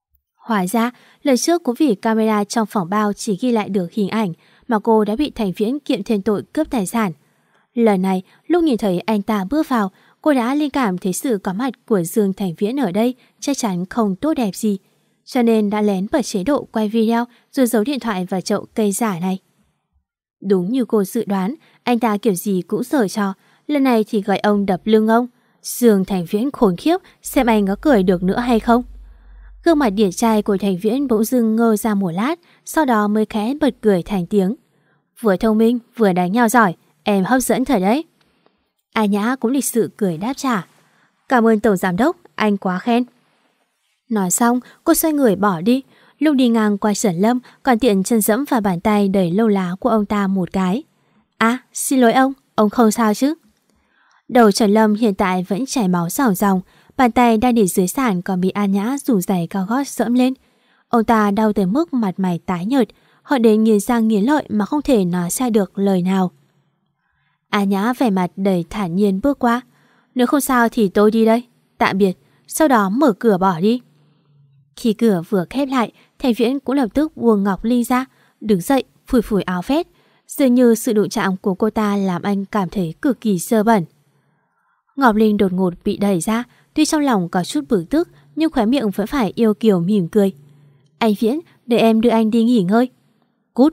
Hóa ra, lần trước cũng vì camera trong phòng bao chỉ ghi lại được hình ảnh mà cô đã bị Thành Viễn kiện thêm tội cướp tài sản. Lần này, lúc nhìn thấy anh ta bước vào, cô đã linh cảm thấy sự có mặt của Dương Thành Viễn ở đây chắc chắn không tốt đẹp gì. Cho nên đã lén bật chế độ quay video rồi giấu điện thoại vào chậu cây giả này. Đúng như cô dự đoán, anh ta kiểu gì cũng giở trò. Lần này thì gọi ông đập lưng ông. Dương Thành Viễn khốn khiếp, xem anh có cười được nữa hay không. Gương mặt điển trai của Thành Viễn bỗng dưng ngơ ra một lát, sau đó mới khẽ bật cười thành tiếng. Vừa thông minh, vừa đánh nhau giỏi, em hấp dẫn thật đấy. A Nhã cũng lịch sự cười đáp trả. Cảm ơn Tổng Giám Đốc, anh quá khen. Nói xong, cô xoay người bỏ đi. Lúc đi ngang qua Trần Lâm, còn tiện chân dẫm vào bàn tay đầy lâu lá của ông ta một cái. À, xin lỗi ông, ông không sao chứ? Đầu Trần Lâm hiện tại vẫn chảy máu ròng ròng, bàn tay đang để dưới sàn còn bị A Nhã dùng giày cao gót dẫm lên. Ông ta đau tới mức mặt mày tái nhợt, họ đến nghiến răng nghiến lợi mà không thể nói ra được lời nào. A Nhã vẻ mặt đầy thản nhiên bước qua. Nếu không sao thì tôi đi đây, tạm biệt, sau đó mở cửa bỏ đi. Khi cửa vừa khép lại, Thành Viễn cũng lập tức buông Ngọc Linh ra, đứng dậy, phủi phủi áo vest. Dường như sự đụng chạm của cô ta làm anh cảm thấy cực kỳ dơ bẩn. Ngọc Linh đột ngột bị đẩy ra, tuy trong lòng có chút bực tức nhưng khóe miệng vẫn phải yêu kiều mỉm cười. Anh Viễn, để em đưa anh đi nghỉ ngơi. Cút.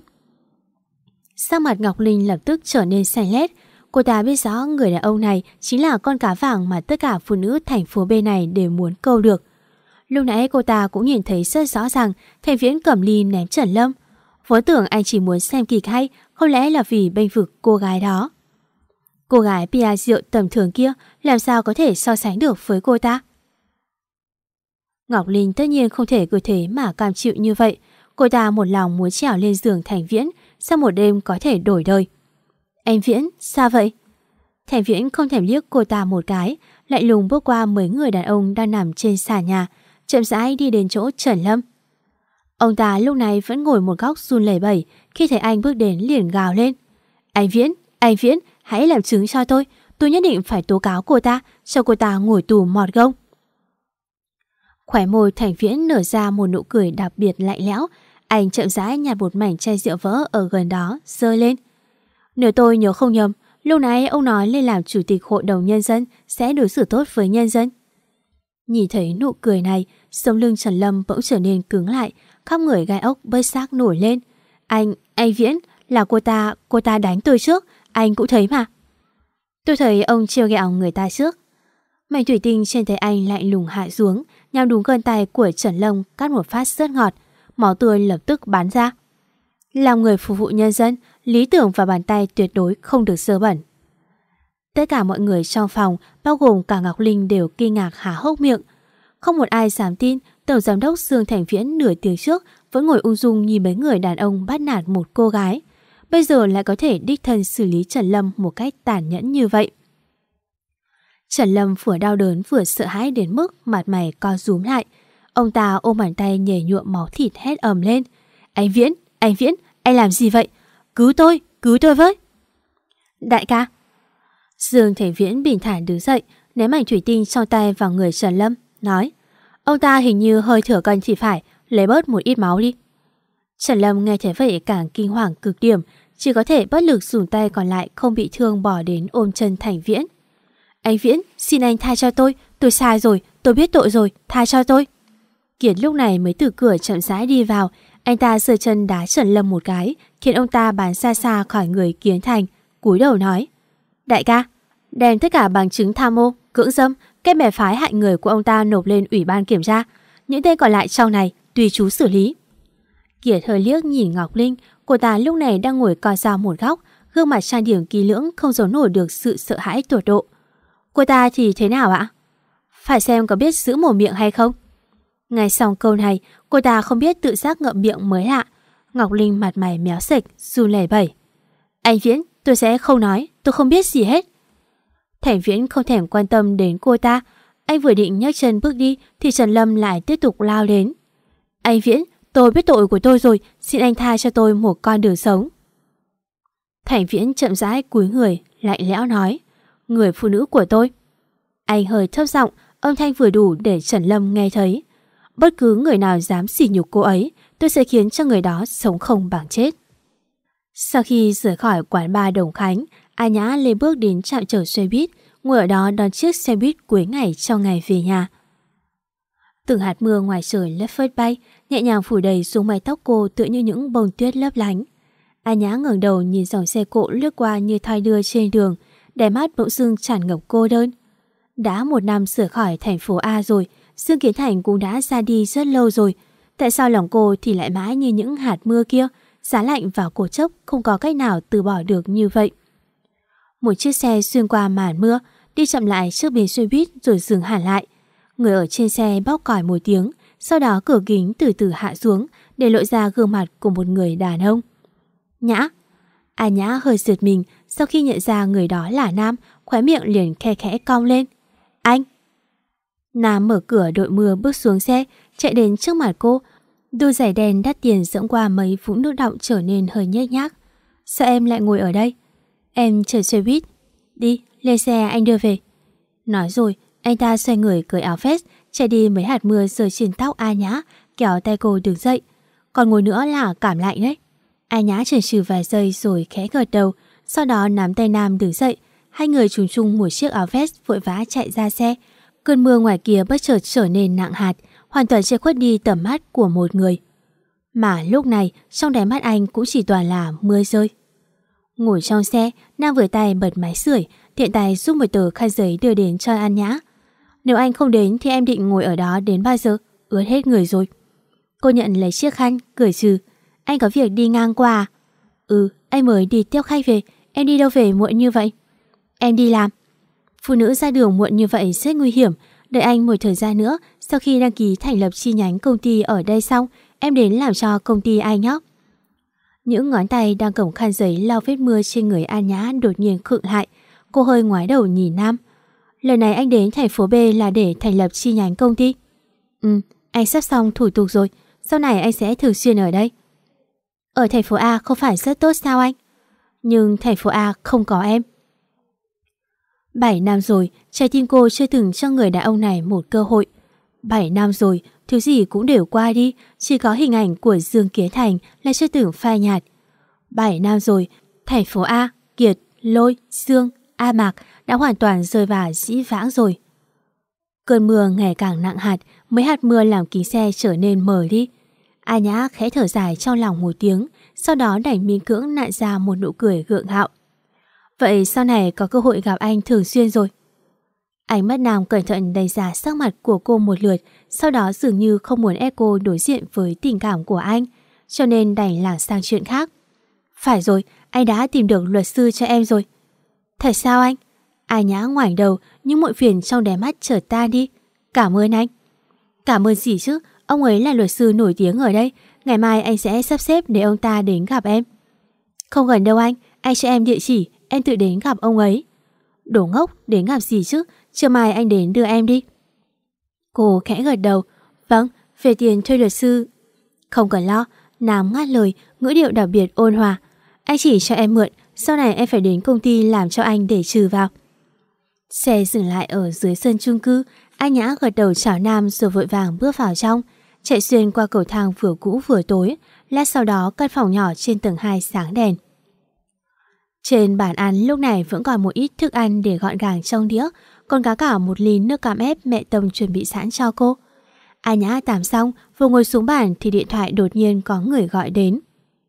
Sắc mặt Ngọc Linh lập tức trở nên xanh lét. Cô ta biết rõ người đàn ông này chính là con cá vàng mà tất cả phụ nữ thành phố B này đều muốn câu được. Lúc nãy cô ta cũng nhìn thấy rất rõ ràng Thành Viễn cầm ly ném Trần Lâm. Vốn tưởng anh chỉ muốn xem kịch hay, không lẽ là vì bênh vực cô gái đó. Cô gái bia rượu tầm thường kia làm sao có thể so sánh được với cô ta. Ngọc Linh tất nhiên không thể cứ thế mà cam chịu như vậy. Cô ta một lòng muốn trèo lên giường Thành Viễn, sau một đêm có thể đổi đời. Anh Viễn, sao vậy? Thành Viễn không thèm liếc cô ta một cái, lại lùng bước qua mấy người đàn ông đang nằm trên sàn nhà, chậm rãi đi đến chỗ Trần Lâm. Ông ta lúc này vẫn ngồi một góc run lẩy bẩy, khi thấy anh bước đến liền gào lên. Anh Viễn, anh Viễn, hãy làm chứng cho tôi, tôi nhất định phải tố cáo cô ta, cho cô ta ngồi tù mọt gông. Khóe môi Thành Viễn nở ra một nụ cười đặc biệt lạnh lẽo, anh chậm rãi nhặt một mảnh chai rượu vỡ ở gần đó, giơ lên. Nếu tôi nhớ không nhầm, lúc nãy ông nói lên làm chủ tịch hội đồng nhân dân sẽ đối xử tốt với nhân dân. Nhìn thấy nụ cười này, sống lưng Trần Lâm bỗng trở nên cứng lại, khắp người gai ốc bớt xác nổi lên. Anh, anh Viễn, là cô ta, cô ta đánh tôi trước, anh cũng thấy mà. Tôi thấy ông trêu ghẹo người ta trước. Mảnh thủy tinh trên tay anh lạnh lùng hạ xuống, nhằm đúng gân tay của Trần Lâm cắt một phát rất ngọt, máu tươi lập tức bắn ra. Làm người phục vụ nhân dân, lý tưởng và bàn tay tuyệt đối không được dơ bẩn. Tất cả mọi người trong phòng, bao gồm cả Ngọc Linh đều kinh ngạc há hốc miệng. Không một ai dám tin Tổng Giám đốc Dương Thành Viễn nửa tiếng trước vẫn ngồi ung dung nhìn mấy người đàn ông bắt nạt một cô gái, bây giờ lại có thể đích thân xử lý Trần Lâm một cách tàn nhẫn như vậy. Trần Lâm vừa đau đớn vừa sợ hãi đến mức mặt mày co rúm lại. Ông ta ôm bàn tay nhảy nhuộm máu thịt hét ầm lên. Anh Viễn, anh Viễn, anh làm gì vậy? Cứu tôi, cứu tôi với. Đại ca. Dương Thành Viễn bình thản đứng dậy, ném mảnh thủy tinh trong tay vào người Trần Lâm, nói. Ông ta hình như hơi thừa cân thì phải, lấy bớt một ít máu đi. Trần Lâm nghe thấy vậy càng kinh hoàng cực điểm, chỉ có thể bất lực dùng tay còn lại không bị thương bỏ đến ôm chân Thành Viễn. Anh Viễn, xin anh tha cho tôi, tôi sai rồi, tôi biết tội rồi, tha cho tôi. Kiệt lúc này mới từ cửa chậm rãi đi vào, anh ta giơ chân đá Trần Lâm một cái, khiến ông ta bắn xa xa khỏi người Kiến Thành, cúi đầu nói. Đại ca, đem tất cả bằng chứng tham ô, cưỡng dâm, kết bè phái hại người của ông ta nộp lên ủy ban kiểm tra. Những tên còn lại sau này, tùy chú xử lý. Kiệt hơi liếc nhìn Ngọc Linh, cô ta lúc này đang ngồi co ro một góc, gương mặt trang điểm kỹ lưỡng không giấu nổi được sự sợ hãi tột độ. Cô ta thì thế nào ạ? Phải xem có biết giữ mồm miệng hay không? Ngay xong câu này, cô ta không biết tự giác ngậm miệng mới lạ. Ngọc Linh mặt mày méo sệch, run lẩy bẩy. Anh Viễn, tôi sẽ không nói, tôi không biết gì hết. Thành Viễn không thèm quan tâm đến cô ta. Anh vừa định nhấc chân bước đi thì Trần Lâm lại tiếp tục lao đến. Anh Viễn, tôi biết tội của tôi rồi, xin anh tha cho tôi một con đường sống. Thành Viễn chậm rãi cúi người, lạnh lẽo nói. Người phụ nữ của tôi. Anh hơi thấp giọng, âm thanh vừa đủ để Trần Lâm nghe thấy. Bất cứ người nào dám sỉ nhục cô ấy, tôi sẽ khiến cho người đó sống không bằng chết. Sau khi rời khỏi quán bar Đồng Khánh, A Nhã lên bước đến trạm chờ xe buýt, ngồi ở đó đón chiếc xe buýt cuối ngày trong ngày về nhà. Từng hạt mưa ngoài trời lất phất bay, nhẹ nhàng phủ đầy xuống mái tóc cô tựa như những bông tuyết lấp lánh. A Nhã ngẩng đầu nhìn dòng xe cộ lướt qua như thoi đưa trên đường, đáy mắt bỗng dưng tràn ngập cô đơn. Đã một năm rời khỏi thành phố A rồi, Dương Kiến Thành cũng đã ra đi rất lâu rồi. Tại sao lòng cô thì lại mãi như những hạt mưa kia, giá lạnh và cố chấp không có cách nào từ bỏ được như vậy? Một chiếc xe xuyên qua màn mưa, đi chậm lại trước bến xe buýt rồi dừng hẳn lại. Người ở trên xe bóp còi một tiếng, sau đó cửa kính từ từ hạ xuống để lộ ra gương mặt của một người đàn ông. Nhã. A Nhã hơi giật mình sau khi nhận ra người đó là Nam, khóe miệng liền khe khẽ cong lên. Anh. Nam mở cửa đội mưa bước xuống xe, chạy đến trước mặt cô. Đôi giày đen đắt tiền dẫm qua mấy vũng nước đọng trở nên hơi nhếch nhác. Sao em lại ngồi ở đây? Em chờ xe buýt. Đi, lên xe anh đưa về. Nói rồi, anh ta xoay người cởi áo vest, chạy đi mấy hạt mưa rơi trên tóc A Nhã, kéo tay cô đứng dậy. Còn ngồi nữa là cảm lạnh đấy. A Nhã chần chừ vài giây rồi khẽ gật đầu, sau đó nắm tay Nam đứng dậy. Hai người trùng chung một chiếc áo vest vội vã chạy ra xe. Cơn mưa ngoài kia bất chợt trở nên nặng hạt, hoàn toàn che khuất đi tầm mắt của một người. Mà lúc này trong đáy mắt anh cũng chỉ toàn là mưa rơi. Ngồi trong xe, Nam vừa tay bật máy sưởi, tiện tay giúp một tờ khăn giấy đưa đến cho A Nhã. Nếu anh không đến thì em định ngồi ở đó đến bao giờ? Ướt hết người rồi. Cô nhận lấy chiếc khăn, cười trừ. Anh có việc đi ngang qua à? Ừ, anh mới đi tiếp khách về. Em đi đâu về muộn như vậy? Em đi làm. Phụ nữ ra đường muộn như vậy rất nguy hiểm. Đợi anh một thời gian nữa, sau khi đăng ký thành lập chi nhánh công ty ở đây xong, em đến làm cho công ty anh nhé. Những ngón tay đang cầm khăn giấy lau vết mưa trên người A Nhã đột nhiên khựng lại. Cô hơi ngoái đầu nhìn Nam. Lần này anh đến thành phố B là để thành lập chi nhánh công ty. Ừ, anh sắp xong thủ tục rồi. Sau này anh sẽ thường xuyên ở đây. Ở thành phố A không phải rất tốt sao anh? Nhưng thành phố A không có em. Bảy năm rồi, trái tim cô chưa từng cho người đàn ông này một cơ hội. Bảy năm rồi, thứ gì cũng đều qua đi, chỉ có hình ảnh của Dương Kiến Thành là chưa từng phai nhạt. Bảy năm rồi, thành phố A, Kiệt, Lôi, Dương, A Mạc đã hoàn toàn rơi vào dĩ vãng rồi. Cơn mưa ngày càng nặng hạt, mấy hạt mưa làm kính xe trở nên mờ đi. A Nhã khẽ thở dài trong lòng một tiếng, sau đó đành miễn cưỡng nặn ra một nụ cười gượng gạo. Vậy sau này có cơ hội gặp anh thường xuyên rồi. Ánh mắt Nam cẩn thận đánh giá sắc mặt của cô một lượt, sau đó dường như không muốn ép cô đối diện với tình cảm của anh, cho nên đành lảng sang chuyện khác. Phải rồi, anh đã tìm được luật sư cho em rồi. Thật sao anh? A Nhã ngoảnh đầu, nhưng mọi phiền trong đáy mắt chợt tan đi. Cảm ơn anh. Cảm ơn gì chứ, ông ấy là luật sư nổi tiếng ở đây. Ngày mai anh sẽ sắp xếp để ông ta đến gặp em. Không gần đâu anh, anh cho em địa chỉ, em tự đến gặp ông ấy. Đồ ngốc, đến gặp gì chứ, chiều mai anh đến đưa em đi. Cô khẽ gật đầu. Vâng, về tiền thuê luật sư. Không cần lo. Nam ngắt lời, ngữ điệu đặc biệt ôn hòa. Anh chỉ cho em mượn, sau này em phải đến công ty làm cho anh để trừ vào. Xe dừng lại ở dưới sân chung cư. A Nhã gật đầu chào Nam rồi vội vàng bước vào trong, chạy xuyên qua cầu thang vừa cũ vừa tối. Lát sau đó căn phòng nhỏ trên tầng hai sáng đèn. Trên bàn ăn lúc này vẫn còn một ít thức ăn để gọn gàng trong đĩa, còn có cả một ly nước cam ép mẹ Tâm chuẩn bị sẵn cho cô. A Nhã tắm xong, vừa ngồi xuống bàn thì điện thoại đột nhiên có người gọi đến.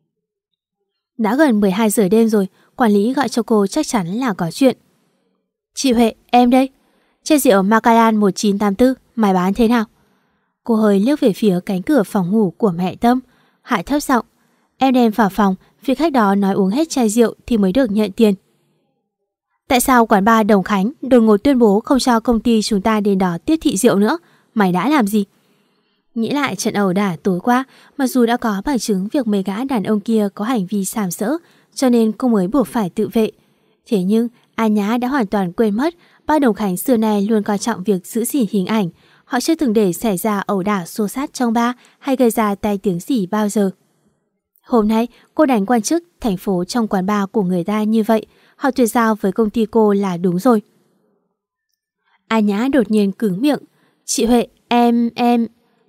Đã gần mười hai giờ đêm rồi, quản lý gọi cho cô chắc chắn là có chuyện. Chị Huệ, em đây. Chai rượu Macallan một chín tám tư, mày bán thế nào? Cô hơi liếc về phía cánh cửa phòng ngủ của mẹ Tâm, hạ thấp giọng. Em đem vào phòng, vị khách đó nói uống hết chai rượu thì mới được nhận tiền. Tại sao quán bar Đồng Khánh đột ngột tuyên bố không cho công ty chúng ta đến đó tiếp thị rượu nữa? Mày đã làm gì? Nghĩ lại trận ẩu đả tối qua, mặc dù đã có bằng chứng việc mấy gã đàn ông kia có hành vi sàm sỡ, cho nên cô mới buộc phải tự vệ. Thế nhưng A Nhã đã hoàn toàn quên mất bar Đồng Khánh xưa nay luôn coi trọng việc giữ gìn hình ảnh. Họ chưa từng để xảy ra ẩu đả xô xát trong bar hay gây ra tai tiếng gì bao giờ. Hôm nay cô đánh quan chức thành phố trong quán bar của người ta như vậy, họ tuyệt giao với công ty cô là đúng rồi. A Nhã đột nhiên cứng miệng. Chị Huệ, em, em...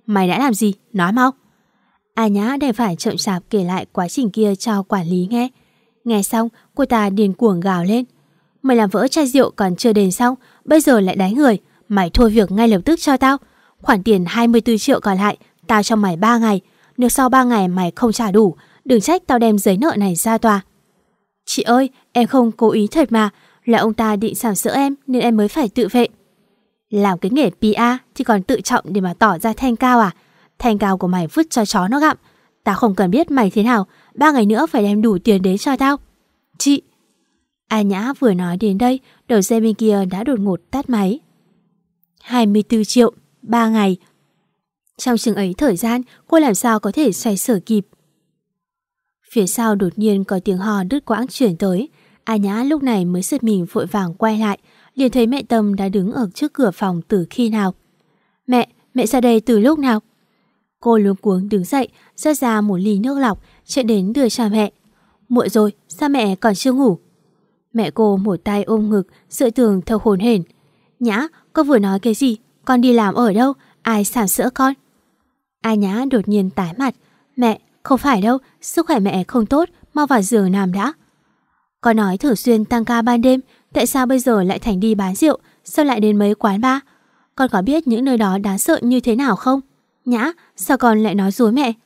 Mày đã làm gì? Nói mau. A Nhã đành phải chậm chạp kể lại quá trình kia cho quản lý nghe. Nghe xong, cô ta điên cuồng gào lên. Mày làm vỡ chai rượu còn chưa đền xong, bây giờ lại đánh người. Mày thôi việc ngay lập tức cho tao. Khoản tiền hai mươi tư triệu còn lại, tao cho mày ba ngày. Nếu sau ba ngày mày không trả đủ, đừng trách tao đem giấy nợ này ra tòa. Chị ơi, em không cố ý thật mà. Là ông ta định sàm sỡ em nên em mới phải tự vệ. Làm cái nghề pê e thì còn tự trọng để mà tỏ ra thanh cao à? Thanh cao của mày vứt cho chó nó gặm. Tao không cần biết mày thế nào. Ba ngày nữa phải đem đủ tiền đến cho tao. Chị. A Nhã vừa nói đến đây, đầu dây bên kia đã đột ngột tắt máy. hai mươi tư triệu, ba ngày. Trong chừng ấy thời gian, cô làm sao có thể xoay sở kịp. Phía sau đột nhiên có tiếng hò đứt quãng chuyển tới. A Nhã lúc này mới giật mình vội vàng quay lại, liền thấy mẹ Tâm đã đứng ở trước cửa phòng từ khi nào. Mẹ, mẹ ra đây từ lúc nào? Cô luống cuống đứng dậy, rót ra một ly nước lọc, chạy đến đưa cho mẹ. Muộn rồi, sao mẹ còn chưa ngủ? Mẹ cô một tay ôm ngực, dựa tường thở hổn hển. Nhã, con vừa nói cái gì? Con đi làm ở đâu? Ai sàm sỡ con? A Nhã đột nhiên tái mặt. Mẹ, không phải đâu, sức khỏe mẹ không tốt, mau vào giường nằm đã. Con nói thường xuyên tăng ca ban đêm, tại sao bây giờ lại thành đi bán rượu? Sao lại đến mấy quán bar? Con có biết những nơi đó đáng sợ như thế nào không? Nhã, sao con lại nói dối mẹ?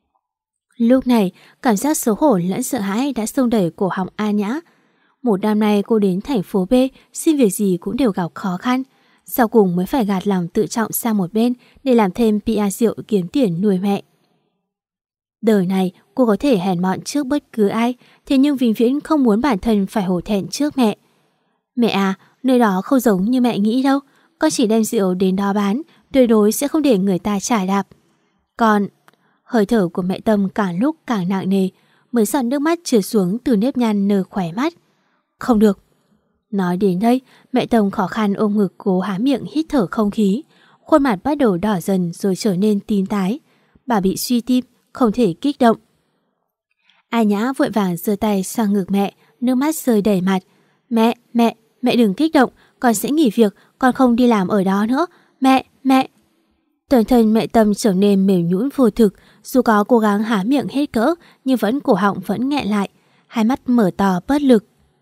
Lúc này, cảm giác xấu hổ lẫn sợ hãi đã xông đẩy cổ họng A Nhã. Một năm nay cô đến thành phố B, xin việc gì cũng đều gặp khó khăn. Sau cùng mới phải gạt lòng tự trọng sang một bên để làm thêm pê e rượu kiếm tiền nuôi mẹ. Đời này cô có thể hèn mọn trước bất cứ ai, thế nhưng vĩnh viễn không muốn bản thân phải hổ thẹn trước mẹ. Mẹ à, nơi đó không giống như mẹ nghĩ đâu. Con chỉ đem rượu đến đó bán, tuyệt đối sẽ không để người ta trải đạp. Còn... Hơi thở của mẹ Tâm càng lúc càng nặng nề, mới giọt nước mắt trượt xuống từ nếp nhăn nở khóe mắt. Không được. Nói đến đây, mẹ Tâm khó khăn ôm ngực cố há miệng hít thở không khí. Khuôn mặt bắt đầu đỏ dần rồi trở nên tím tái. Bà bị suy tim, không thể kích động. A Nhã vội vàng giơ tay sang ngực mẹ, nước mắt rơi đầy mặt. Mẹ, mẹ, mẹ đừng kích động, con sẽ nghỉ việc, con không đi làm ở đó nữa. Mẹ, mẹ. Toàn thân mẹ Tâm trở nên mềm nhũn vô thực, dù có cố gắng há miệng hết cỡ nhưng vẫn cổ họng vẫn nghẹn lại, hai mắt mở to bất lực.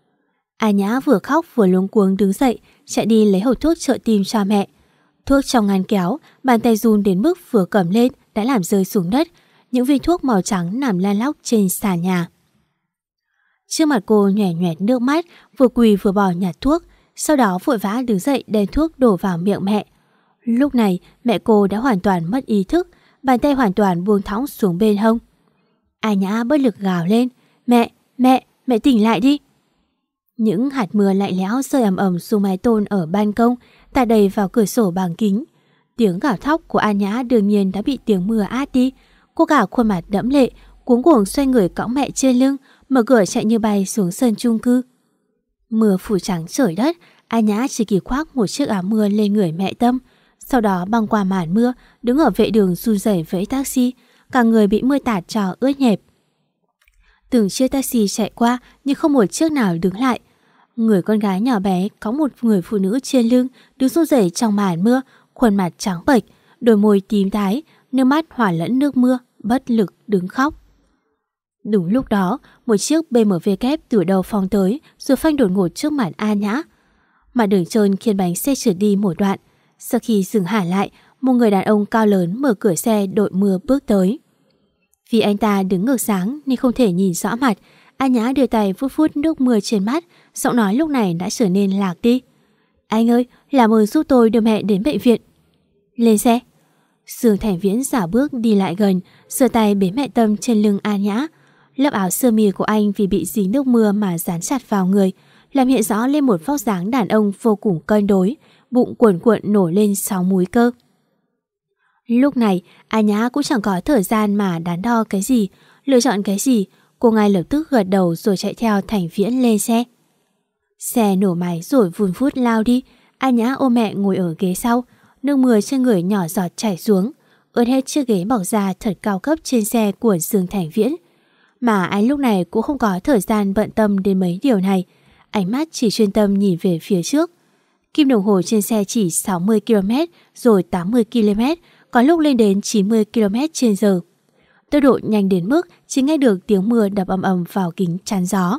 A Nhã vừa khóc vừa luống cuống đứng dậy, chạy đi lấy hộp thuốc trợ tim cho mẹ. Thuốc trong ngăn kéo, bàn tay run đến mức vừa cầm lên đã làm rơi xuống đất, những viên thuốc màu trắng nằm lan lóc trên sàn nhà. Trước mặt cô nhòe nhòe nước mắt, vừa quỳ vừa bỏ nhặt thuốc, sau đó vội vã đứng dậy đem thuốc đổ vào miệng mẹ. Lúc này mẹ cô đã hoàn toàn mất ý thức, bàn tay hoàn toàn buông thõng xuống bên hông. A Nhã bất lực gào lên. Mẹ, mẹ, mẹ tỉnh lại đi. Những hạt mưa lạnh lẽo rơi ầm ầm xuống mái tôn ở ban công, tạt đầy vào cửa sổ bằng kính. Tiếng gào thóc của A Nhã đương nhiên đã bị tiếng mưa át đi. Cô cả khuôn mặt đẫm lệ, cuống cuồng xoay người cõng mẹ trên lưng, mở cửa chạy như bay xuống sân chung cư. Mưa phủ trắng trời đất, A Nhã chỉ kịp khoác một chiếc áo mưa lên người mẹ Tâm. Sau đó băng qua màn mưa, đứng ở vệ đường run rẩy vẫy taxi, cả người bị mưa tạt cho ướt nhẹp. Từng chiếc taxi chạy qua nhưng không một chiếc nào đứng lại. Người con gái nhỏ bé có một người phụ nữ trên lưng đứng run rẩy trong màn mưa, khuôn mặt trắng bệch, đôi môi tím tái, nước mắt hòa lẫn nước mưa, bất lực đứng khóc. Đúng lúc đó, một chiếc bê em vê kép từ đầu phóng tới rồi phanh đột ngột trước mặt A Nhã. Mặt đường trơn khiến bánh xe trượt đi một đoạn. Sau khi dừng hẳn lại, một người đàn ông cao lớn mở cửa xe đội mưa bước tới. Vì anh ta đứng ngược sáng nên không thể nhìn rõ mặt, A Nhã đưa tay vuốt vuốt nước mưa trên mắt, giọng nói lúc này đã trở nên lạc đi. Anh ơi, làm ơn giúp tôi đưa mẹ đến bệnh viện. Lên xe. Dương Thành Viễn giả bước đi lại gần, giơ tay bế mẹ Tâm trên lưng A Nhã. Lớp áo sơ mi của anh vì bị dính nước mưa mà dán chặt vào người, làm hiện rõ lên một vóc dáng đàn ông vô cùng cân đối, bụng cuộn cuộn nổi lên sáu múi cơ. Lúc này, A Nhã cũng chẳng có thời gian mà đắn đo cái gì, lựa chọn cái gì, cô ngay lập tức gật đầu rồi chạy theo Thành Viễn lên xe. Xe nổ máy rồi vun vút lao đi, A Nhã ôm mẹ ngồi ở ghế sau, nước mưa trên người nhỏ giọt chảy xuống, ướt hết chiếc ghế bọc da thật cao cấp trên xe của Dương Thành Viễn. Mà anh lúc này cũng không có thời gian bận tâm đến mấy điều này, ánh mắt chỉ chuyên tâm nhìn về phía trước. Kim đồng hồ trên xe chỉ sáu mươi ki lô mét rồi tám mươi ki lô mét, có lúc lên đến chín mươi ki lô mét trên giờ. Tốc độ nhanh đến mức chỉ nghe được tiếng mưa đập ầm ầm vào kính chắn gió.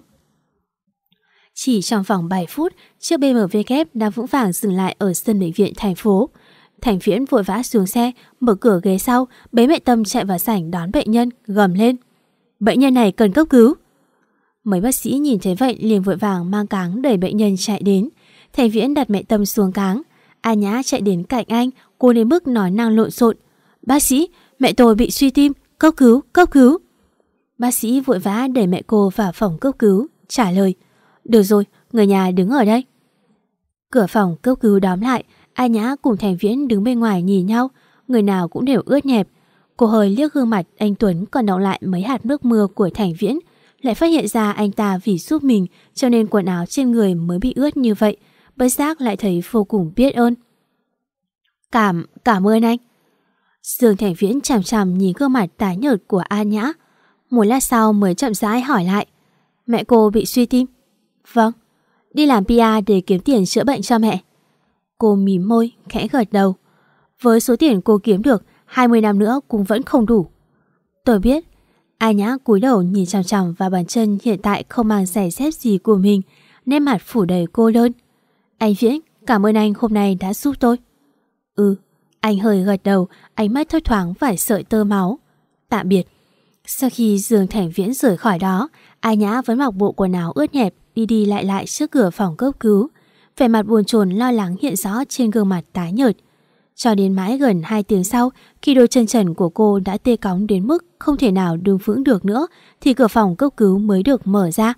Chỉ trong vòng bảy phút, chiếc bê em vê kép đã vững vàng dừng lại ở sân bệnh viện thành phố. Thành Viễn vội vã xuống xe, mở cửa ghế sau, bế mẹ Tâm chạy vào sảnh đón bệnh nhân, gầm lên: "Bệnh nhân này cần cấp cứu!" Mấy bác sĩ nhìn thấy vậy liền vội vàng mang cáng đẩy bệnh nhân chạy đến. Thành Viễn đặt mẹ Tâm xuống cáng. A Nhã chạy đến cạnh anh, cô đến mức nói năng lộn xộn: "Bác sĩ, mẹ tôi bị suy tim, cấp cứu, cấp cứu!" Bác sĩ vội vã đẩy mẹ cô vào phòng cấp cứu, trả lời: "Được rồi, người nhà đứng ở đây." Cửa phòng cấp cứu đóng lại. A Nhã cùng Thành Viễn đứng bên ngoài nhìn nhau, người nào cũng đều ướt nhẹp. Cô hơi liếc gương mặt anh Tuấn còn đọng lại mấy hạt nước mưa của Thành Viễn, lại phát hiện ra anh ta vì giúp mình cho nên quần áo trên người mới bị ướt như vậy, bất giác lại thấy vô cùng biết ơn. Cảm, cảm ơn anh. Dương Thành Viễn chằm chằm nhìn gương mặt tái nhợt của A Nhã. Một lát sau mới chậm rãi hỏi lại: "Mẹ cô bị suy tim?" "Vâng, đi làm pê e để kiếm tiền chữa bệnh cho mẹ." Cô mím môi, khẽ gật đầu. "Với số tiền cô kiếm được, hai mươi năm nữa cũng vẫn không đủ." "Tôi biết." A Nhã cúi đầu nhìn chằm chằm vào bàn chân hiện tại không mang giày dép gì của mình, nét mặt phủ đầy cô đơn. "Anh Viễn, cảm ơn anh hôm nay đã giúp tôi." "Ừ." Anh hơi gật đầu, ánh mắt thấp thoáng vài sợi tơ máu. "Tạm biệt." Sau khi Dương Thành Viễn rời khỏi đó, A Nhã vẫn mặc bộ quần áo ướt nhẹp đi đi lại lại trước cửa phòng cấp cứu. Vẻ mặt buồn chồn lo lắng hiện rõ trên gương mặt tái nhợt. Cho đến mãi gần hai tiếng sau, khi đôi chân trần của cô đã tê cóng đến mức không thể nào đứng vững được nữa, thì cửa phòng cấp cứu mới được mở ra.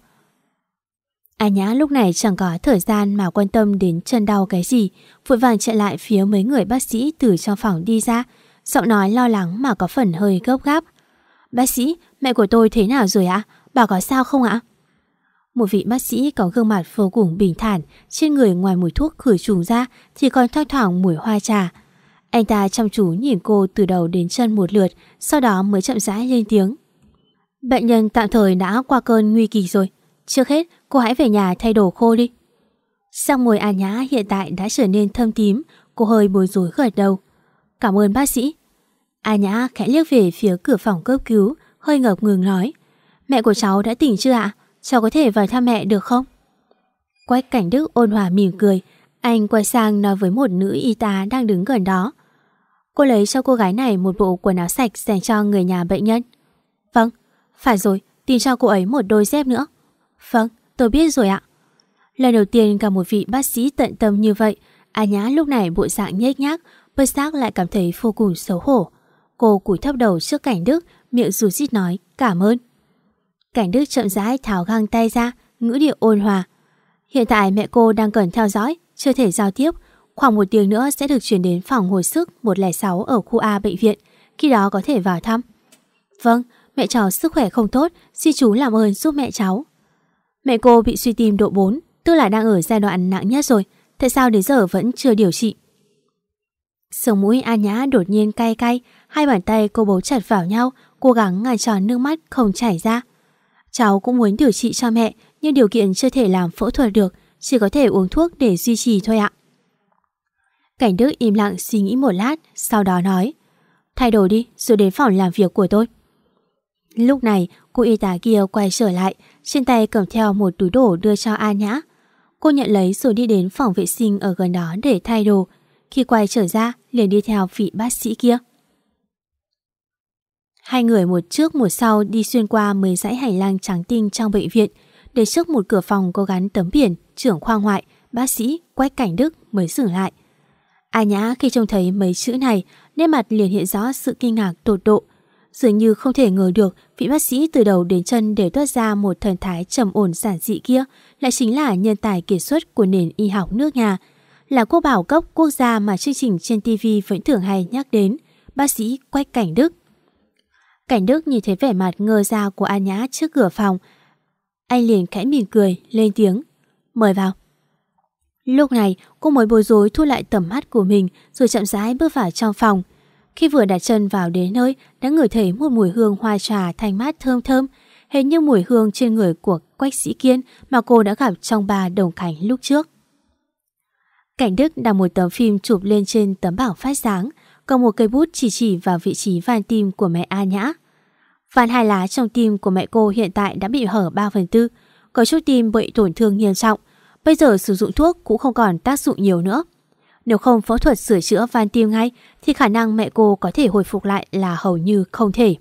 A Nhã lúc này chẳng có thời gian mà quan tâm đến chân đau cái gì, vội vàng chạy lại phía mấy người bác sĩ từ trong phòng đi ra, giọng nói lo lắng mà có phần hơi gấp gáp. "Bác sĩ, mẹ của tôi thế nào rồi ạ? Bà có sao không ạ?" Một vị bác sĩ có gương mặt vô cùng bình thản, trên người ngoài mùi thuốc khử trùng ra thì còn thoang thoảng mùi hoa trà. Anh ta chăm chú nhìn cô từ đầu đến chân một lượt, sau đó mới chậm rãi lên tiếng: "Bệnh nhân tạm thời đã qua cơn nguy kịch rồi. Trước hết, cô hãy về nhà thay đồ khô đi." Sắc môi A Nhã hiện tại đã trở nên thâm tím, cô hơi bối rối gật đầu. "Cảm ơn bác sĩ." A Nhã khẽ liếc về phía cửa phòng cấp cứu, hơi ngập ngừng nói: "Mẹ của cháu đã tỉnh chưa ạ? Cháu có thể vào thăm mẹ được không?" Quách Cảnh Đức ôn hòa mỉm cười. Anh quay sang nói với một nữ y tá đang đứng gần đó: "Cô lấy cho cô gái này một bộ quần áo sạch dành cho người nhà bệnh nhân." "Vâng." "Phải rồi, tìm cho cô ấy một đôi dép nữa." "Vâng, tôi biết rồi ạ." Lần đầu tiên gặp một vị bác sĩ tận tâm như vậy, A Nhã lúc này bộ dạng nhếch nhác, bất giác lại cảm thấy vô cùng xấu hổ. Cô cúi thấp đầu trước Cảnh Đức, miệng rụt rít nói cảm ơn. Cảnh Đức chậm rãi tháo găng tay ra, ngữ điệu ôn hòa: "Hiện tại mẹ cô đang cần theo dõi, chưa thể giao tiếp. Khoảng một tiếng nữa sẽ được chuyển đến phòng hồi sức một không sáu ở khu A bệnh viện, khi đó có thể vào thăm." "Vâng, mẹ cháu sức khỏe không tốt, xin chú làm ơn giúp mẹ cháu." "Mẹ cô bị suy tim độ bốn, tức là đang ở giai đoạn nặng nhất rồi. Tại sao đến giờ vẫn chưa điều trị?" Sống mũi A Nhã đột nhiên cay cay, hai bàn tay cô bấu chặt vào nhau, cố gắng ngăn tròn nước mắt không chảy ra. "Cháu cũng muốn điều trị cho mẹ, nhưng điều kiện chưa thể làm phẫu thuật được, chỉ có thể uống thuốc để duy trì thôi ạ." Cảnh Đức im lặng suy nghĩ một lát, sau đó nói: "Thay đồ đi rồi đến phòng làm việc của tôi." Lúc này cô y tá kia quay trở lại, trên tay cầm theo một túi đồ đưa cho A Nhã. Cô nhận lấy rồi đi đến phòng vệ sinh ở gần đó để thay đồ. Khi quay trở ra liền đi theo vị bác sĩ kia. Hai người một trước một sau đi xuyên qua mấy dãy hành lang trắng tinh trong bệnh viện, để trước một cửa phòng có gắn tấm biển trưởng khoa ngoại bác sĩ Quách Cảnh Đức mới dừng lại. A Nhã khi trông thấy mấy chữ này, nét mặt liền hiện rõ sự kinh ngạc tột độ. Dường như không thể ngờ được vị bác sĩ từ đầu đến chân đều toát ra một thần thái trầm ổn giản dị kia lại chính là nhân tài kiệt xuất của nền y học nước nhà, là quốc bảo cấp quốc gia mà chương trình trên ti vi vẫn thường hay nhắc đến, bác sĩ Quách Cảnh Đức. Cảnh Đức nhìn thấy vẻ mặt ngơ ra của A Nhã trước cửa phòng, anh liền khẽ mỉm cười lên tiếng: "Mời vào." Lúc này cô mới bối rối thu lại tầm mắt của mình rồi chậm rãi bước vào trong phòng. Khi vừa đặt chân vào đến nơi, đã ngửi thấy một mùi hương hoa trà thanh mát thơm thơm, hệt như mùi hương trên người của Quách Sĩ Kiên mà cô đã gặp trong Ba Đồng Khánh lúc trước. Cảnh Đức đặt một tấm phim chụp lên trên tấm bảng phát sáng, cầm một cây bút chỉ chỉ vào vị trí van tim của mẹ An Nhã. Van hai lá trong tim của mẹ cô hiện tại đã bị hở ba phần tư, có chút tim bị tổn thương nghiêm trọng. Bây giờ sử dụng thuốc cũng không còn tác dụng nhiều nữa. Nếu không phẫu thuật sửa chữa van tim ngay thì khả năng mẹ cô có thể hồi phục lại là hầu như không thể.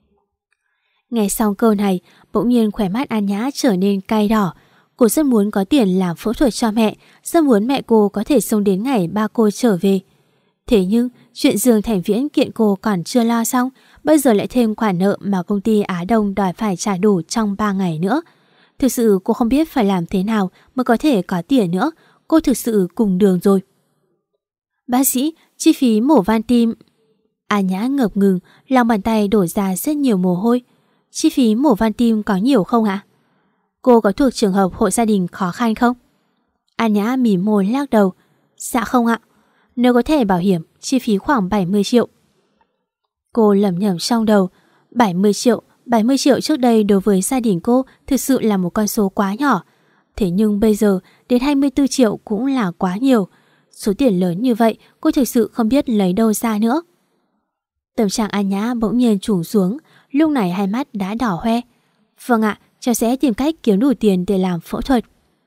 Nghe xong câu này, bỗng nhiên khóe mắt An Nhã trở nên cay đỏ. Cô rất muốn có tiền làm phẫu thuật cho mẹ, rất muốn mẹ cô có thể sống đến ngày ba cô trở về. Thế nhưng, chuyện Dương Thành Viễn kiện cô còn chưa lo xong, bây giờ lại thêm khoản nợ mà công ty Á Đông đòi phải trả đủ trong ba ngày nữa. Thực sự cô không biết phải làm thế nào mới có thể có tiền nữa, cô thực sự cùng đường rồi. Bác sĩ, chi phí mổ van tim... An Nhã ngập ngừng, lòng bàn tay đổ ra rất nhiều mồ hôi. Chi phí mổ van tim có nhiều không ạ? Cô có thuộc trường hợp hộ gia đình khó khăn không? An Nhã mỉm môi lắc đầu. Dạ không ạ. Nếu có thẻ bảo hiểm, chi phí khoảng bảy mươi triệu. Cô lẩm nhẩm trong đầu. bảy mươi triệu, bảy mươi triệu trước đây đối với gia đình cô thực sự là một con số quá nhỏ. Thế nhưng bây giờ đến hai mươi tư triệu cũng là quá nhiều. Số tiền lớn như vậy cô thực sự không biết lấy đâu ra nữa. Tâm trạng An Nhã bỗng nhiên trùng xuống, lúc này hai mắt đã đỏ hoe. Vâng ạ, cháu sẽ tìm cách kiếm đủ tiền để làm phẫu thuật.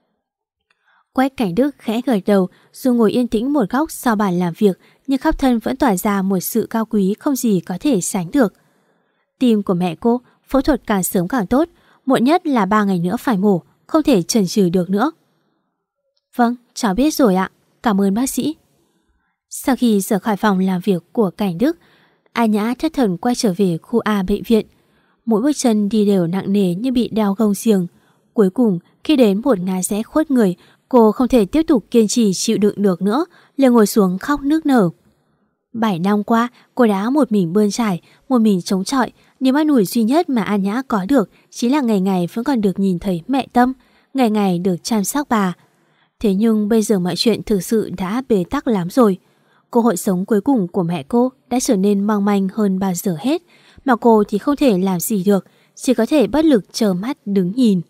Quách Cảnh Đức khẽ gật đầu rồi ngồi yên tĩnh một góc sau bàn làm việc, nhưng khắp thân vẫn tỏa ra một sự cao quý không gì có thể sánh được. Tim của mẹ cô, phẫu thuật càng sớm càng tốt, muộn nhất là ba ngày nữa phải mổ, không thể chần chừ được nữa. Vâng, cháu biết rồi ạ, cảm ơn bác sĩ. Sau khi rời khỏi phòng làm việc của Cảnh Đức, An Nhã thất thần quay trở về khu A bệnh viện. Mỗi bước chân đi đều nặng nề như bị đeo gông xiềng. Cuối cùng, khi đến một ngã rẽ khuất người, cô không thể tiếp tục kiên trì chịu đựng được nữa, liền ngồi xuống khóc nức nở. Bảy năm qua, cô đã một mình bươn trải, một mình chống chọi. Niềm an ủi duy nhất mà An Nhã có được chính là ngày ngày vẫn còn được nhìn thấy mẹ Tâm, ngày ngày được chăm sóc bà. Thế nhưng bây giờ mọi chuyện thực sự đã bế tắc lắm rồi. Cơ hội sống cuối cùng của mẹ cô đã trở nên mong manh hơn bao giờ hết, mà cô thì không thể làm gì được, chỉ có thể bất lực trơ mắt đứng nhìn.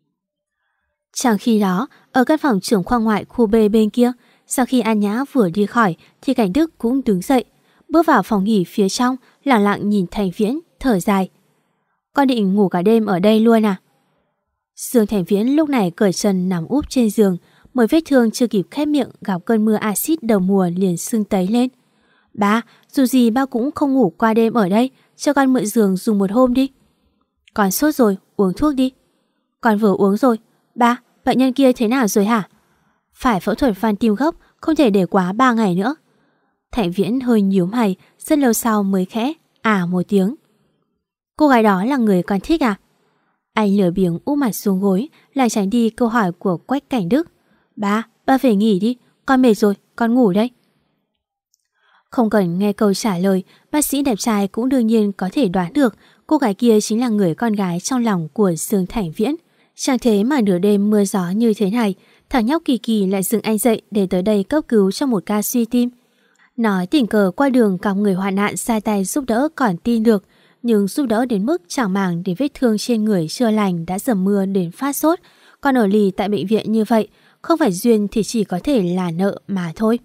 Trong khi đó, ở căn phòng trưởng khoa ngoại khu B bên kia, sau khi An Nhã vừa đi khỏi thì Cảnh Đức cũng đứng dậy, bước vào phòng nghỉ phía trong, lặng lặng nhìn Thành Viễn, thở dài. Con định ngủ cả đêm ở đây luôn à? Dương Thành Viễn lúc này cởi chân nằm úp trên giường, mới vết thương chưa kịp khép miệng gặp cơn mưa axit đầu mùa liền sưng tấy lên. Ba, dù gì ba cũng không ngủ qua đêm ở đây, cho con mượn giường dùng một hôm đi. Con sốt rồi, uống thuốc đi. Con vừa uống rồi. Ba, bệnh nhân kia thế nào rồi hả? Phải phẫu thuật van tim gấp, không thể để quá ba ngày nữa. Thành Viễn hơi nhíu mày, rất lâu sau mới khẽ à một tiếng. Cô gái đó là người con thích à? Anh lười biếng úp mặt xuống gối, lại tránh đi câu hỏi của Quách Cảnh Đức. Ba, ba về nghỉ đi, con mệt rồi, con ngủ đây. Không cần nghe câu trả lời, bác sĩ đẹp trai cũng đương nhiên có thể đoán được cô gái kia chính là người con gái trong lòng của Dương Thành Viễn. Chẳng thế mà nửa đêm mưa gió như thế này, thằng nhóc Kỳ Kỳ lại dựng anh dậy để tới đây cấp cứu cho một ca suy tim. Nói tình cờ qua đường gặp người hoạn nạn sai tay giúp đỡ còn tin được, nhưng giúp đỡ đến mức chẳng màng để vết thương trên người chưa lành đã dầm mưa đến phát sốt, còn ở lì tại bệnh viện như vậy, không phải duyên thì chỉ có thể là nợ mà thôi.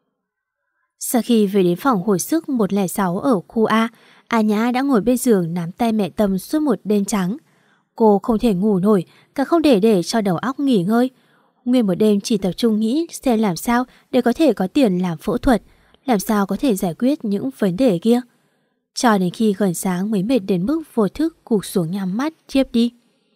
Sau khi về đến phòng hồi sức một không sáu ở khu A, An Nhã đã ngồi bên giường nắm tay mẹ Tâm suốt một đêm trắng. Cô không thể ngủ nổi, cả không để để cho đầu óc nghỉ ngơi. Nguyên một đêm chỉ tập trung nghĩ xem làm sao để có thể có tiền làm phẫu thuật, làm sao có thể giải quyết những vấn đề kia. Cho đến khi gần sáng mới mệt đến mức vô thức gục xuống nhắm mắt thiếp đi.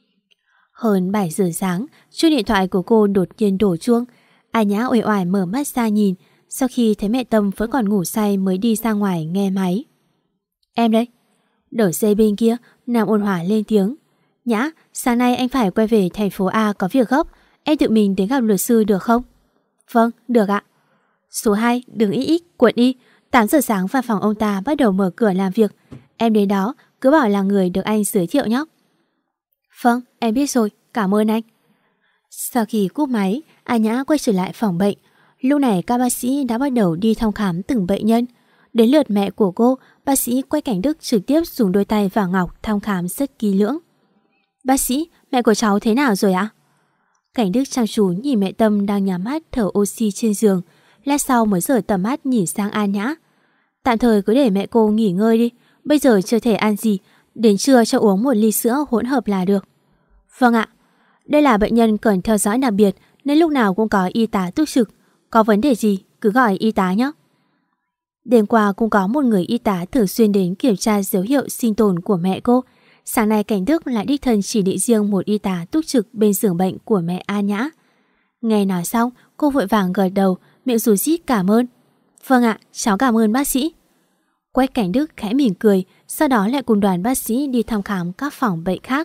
Hơn bảy giờ sáng, chuông điện thoại của cô đột nhiên đổ chuông. An Nhã uể oải mở mắt ra nhìn, sau khi thấy mẹ Tâm vẫn còn ngủ say mới đi ra ngoài nghe máy. Em đây. Đầu dây bên kia, Nam ôn hòa lên tiếng. Nhã, sáng nay anh phải quay về thành phố A có việc gấp, em tự mình đến gặp luật sư được không? Vâng, được ạ. Số hai, đường ích ích, quận Y. tám giờ sáng văn phòng ông ta bắt đầu mở cửa làm việc. Em đến đó, cứ bảo là người được anh giới thiệu nhé. Vâng, em biết rồi, cảm ơn anh. Sau khi cúp máy, An Nhã quay trở lại phòng bệnh. Lúc này các bác sĩ đã bắt đầu đi thăm khám từng bệnh nhân. Đến lượt mẹ của cô, bác sĩ Quách Cảnh Đức trực tiếp dùng đôi tay vàng ngọc thăm khám rất kỹ lưỡng. Bác sĩ, mẹ của cháu thế nào rồi ạ? Cảnh Đức chăm chú nhìn mẹ Tâm đang nhắm mắt thở oxy trên giường, lát sau mới rời tầm mắt nhìn sang An Nhã. Tạm thời cứ để mẹ cô nghỉ ngơi đi. Bây giờ chưa thể ăn gì, đến trưa cho uống một ly sữa hỗn hợp là được. Vâng ạ. Đây là bệnh nhân cần theo dõi đặc biệt nên lúc nào cũng có y tá túc trực. Có vấn đề gì cứ gọi y tá nhé. Đêm qua cũng có một người y tá thường xuyên đến kiểm tra dấu hiệu sinh tồn của mẹ cô. Sáng nay Cảnh Đức lại đích thân chỉ định riêng một y tá túc trực bên giường bệnh của mẹ An Nhã. Nghe nói xong, cô vội vàng gật đầu, miệng rủi rít cảm ơn. Vâng ạ, cháu cảm ơn bác sĩ. Quách Cảnh Đức khẽ mỉm cười, sau đó lại cùng đoàn bác sĩ đi thăm khám các phòng bệnh khác.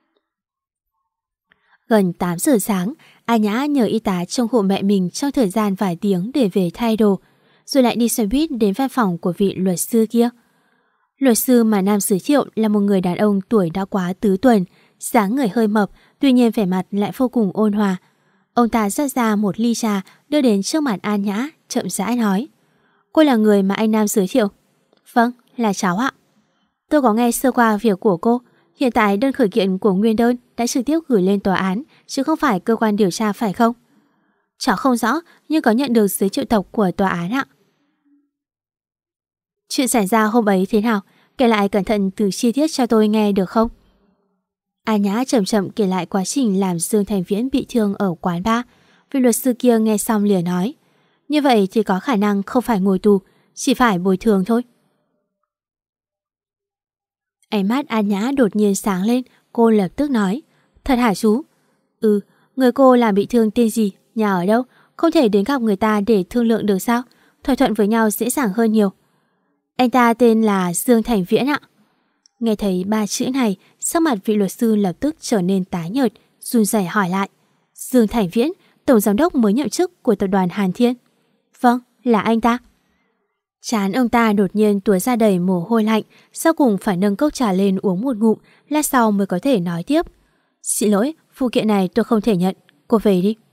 Gần tám giờ sáng, An Nhã nhờ y tá trông hộ mẹ mình trong thời gian vài tiếng để về thay đồ, rồi lại đi xe buýt đến văn phòng của vị luật sư kia. Luật sư mà Nam giới thiệu là một người đàn ông tuổi đã quá tứ tuần, dáng người hơi mập, tuy nhiên vẻ mặt lại vô cùng ôn hòa. Ông ta rót ra một ly trà đưa đến trước mặt An Nhã, chậm rãi nói: Cô là người mà anh Nam giới thiệu? Vâng, là cháu ạ. Tôi có nghe sơ qua việc của cô. Hiện tại đơn khởi kiện của nguyên đơn đã trực tiếp gửi lên tòa án, chứ không phải cơ quan điều tra phải không? Cháu không rõ, nhưng có nhận được giấy triệu tập của tòa án ạ. Chuyện xảy ra hôm ấy thế nào? Kể lại cẩn thận từ chi tiết cho tôi nghe được không? An Nhã chậm chậm kể lại quá trình làm Dương Thành Viễn bị thương ở quán bar. Vị luật sư kia nghe xong liền nói: Như vậy thì có khả năng không phải ngồi tù, chỉ phải bồi thường thôi. Ánh mắt An Nhã đột nhiên sáng lên, cô lập tức nói: Thật hả chú? Ừ, người cô làm bị thương tên gì, nhà ở đâu? Không thể đến gặp người ta để thương lượng được sao? Thỏa thuận với nhau dễ dàng hơn nhiều. Anh ta tên là Dương Thành Viễn ạ. Nghe thấy ba chữ này, sắc mặt vị luật sư lập tức trở nên tái nhợt, run rẩy hỏi lại: Dương Thành Viễn, tổng giám đốc mới nhậm chức của tập đoàn Hàn Thiên? Vâng, là anh ta. Trán ông ta đột nhiên túa ra đầy mồ hôi lạnh, sau cùng phải nâng cốc trà lên uống một ngụm, lát sau mới có thể nói tiếp: Xin lỗi, phụ kiện này tôi không thể nhận, cô về đi.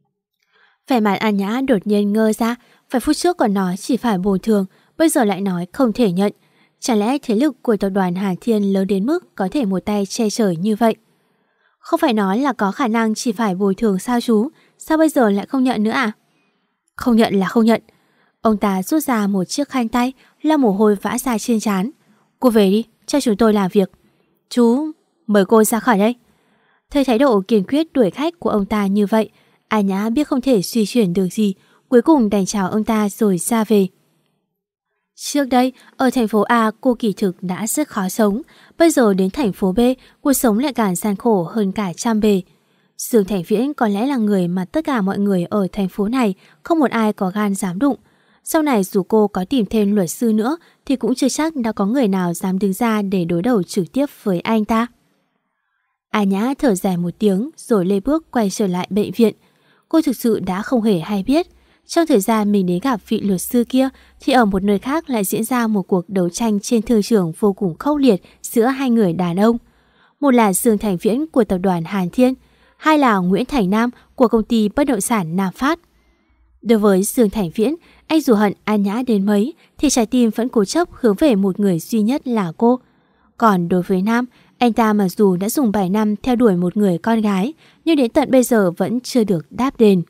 Vẻ mặt An Nhã đột nhiên ngơ ra, vài phút trước còn nói chỉ phải bồi thường, bây giờ lại nói không thể nhận. Chẳng lẽ thế lực của tập đoàn Hàn Thiên lớn đến mức có thể một tay che chở như vậy? Không phải nói là có khả năng chỉ phải bồi thường sao chú? Sao bây giờ lại không nhận nữa à? Không nhận là không nhận. Ông ta rút ra một chiếc khăn tay, lau mồ hôi vã ra trên trán. Cô về đi, cho chúng tôi làm việc. Chú, mời cô ra khỏi đây. Thấy thái độ kiên quyết đuổi khách của ông ta như vậy, An Nhã biết không thể suy chuyển được gì, cuối cùng đành chào ông ta rồi ra về. Trước đây, ở thành phố A cô kỳ thực đã rất khó sống, bây giờ đến thành phố B, cuộc sống lại càng gian khổ hơn cả trăm bề. Dương Thành Viễn có lẽ là người mà tất cả mọi người ở thành phố này không một ai có gan dám đụng. Sau này dù cô có tìm thêm luật sư nữa thì cũng chưa chắc đã có người nào dám đứng ra để đối đầu trực tiếp với anh ta. An Nhã thở dài một tiếng rồi lê bước quay trở lại bệnh viện. Cô thực sự đã không hề hay biết, trong thời gian mình đến gặp vị luật sư kia thì ở một nơi khác lại diễn ra một cuộc đấu tranh trên thương trường vô cùng khốc liệt giữa hai người đàn ông. Một là Dương Thành Viễn của tập đoàn Hàn Thiên, hai là Nguyễn Thành Nam của công ty bất động sản Nam Phát. Đối với Dương Thành Viễn, anh dù hận An Nhã đến mấy thì trái tim vẫn cố chấp hướng về một người duy nhất là cô. Còn đối với Nam, anh ta mặc dù đã dùng bảy năm theo đuổi một người con gái, nhưng đến tận bây giờ vẫn chưa được đáp đền.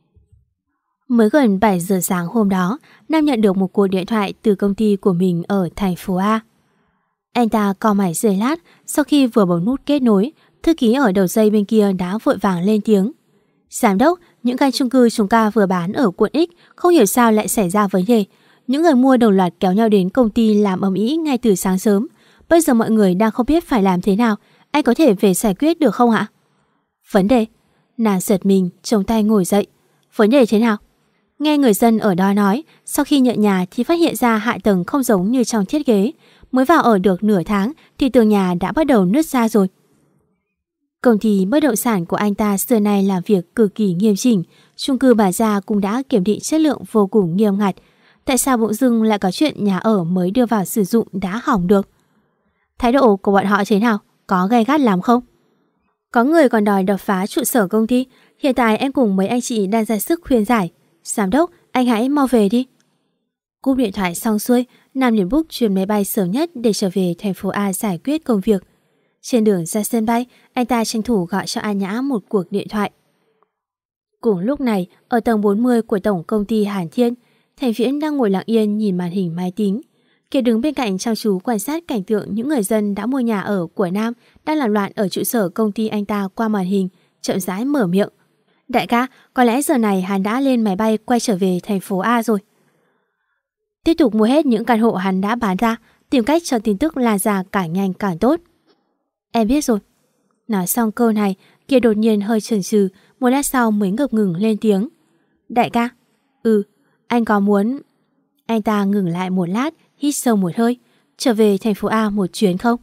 Mới gần bảy giờ sáng hôm đó, Nam nhận được một cuộc điện thoại từ công ty của mình ở thành phố A. Anh ta cau mày giây lát, sau khi vừa bấm nút kết nối, thư ký ở đầu dây bên kia đã vội vàng lên tiếng: Giám đốc, những căn chung cư chúng ta vừa bán ở quận X không hiểu sao lại xảy ra vấn đề. Những người mua đồng loạt kéo nhau đến công ty làm ầm ĩ ngay từ sáng sớm. Bây giờ mọi người đang không biết phải làm thế nào. Anh có thể về giải quyết được không ạ? Vấn đề? Nàng giật mình, chống tay ngồi dậy. Vấn đề thế nào? Nghe người dân ở đó nói, sau khi nhận nhà thì phát hiện ra hạ tầng không giống như trong thiết kế. Mới vào ở được nửa tháng thì tường nhà đã bắt đầu nứt ra rồi. Công ty bất động sản của anh ta xưa nay làm việc cực kỳ nghiêm chỉnh, chung cư Bà Gia cũng đã kiểm định chất lượng vô cùng nghiêm ngặt. Tại sao bỗng dưng lại có chuyện nhà ở mới đưa vào sử dụng đã hỏng được? Thái độ của bọn họ thế nào? Có gay gắt lắm không? Có người còn đòi đập phá trụ sở công ty. Hiện tại em cùng mấy anh chị đang ra sức khuyên giải. Giám đốc, anh hãy mau về đi. Cúp điện thoại xong xuôi, Nam liền book chuyến máy bay sớm nhất để trở về thành phố A giải quyết công việc. Trên đường ra sân bay, anh ta tranh thủ gọi cho An Nhã một cuộc điện thoại. Cùng lúc này, ở tầng bốn mươi của tổng công ty Hàn Thiên, Thành Viễn đang ngồi lặng yên nhìn màn hình máy tính. Kiệt đứng bên cạnh chăm chú quan sát cảnh tượng những người dân đã mua nhà ở của Nam đang làm loạn ở trụ sở công ty anh ta qua màn hình, chậm rãi mở miệng. Đại ca, có lẽ giờ này hắn đã lên máy bay quay trở về thành phố A rồi. Tiếp tục mua hết những căn hộ hắn đã bán ra, tìm cách cho tin tức lan ra càng nhanh càng tốt. Em biết rồi. Nói xong câu này, Kiệt đột nhiên hơi chần chừ, một lát sau mới ngập ngừng lên tiếng. Đại ca? Ừ, anh có muốn... Anh ta ngừng lại một lát, hít sâu một hơi, trở về thành phố A một chuyến không?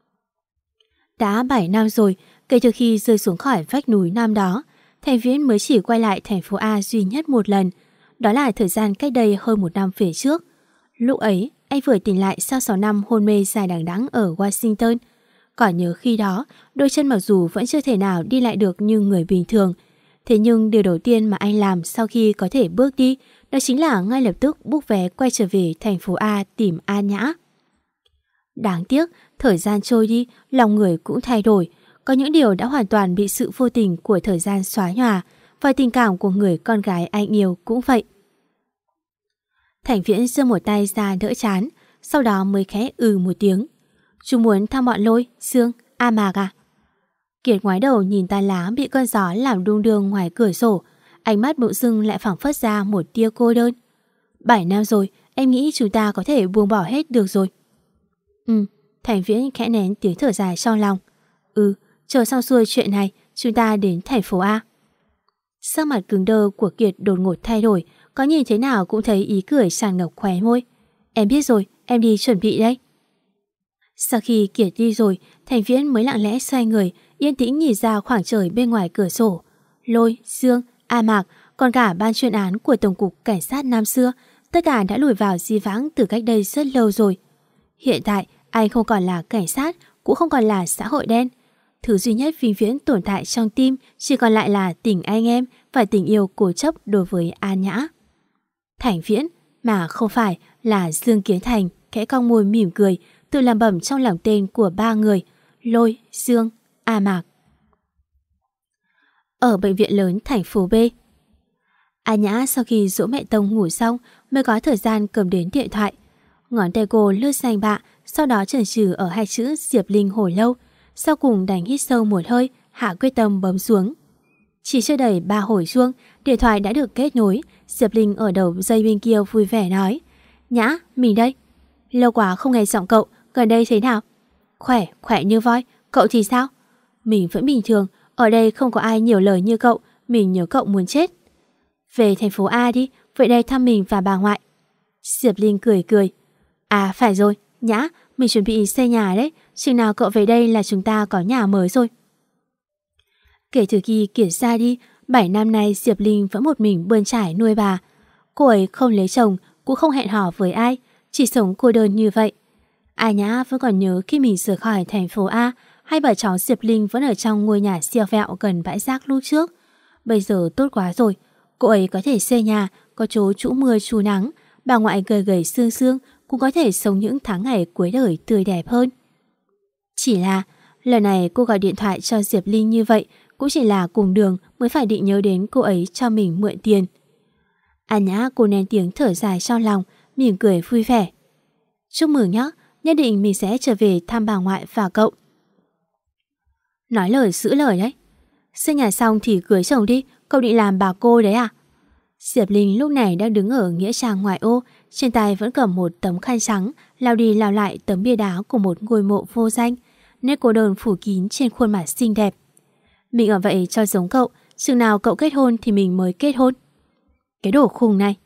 Đã bảy năm rồi, kể từ khi rơi xuống khỏi vách núi năm đó, Thành Viễn mới chỉ quay lại thành phố A duy nhất một lần. Đó là thời gian cách đây hơn một năm về trước. Lúc ấy, anh vừa tỉnh lại sau sáu năm hôn mê dài đằng đẵng ở Washington. Còn nhớ khi đó, đôi chân mặc dù vẫn chưa thể nào đi lại được như người bình thường. Thế nhưng điều đầu tiên mà anh làm sau khi có thể bước đi, đó chính là ngay lập tức book vé quay trở về thành phố A tìm An Nhã. Đáng tiếc, thời gian trôi đi, lòng người cũng thay đổi. Có những điều đã hoàn toàn bị sự vô tình của thời gian xóa nhòa, và tình cảm của người con gái anh yêu cũng vậy. Thành Viễn giơ một tay ra đỡ chán, sau đó mới khẽ ừ một tiếng. Chú muốn thăm bọn Lôi, Sương, A Mạc à? Kiệt ngoái đầu nhìn tán lá bị cơn gió làm đung đưa ngoài cửa sổ, ánh mắt bỗng dưng lại phảng phất ra một tia cô đơn. Bảy năm rồi, em nghĩ chúng ta có thể buông bỏ hết được rồi. Ừ, Thành Viễn khẽ nén tiếng thở dài trong lòng. Ừ, chờ xong xuôi chuyện này, chúng ta đến thành phố A. Sắc mặt cứng đơ của Kiệt đột ngột thay đổi, có nhìn thế nào cũng thấy ý cười tràn ngập khóe môi. Em biết rồi, em đi chuẩn bị đây. Sau khi Kiệt đi rồi, Thành Viễn mới lặng lẽ xoay người, yên tĩnh nhìn ra khoảng trời bên ngoài cửa sổ. Lôi, Dương, A Mạc, còn cả ban chuyên án của Tổng cục Cảnh sát năm xưa, tất cả đã lùi vào di vãng từ cách đây rất lâu rồi. Hiện tại, anh không còn là cảnh sát, cũng không còn là xã hội đen. Thứ duy nhất vĩnh viễn tồn tại trong tim chỉ còn lại là tình anh em và tình yêu cố chấp đối với An Nhã. Thành Viễn, mà không phải là Dương Kiến Thành, khẽ cong môi mỉm cười, tự làm bẩm trong lòng tên của ba người: Lôi, Dương, A Mạc. Ở bệnh viện lớn thành phố B, An Nhã sau khi dỗ mẹ Tông ngủ xong mới có thời gian cầm đến điện thoại. Ngón tay cô lướt danh bạ, sau đó chần chừ ở hai chữ Diệp Linh hồi lâu, sau cùng đành hít sâu một hơi, hạ quyết tâm bấm xuống. Chỉ chưa đầy ba hồi chuông, điện thoại đã được kết nối. Diệp Linh ở đầu dây bên kia vui vẻ nói: Nhã, mình đây. Lâu quá không nghe giọng cậu, gần đây thế nào? Khỏe, khỏe như voi. Cậu thì sao? Mình vẫn bình thường, ở đây không có ai nhiều lời như cậu, mình nhớ cậu muốn chết. Về thành phố A đi, vậy đây thăm mình và bà ngoại. Diệp Linh cười cười. À phải rồi, Nhã, mình chuẩn bị xây nhà đấy, chừng nào cậu về đây là chúng ta có nhà mới rồi. Kể từ khi Kiệt ra đi, bảy năm nay Diệp Linh vẫn một mình bươn trải nuôi bà. Cô ấy không lấy chồng, cũng không hẹn hò với ai, chỉ sống cô đơn như vậy. A Nhã vẫn còn nhớ khi mình rời khỏi thành phố A, hai bà cháu Diệp Linh vẫn ở trong ngôi nhà siêu vẹo gần bãi rác lúc trước. Bây giờ tốt quá rồi, cô ấy có thể xây nhà, có chỗ trú mưa trú nắng, bà ngoại gầy gầy xương xương cũng có thể sống những tháng ngày cuối đời tươi đẹp hơn. Chỉ là lần này cô gọi điện thoại cho Diệp Linh như vậy cũng chỉ là cùng đường mới phải định nhớ đến cô ấy cho mình mượn tiền. An Nhã cô nén tiếng thở dài trong lòng, mỉm cười vui vẻ. Chúc mừng nhé, nhất định mình sẽ trở về thăm bà ngoại và cậu. Nói lời giữ lời đấy. Xây nhà xong thì cưới chồng đi, cậu định làm bà cô đấy à? Diệp Linh lúc này đang đứng ở nghĩa trang ngoại ô, trên tay vẫn cầm một tấm khăn trắng, lao đi lao lại tấm bia đá của một ngôi mộ vô danh, nét cô đơn phủ kín trên khuôn mặt xinh đẹp. Mình ở vậy cho giống cậu, chừng nào cậu kết hôn thì mình mới kết hôn. Cái đồ khùng này.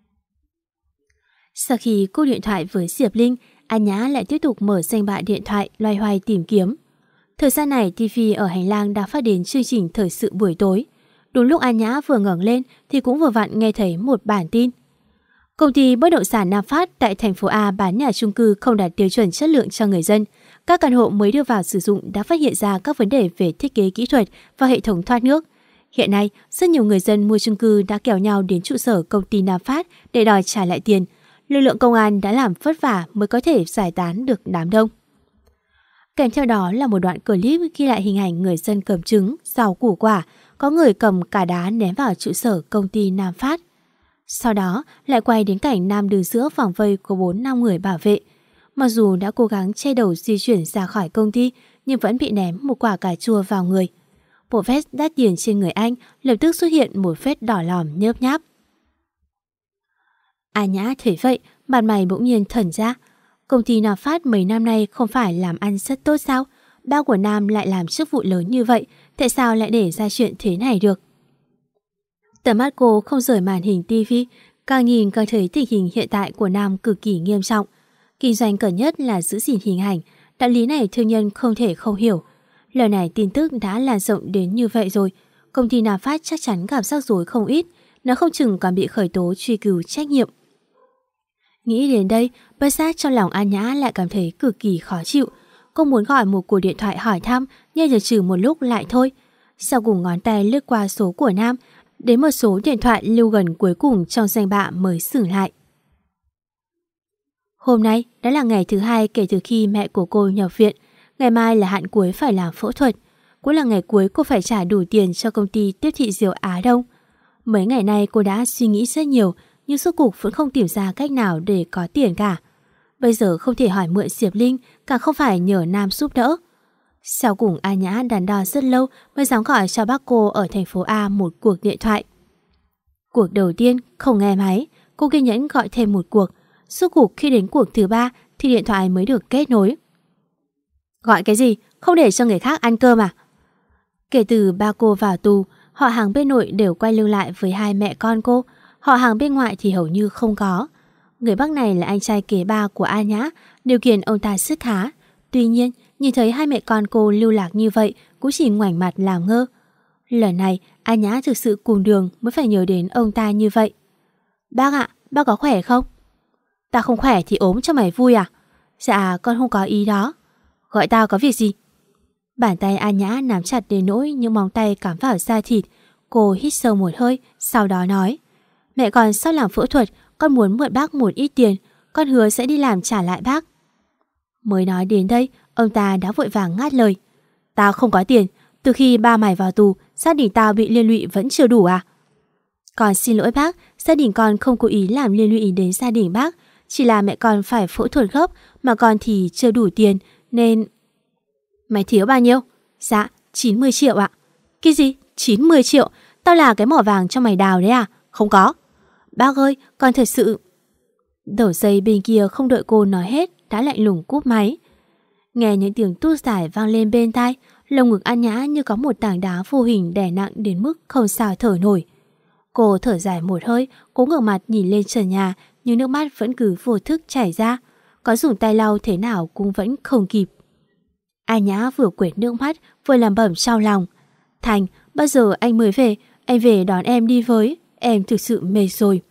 Sau khi cúp điện thoại với Diệp Linh, An Nhã lại tiếp tục mở danh bạ điện thoại loay hoay tìm kiếm. Thời gian này ti vi ở hành lang đã phát đến chương trình thời sự buổi tối. Đúng lúc An Nhã vừa ngẩng lên thì cũng vừa vặn nghe thấy một bản tin. Công ty bất động sản Nam Phát tại thành phố A bán nhà chung cư không đạt tiêu chuẩn chất lượng cho người dân. Các căn hộ mới đưa vào sử dụng đã phát hiện ra các vấn đề về thiết kế kỹ thuật và hệ thống thoát nước. Hiện nay, rất nhiều người dân mua chung cư đã kéo nhau đến trụ sở công ty Nam Phát để đòi trả lại tiền. Lực lượng công an đã làm vất vả mới có thể giải tán được đám đông. Kèm theo đó là một đoạn clip ghi lại hình ảnh người dân cầm trứng, rau củ quả, có người cầm cả đá ném vào trụ sở công ty Nam Phát. Sau đó lại quay đến cảnh Nam đứng giữa vòng vây của bốn năm người bảo vệ. Mặc dù đã cố gắng che đầu di chuyển ra khỏi công ty, nhưng vẫn bị ném một quả cà chua vào người. Bộ vest đắt tiền trên người anh lập tức xuất hiện một vết đỏ lòm nhớp nháp. A Nhã thấy vậy, mặt mày bỗng nhiên thẩn ra. Công ty Nam Phát mấy năm nay không phải làm ăn rất tốt sao? Ba của Nam lại làm chức vụ lớn như vậy, tại sao lại để ra chuyện thế này được? Tầm mắt cô không rời màn hình tivi, càng nhìn càng thấy tình hình hiện tại của Nam cực kỳ nghiêm trọng. Kinh doanh cần nhất là giữ gìn hình ảnh, đạo lý này thương nhân không thể không hiểu. Lần này tin tức đã lan rộng đến như vậy rồi, công ty Nam Phát chắc chắn gặp rắc rối không ít, nó không chừng còn bị khởi tố truy cứu trách nhiệm. Nghĩ đến đây, bất giác trong lòng An Nhã lại cảm thấy cực kỳ khó chịu. Cô muốn gọi một cuộc điện thoại hỏi thăm, nhưng chần chừ một lúc lại thôi. Sau cùng ngón tay lướt qua số của Nam, đến một số điện thoại lưu gần cuối cùng trong danh bạ mới sửng lại. Hôm nay đã là ngày thứ hai kể từ khi mẹ của cô nhập viện. Ngày mai là hạn cuối phải làm phẫu thuật. Cũng là ngày cuối cô phải trả đủ tiền cho công ty tiếp thị Diệu Á Đông. Mấy ngày nay cô đã suy nghĩ rất nhiều, nhưng rốt cuộc vẫn không tìm ra cách nào để có tiền cả. Bây giờ không thể hỏi mượn Diệp Linh, càng không phải nhờ Nam giúp đỡ. Sau cùng A Nhã đắn đo rất lâu mới dám gọi cho bác cô ở thành phố A một cuộc điện thoại. Cuộc đầu tiên không nghe máy, cô kiên nhẫn gọi thêm một cuộc. Suốt cuộc khi đến cuộc thứ ba thì điện thoại mới được kết nối. Gọi cái gì? Không để cho người khác ăn cơm à? Kể từ ba cô vào tù, họ hàng bên nội đều quay lưng lại với hai mẹ con cô. Họ hàng bên ngoại thì hầu như không có. Người bác này là anh trai kế ba của A Nhã, điều kiện ông ta rất khá. Tuy nhiên, nhìn thấy hai mẹ con cô lưu lạc như vậy cũng chỉ ngoảnh mặt làm ngơ. Lần này, A Nhã thực sự cùng đường mới phải nhớ đến ông ta như vậy. Bác ạ, bác có khỏe không? Ta không khỏe thì ốm cho mày vui à? Dạ, con không có ý đó. Gọi tao có việc gì? Bàn tay A Nhã nắm chặt đến nỗi những móng tay cắm vào da thịt. Cô hít sâu một hơi, sau đó nói: Mẹ con sắp làm phẫu thuật, con muốn mượn bác một ít tiền, con hứa sẽ đi làm trả lại bác. Mới nói đến đây, ông ta đã vội vàng ngắt lời. Tao không có tiền, từ khi ba mày vào tù, gia đình tao bị liên lụy vẫn chưa đủ à? Con xin lỗi bác, gia đình con không cố ý làm liên lụy đến gia đình bác, chỉ là mẹ con phải phẫu thuật gấp, mà con thì chưa đủ tiền, nên... Mày thiếu bao nhiêu? Dạ, chín mươi triệu ạ. Cái gì? chín mươi triệu? Tao là cái mỏ vàng cho mày đào đấy à? Không có. Bác ơi, con thật sự... Đầu dây bên kia không đợi cô nói hết đã lạnh lùng cúp máy. Nghe những tiếng tút giải vang lên bên tai, lồng ngực An Nhã như có một tảng đá vô hình đè nặng đến mức không sao thở nổi. Cô thở dài một hơi, cố ngửa mặt nhìn lên trần nhà, nhưng nước mắt vẫn cứ vô thức chảy ra. Có dùng tay lau thế nào cũng vẫn không kịp. An Nhã vừa quệt nước mắt vừa làm bẩm trong lòng. Thành, bao giờ anh mới về? Anh về đón em đi với. Em thực sự mệt rồi.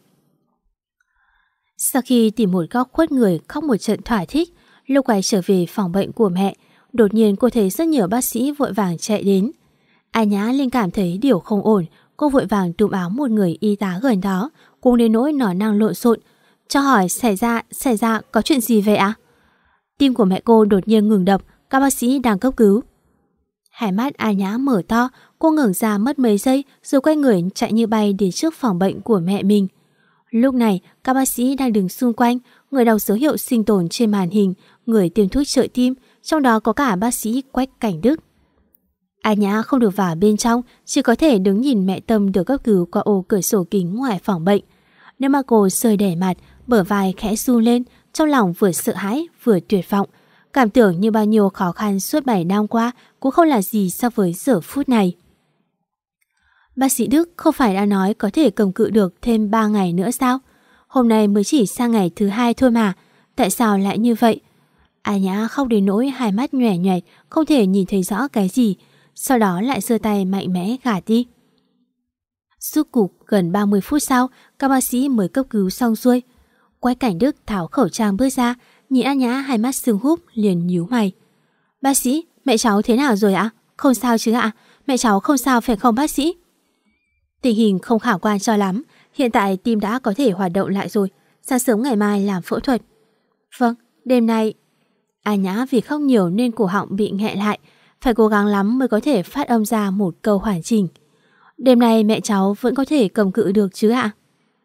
Sau khi tìm một góc khuất người khóc một trận thỏa thích, lúc quay trở về phòng bệnh của mẹ, đột nhiên cô thấy rất nhiều bác sĩ vội vàng chạy đến. An Nhã linh cảm thấy điều không ổn, cô vội vàng túm áo một người y tá gần đó, cũng đến nỗi nói năng lộn xộn. Cho hỏi xảy ra, xảy ra có chuyện gì vậy ạ? Tim của mẹ cô đột nhiên ngừng đập, các bác sĩ đang cấp cứu. Hai mắt An Nhã mở to, cô ngẩng ra mất mấy giây rồi quay người chạy như bay đến trước phòng bệnh của mẹ mình. Lúc này, các bác sĩ đang đứng xung quanh, người đọc dấu hiệu sinh tồn trên màn hình, người tiêm thuốc trợ tim, trong đó có cả bác sĩ Quách Cảnh Đức. An Nhã không được vào bên trong, chỉ có thể đứng nhìn mẹ Tâm được cấp cứu qua ô cửa sổ kính ngoài phòng bệnh. Nước mắt cô rơi đẻ mặt, bờ vai khẽ run lên, trong lòng vừa sợ hãi vừa tuyệt vọng. Cảm tưởng như bao nhiêu khó khăn suốt bảy năm qua cũng không là gì so với giờ phút này. Bác sĩ Đức không phải đã nói có thể cầm cự được thêm ba ngày nữa sao? Hôm nay mới chỉ sang ngày thứ hai thôi mà, tại sao lại như vậy? An Nhã khóc đến nỗi hai mắt nhòe nhòe, không thể nhìn thấy rõ cái gì, sau đó lại giơ tay mạnh mẽ gạt đi. Suốt cục gần ba mươi phút sau, các bác sĩ mới cấp cứu xong xuôi. Quách Cảnh Đức tháo khẩu trang bước ra, nhìn An Nhã hai mắt sưng húp liền nhíu mày. Bác sĩ, mẹ cháu thế nào rồi ạ? Không sao chứ ạ? Mẹ cháu không sao phải không bác sĩ? Tình hình không khả quan cho lắm, hiện tại tim đã có thể hoạt động lại rồi, sáng sớm ngày mai làm phẫu thuật. Vâng, đêm nay... An Nhã vì khóc nhiều nên cổ họng bị nghẹn lại, phải cố gắng lắm mới có thể phát âm ra một câu hoàn chỉnh. Đêm nay mẹ cháu vẫn có thể cầm cự được chứ ạ?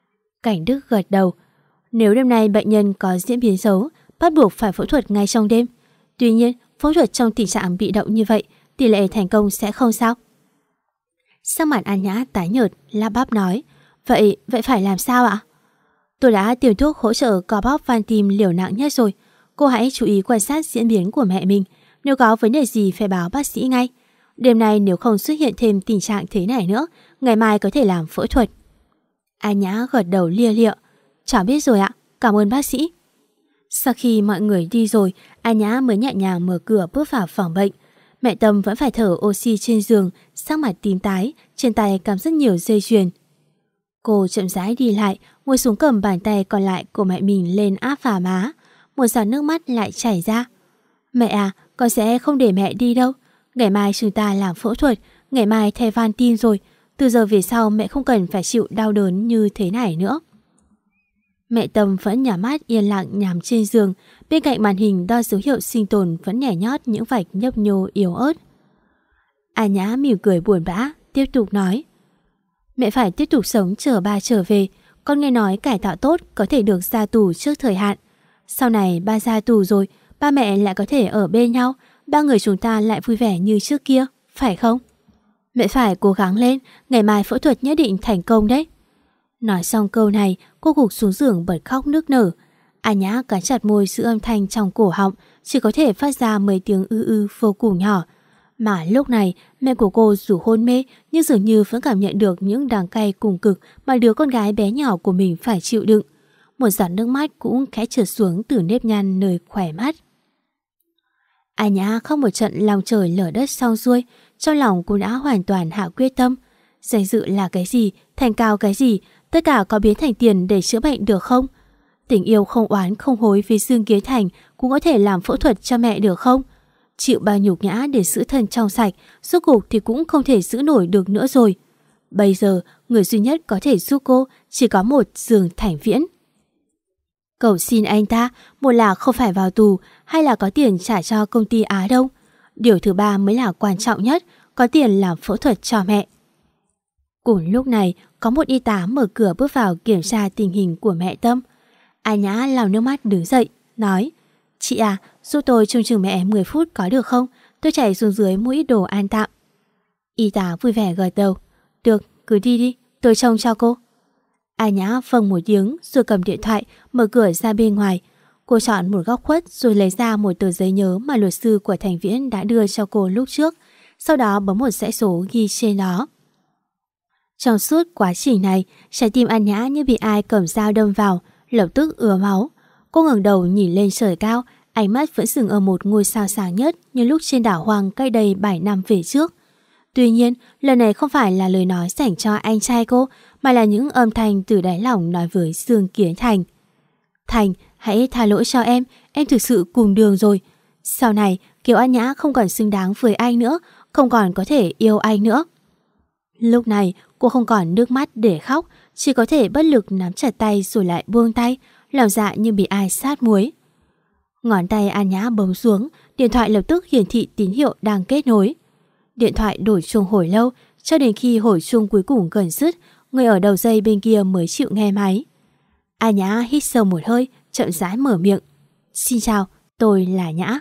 Cảnh Đức gật đầu. Nếu đêm nay bệnh nhân có diễn biến xấu, bắt buộc phải phẫu thuật ngay trong đêm. Tuy nhiên, phẫu thuật trong tình trạng bị động như vậy, tỷ lệ thành công sẽ không sao. Sắc mặt An Nhã tái nhợt, lắp bắp nói. Vậy, vậy phải làm sao ạ? Tôi đã tìm thuốc hỗ trợ co bóp van tim liều nặng nhất rồi. Cô hãy chú ý quan sát diễn biến của mẹ mình. Nếu có vấn đề gì phải báo bác sĩ ngay. Đêm nay nếu không xuất hiện thêm tình trạng thế này nữa, ngày mai có thể làm phẫu thuật. An Nhã gật đầu lia lịa. Cháu biết rồi ạ, cảm ơn bác sĩ. Sau khi mọi người đi rồi, An Nhã mới nhẹ nhàng mở cửa bước vào phòng bệnh. Mẹ Tâm vẫn phải thở oxy trên giường, sắc mặt tím tái, trên tay cắm rất nhiều dây chuyền. Cô chậm rãi đi lại, ngồi xuống cầm bàn tay còn lại của mẹ mình lên áp vào má. Một giọt nước mắt lại chảy ra. Mẹ à, con sẽ không để mẹ đi đâu. Ngày mai chúng ta làm phẫu thuật, ngày mai thay van tim rồi. Từ giờ về sau mẹ không cần phải chịu đau đớn như thế này nữa. Mẹ Tâm vẫn nhắm mắt yên lặng nằm trên giường, bên cạnh màn hình đo dấu hiệu sinh tồn vẫn nhảy nhót những vạch nhấp nhô yếu ớt. An Nhã mỉm cười buồn bã, tiếp tục nói. Mẹ phải tiếp tục sống chờ ba trở về. Con nghe nói cải tạo tốt có thể được ra tù trước thời hạn. Sau này ba ra tù rồi, ba mẹ lại có thể ở bên nhau, ba người chúng ta lại vui vẻ như trước kia, phải không? Mẹ phải cố gắng lên, ngày mai phẫu thuật nhất định thành công đấy. Nói xong câu này, cô gục xuống giường bật khóc nức nở. An Nhã cắn chặt môi giữ âm thanh trong cổ họng, chỉ có thể phát ra mấy tiếng ư ư vô cùng nhỏ. Mà lúc này, mẹ của cô dù hôn mê nhưng dường như vẫn cảm nhận được những đắng cay cùng cực mà đứa con gái bé nhỏ của mình phải chịu đựng. Một giọt nước mắt cũng khẽ trượt xuống từ nếp nhăn nơi khỏe mắt. An Nhã khóc một trận lòng trời lở đất xong xuôi, trong lòng cô đã hoàn toàn hạ quyết tâm. Danh dự là cái gì, thành cao cái gì, tất cả có biến thành tiền để chữa bệnh được không? Tình yêu không oán không hối với Dương Kiến Thành cũng có thể làm phẫu thuật cho mẹ được không? Chịu bao nhục nhã để giữ thân trong sạch, rốt cuộc thì cũng không thể giữ nổi được nữa rồi. Bây giờ, người duy nhất có thể giúp cô chỉ có một Dương Thành Viễn. Cầu xin anh ta, một là không phải vào tù, hay là có tiền trả cho công ty Á Đông. Điều thứ ba mới là quan trọng nhất, có tiền làm phẫu thuật cho mẹ. Cùng lúc này, có một y tá mở cửa bước vào kiểm tra tình hình của mẹ Tâm. An Nhã lau nước mắt đứng dậy, nói: Chị à, giúp tôi trông chừng mẹ mười phút có được không? Tôi chạy xuống dưới mua ít đồ ăn tạm. Y tá vui vẻ gật đầu. Được, cứ đi đi, tôi trông cho cô. An Nhã vâng một tiếng rồi cầm điện thoại mở cửa ra bên ngoài. Cô chọn một góc khuất rồi lấy ra một tờ giấy nhớ mà luật sư của Thành Viễn đã đưa cho cô lúc trước. Sau đó bấm một dãy số ghi trên đó. Trong suốt quá trình này, trái tim An Nhã như bị ai cầm dao đâm vào, lập tức ứa máu. Cô ngẩng đầu nhìn lên trời cao, ánh mắt vẫn dừng ở một ngôi sao sáng nhất như lúc trên đảo hoang cách đây bảy năm về trước. Tuy nhiên, lần này không phải là lời nói dành cho anh trai cô, mà là những âm thanh từ đáy lòng nói với Dương Kiến Thành. Thành, hãy tha lỗi cho em, em thực sự cùng đường rồi. Sau này, Kiều An Nhã không còn xứng đáng với anh nữa, không còn có thể yêu anh nữa. Lúc này, cô không còn nước mắt để khóc, chỉ có thể bất lực nắm chặt tay rồi lại buông tay, lòng dạ như bị ai sát muối. Ngón tay An Nhã bấm xuống, điện thoại lập tức hiển thị tín hiệu đang kết nối. Điện thoại đổ chuông hồi lâu, cho đến khi hồi chuông cuối cùng gần dứt, người ở đầu dây bên kia mới chịu nghe máy. An Nhã hít sâu một hơi, chậm rãi mở miệng. Xin chào, tôi là Nhã.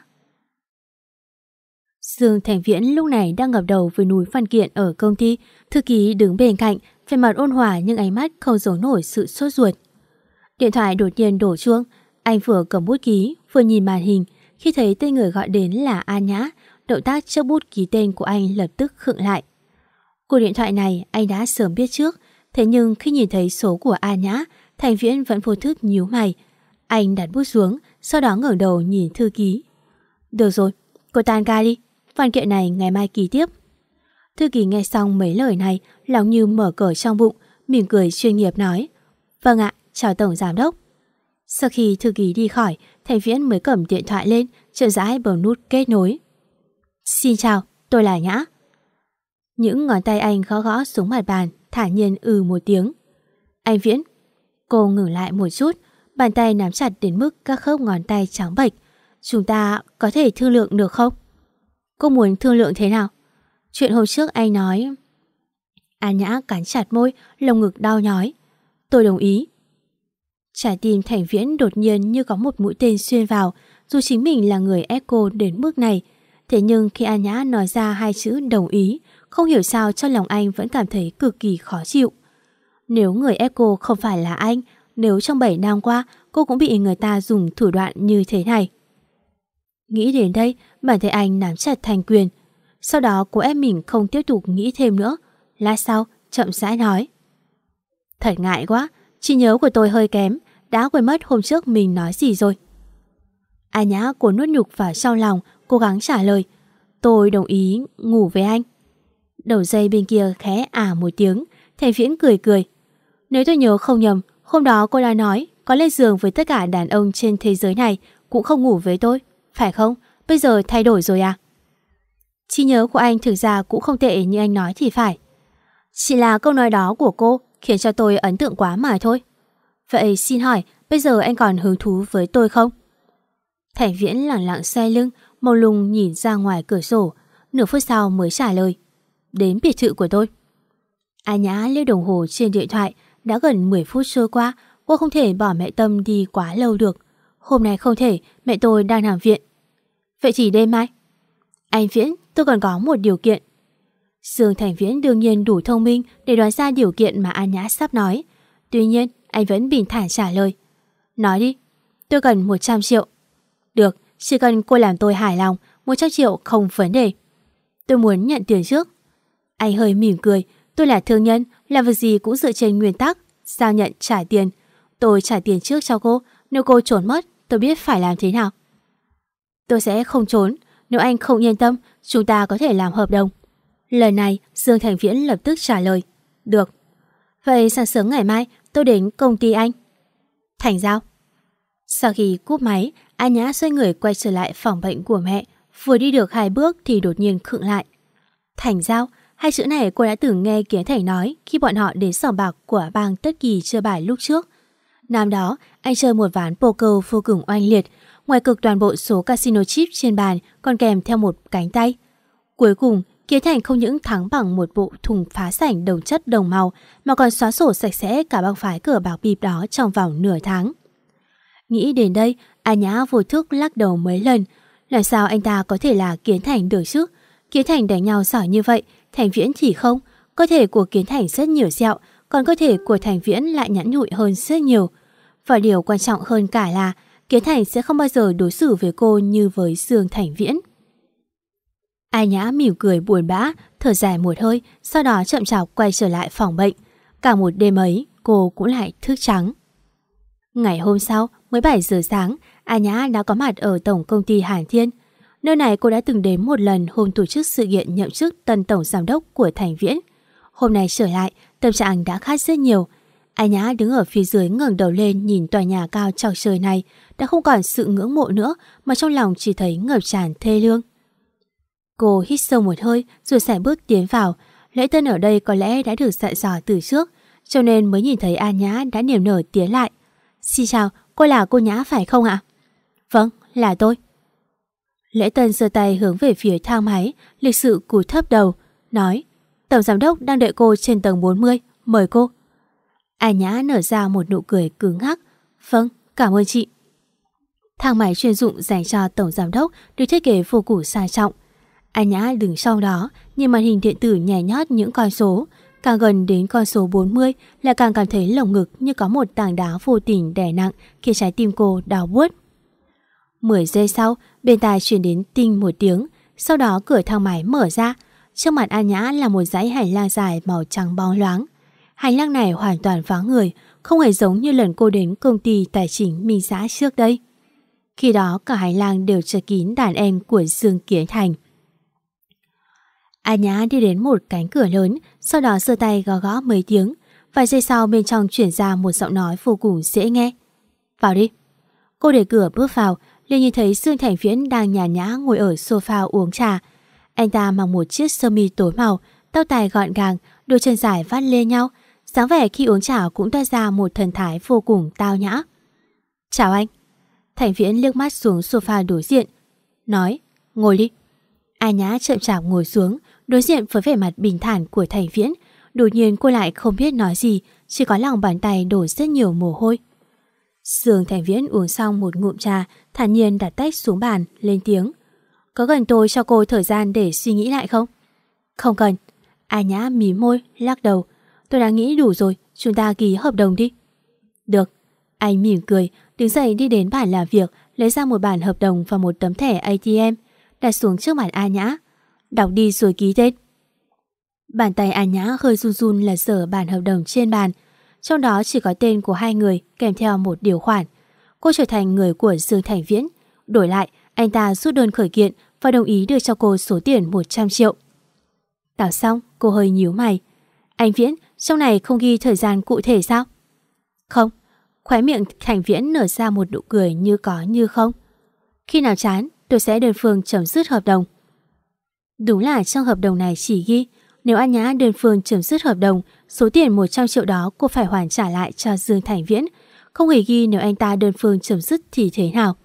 Dương Thành Viễn lúc này đang ngập đầu với núi văn kiện ở công ty. Thư ký đứng bên cạnh, vẻ mặt ôn hòa nhưng ánh mắt không giấu nổi sự sốt ruột. Điện thoại đột nhiên đổ chuông, anh vừa cầm bút ký vừa nhìn màn hình. Khi thấy tên người gọi đến là An Nhã, động tác chấp bút ký tên của anh lập tức khựng lại. Cuộc điện thoại này anh đã sớm biết trước, thế nhưng khi nhìn thấy số của An Nhã, Thành Viễn vẫn vô thức nhíu mày. Anh đặt bút xuống, sau đó ngẩng đầu nhìn thư ký. Được rồi, cô tan ca đi, văn kiện này ngày mai ký tiếp. Thư ký nghe xong mấy lời này, lòng như mở cờ trong bụng, mỉm cười chuyên nghiệp nói. Vâng ạ, chào tổng giám đốc. Sau khi thư ký đi khỏi, Thành Viễn mới cầm điện thoại lên, chậm rãi bấm nút kết nối. Xin chào, tôi là Nhã. Những ngón tay anh gõ gõ xuống mặt bàn, thả nhiên ừ một tiếng. Anh Viễn. Cô ngừng lại một chút, bàn tay nắm chặt đến mức các khớp ngón tay trắng bệch. Chúng ta có thể thương lượng được không? Cô muốn thương lượng thế nào? Chuyện hôm trước anh nói. An Nhã cắn chặt môi, lồng ngực đau nhói. Tôi đồng ý. Trái tim Thành Viễn đột nhiên như có một mũi tên xuyên vào, dù chính mình là người ép cô đến mức này. Thế nhưng khi A Nhã nói ra hai chữ đồng ý, không hiểu sao trong lòng anh vẫn cảm thấy cực kỳ khó chịu. Nếu người ép cô không phải là anh, nếu trong bảy năm qua cô cũng bị người ta dùng thủ đoạn như thế này. Nghĩ đến đây, bản thân anh nắm chặt thành quyền. Sau đó cô ép mình không tiếp tục nghĩ thêm nữa. Lát sau, chậm rãi nói: Thật ngại quá, trí nhớ của tôi hơi kém, đã quên mất hôm trước mình nói gì rồi. A Nhã cô nuốt nhục vào trong lòng, cố gắng trả lời: Tôi đồng ý ngủ với anh. Đầu dây bên kia khẽ ả một tiếng. Thành Viễn cười cười: Nếu tôi nhớ không nhầm, hôm đó cô đã nói có lên giường với tất cả đàn ông trên thế giới này cũng không ngủ với tôi, phải không? Bây giờ thay đổi rồi à? Trí nhớ của anh thực ra cũng không tệ như anh nói thì phải. Chỉ là câu nói đó của cô khiến cho tôi ấn tượng quá mà thôi. Vậy xin hỏi, bây giờ anh còn hứng thú với tôi không? Thành Viễn lặng lặng xoay lưng, mông lung nhìn ra ngoài cửa sổ. Nửa phút sau mới trả lời: Đến biệt thự của tôi. A Nhã liếc đồng hồ trên điện thoại. Đã gần mười phút trôi qua, cô không thể bỏ mẹ Tâm đi quá lâu được. Hôm nay không thể, mẹ tôi đang nằm viện. Vậy thì đêm mai. Anh Viễn, tôi còn có một điều kiện. Dương Thành Viễn đương nhiên đủ thông minh để đoán ra điều kiện mà A Nhã sắp nói. Tuy nhiên, anh vẫn bình thản trả lời: Nói đi. Tôi cần một trăm triệu. Được, chỉ cần cô làm tôi hài lòng, một trăm triệu không vấn đề. Tôi muốn nhận tiền trước. Anh hơi mỉm cười: Tôi là thương nhân, làm việc gì cũng dựa trên nguyên tắc giao nhận trả tiền. Tôi trả tiền trước cho cô, nếu cô trốn mất, tôi biết phải làm thế nào. Tôi sẽ không trốn, nếu anh không yên tâm, chúng ta có thể làm hợp đồng. Lần này, Dương Thành Viễn lập tức trả lời: Được. Vậy sáng sớm ngày mai tôi đến công ty anh. Thành giao. Sau khi cúp máy, A Nhã xoay người quay trở lại phòng bệnh của mẹ. Vừa đi được hai bước thì đột nhiên khựng lại. Thành giao, hai chữ này cô đã từng nghe Kiến Thành nói khi bọn họ đến sòng bạc của bang Tất Kỳ chơi bài lúc trước. Năm đó, anh chơi một ván poker vô cùng oanh liệt. Ngoài cực toàn bộ số casino chip trên bàn còn kèm theo một cánh tay. Cuối cùng, Kiến Thành không những thắng bằng một bộ thùng phá sảnh đồng chất đồng màu mà còn xóa sổ sạch sẽ cả bang phái cờ bạc bịp đó trong vòng nửa tháng. Nghĩ đến đây, A Nhã vô thức lắc đầu mấy lần. Làm sao anh ta có thể là Kiến Thành được chứ? Kiến Thành đánh nhau giỏi như vậy, Thành Viễn thì không. Cơ thể của Kiến Thành rất nhiều sẹo, còn cơ thể của Thành Viễn lại nhẵn nhụi hơn rất nhiều. Và điều quan trọng hơn cả là Kiến Thành sẽ không bao giờ đối xử với cô như với Dương Thành Viễn. A Nhã mỉm cười buồn bã, thở dài một hơi, sau đó chậm chạp quay trở lại phòng bệnh. Cả một đêm ấy, cô cũng lại thức trắng. Ngày hôm sau, mới bảy giờ sáng, A Nhã đã có mặt ở tổng công ty Hàn Thiên. Nơi này cô đã từng đến một lần hôm tổ chức sự kiện nhậm chức tân tổng giám đốc của Thành Viễn. Hôm nay trở lại, tâm trạng đã khác rất nhiều. A Nhã đứng ở phía dưới ngẩng đầu lên nhìn tòa nhà cao chọc trời này, đã không còn sự ngưỡng mộ nữa mà trong lòng chỉ thấy ngập tràn thê lương. Cô hít sâu một hơi rồi sải bước tiến vào. Lễ tân ở đây có lẽ đã được dặn dò từ trước, cho nên mới nhìn thấy A Nhã đã niềm nở tiến lại. Xin chào, cô là cô Nhã phải không ạ? Vâng, là tôi. Lễ tân giơ tay hướng về phía thang máy, lịch sự cúi thấp đầu, nói: Tổng giám đốc đang đợi cô trên tầng bốn mươi, mời cô. A Nhã nở ra một nụ cười cứng ngắc. Vâng, cảm ơn chị. Thang máy chuyên dụng dành cho tổng giám đốc được thiết kế vô cùng sang trọng. A Nhã đứng sau đó, nhìn màn hình điện tử nhảy nhót những con số. Càng gần đến con số bốn mươi là càng cảm thấy lồng ngực như có một tảng đá vô tình đè nặng, khiến trái tim cô đau buốt. mười giây sau, bên tai truyền đến tinh một tiếng, sau đó cửa thang máy mở ra. Trước mặt A Nhã là một dãy hành lang dài màu trắng bóng loáng. Hành lang này hoàn toàn vắng người, không hề giống như lần cô đến công ty tài chính Minh Giã trước đây. Khi đó cả hành lang đều chật kín đàn em của Dương Kiến Thành. A Nhã đi đến một cánh cửa lớn, sau đó giơ tay gõ gõ mấy tiếng. Vài giây sau bên trong chuyển ra một giọng nói vô cùng dễ nghe. Vào đi. Cô đẩy cửa bước vào, liền nhìn thấy Dương Thành Viễn đang nhàn nhã ngồi ở sofa uống trà. Anh ta mặc một chiếc sơ mi tối màu, tóc tai gọn gàng, đôi chân dài vắt lên nhau. Dáng vẻ khi uống trà cũng toát ra một thần thái vô cùng tao nhã. Chào anh. Thành Viễn liếc mắt xuống sofa đối diện, nói: Ngồi đi. A Nhã chậm chạp ngồi xuống, đối diện với vẻ mặt bình thản của Thành Viễn. Đột nhiên cô lại không biết nói gì, chỉ có lòng bàn tay đổ rất nhiều mồ hôi. Dương Thành Viễn uống xong một ngụm trà, thản nhiên đặt tách xuống bàn, lên tiếng. Có cần tôi cho cô thời gian để suy nghĩ lại không? Không cần. A Nhã mím môi, lắc đầu. Tôi đã nghĩ đủ rồi, chúng ta ký hợp đồng đi. Được. Anh mỉm cười, đứng dậy đi đến bàn làm việc, lấy ra một bản hợp đồng và một tấm thẻ a tê em, đặt xuống trước mặt A Nhã. Đọc đi rồi ký tên. Bàn tay A Nhã hơi run run lật dở bản hợp đồng trên bàn. Trong đó chỉ có tên của hai người kèm theo một điều khoản. Cô trở thành người của Dương Thành Viễn. Đổi lại, anh ta rút đơn khởi kiện và đồng ý đưa cho cô số tiền một trăm triệu. Đọc xong, cô hơi nhíu mày. Anh Viễn, trong này không ghi thời gian cụ thể sao? Không. Khóe miệng Thành Viễn nở ra một nụ cười như có như không. Khi nào chán, tôi sẽ đơn phương chấm dứt hợp đồng. Đúng là trong hợp đồng này chỉ ghi nếu A Nhã đơn phương chấm dứt hợp đồng, số tiền một trăm triệu đó cô phải hoàn trả lại cho Dương Thành Viễn. Không hề ghi nếu anh ta đơn phương chấm dứt thì thế nào.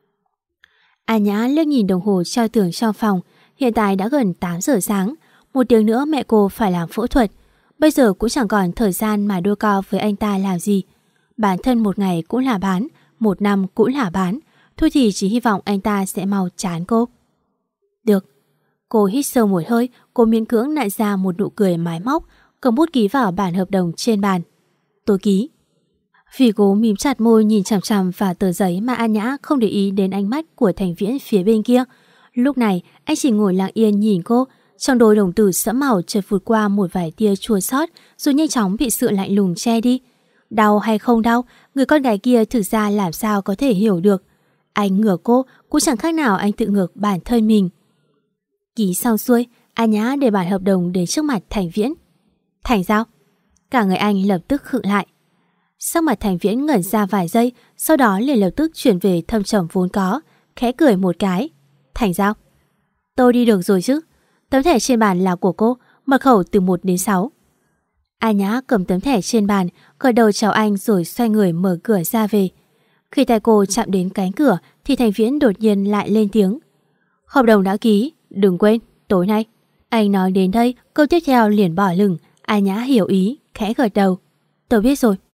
A Nhã liếc nhìn đồng hồ treo tường trong phòng. Hiện tại đã gần tám giờ sáng. Một tiếng nữa mẹ cô phải làm phẫu thuật. Bây giờ cũng chẳng còn thời gian mà đôi co với anh ta làm gì. Bản thân một ngày cũng là bán, một năm cũng là bán. Thôi thì chỉ hy vọng anh ta sẽ mau chán cô. Được. Cô hít sâu một hơi, cô miễn cưỡng nặn ra một nụ cười mái móc, cầm bút ký vào bản hợp đồng trên bàn. Tôi ký. Vì cô mím chặt môi nhìn chằm chằm vào tờ giấy mà A Nhã không để ý đến ánh mắt của Thành Viễn phía bên kia. Lúc này, anh chỉ ngồi lặng yên nhìn cô, trong đôi đồng tử sẫm màu chợt vụt qua một vài tia chua xót, rồi nhanh chóng bị sự lạnh lùng che đi. Đau hay không đau, người con gái kia thực ra làm sao có thể hiểu được. Anh ngược cô cũng chẳng khác nào anh tự ngược bản thân mình. Ký xong xuôi, A Nhã để bản hợp đồng đến trước mặt Thành Viễn. Thành sao? Cả người anh lập tức khựng lại. Sắc mặt Thành Viễn ngẩn ra vài giây, sau đó liền lập tức chuyển về thâm trầm vốn có, khẽ cười một cái. Thành sao? Tôi đi được rồi chứ? Tấm thẻ trên bàn là của cô, mật khẩu từ một đến sáu. A Nhã cầm tấm thẻ trên bàn, gật đầu chào anh rồi xoay người mở cửa ra về. Khi tay cô chạm đến cánh cửa thì Thành Viễn đột nhiên lại lên tiếng. Hợp đồng đã ký, đừng quên, tối nay. Anh nói đến đây, câu tiếp theo liền bỏ lửng. A Nhã hiểu ý, khẽ gật đầu. Tôi biết rồi.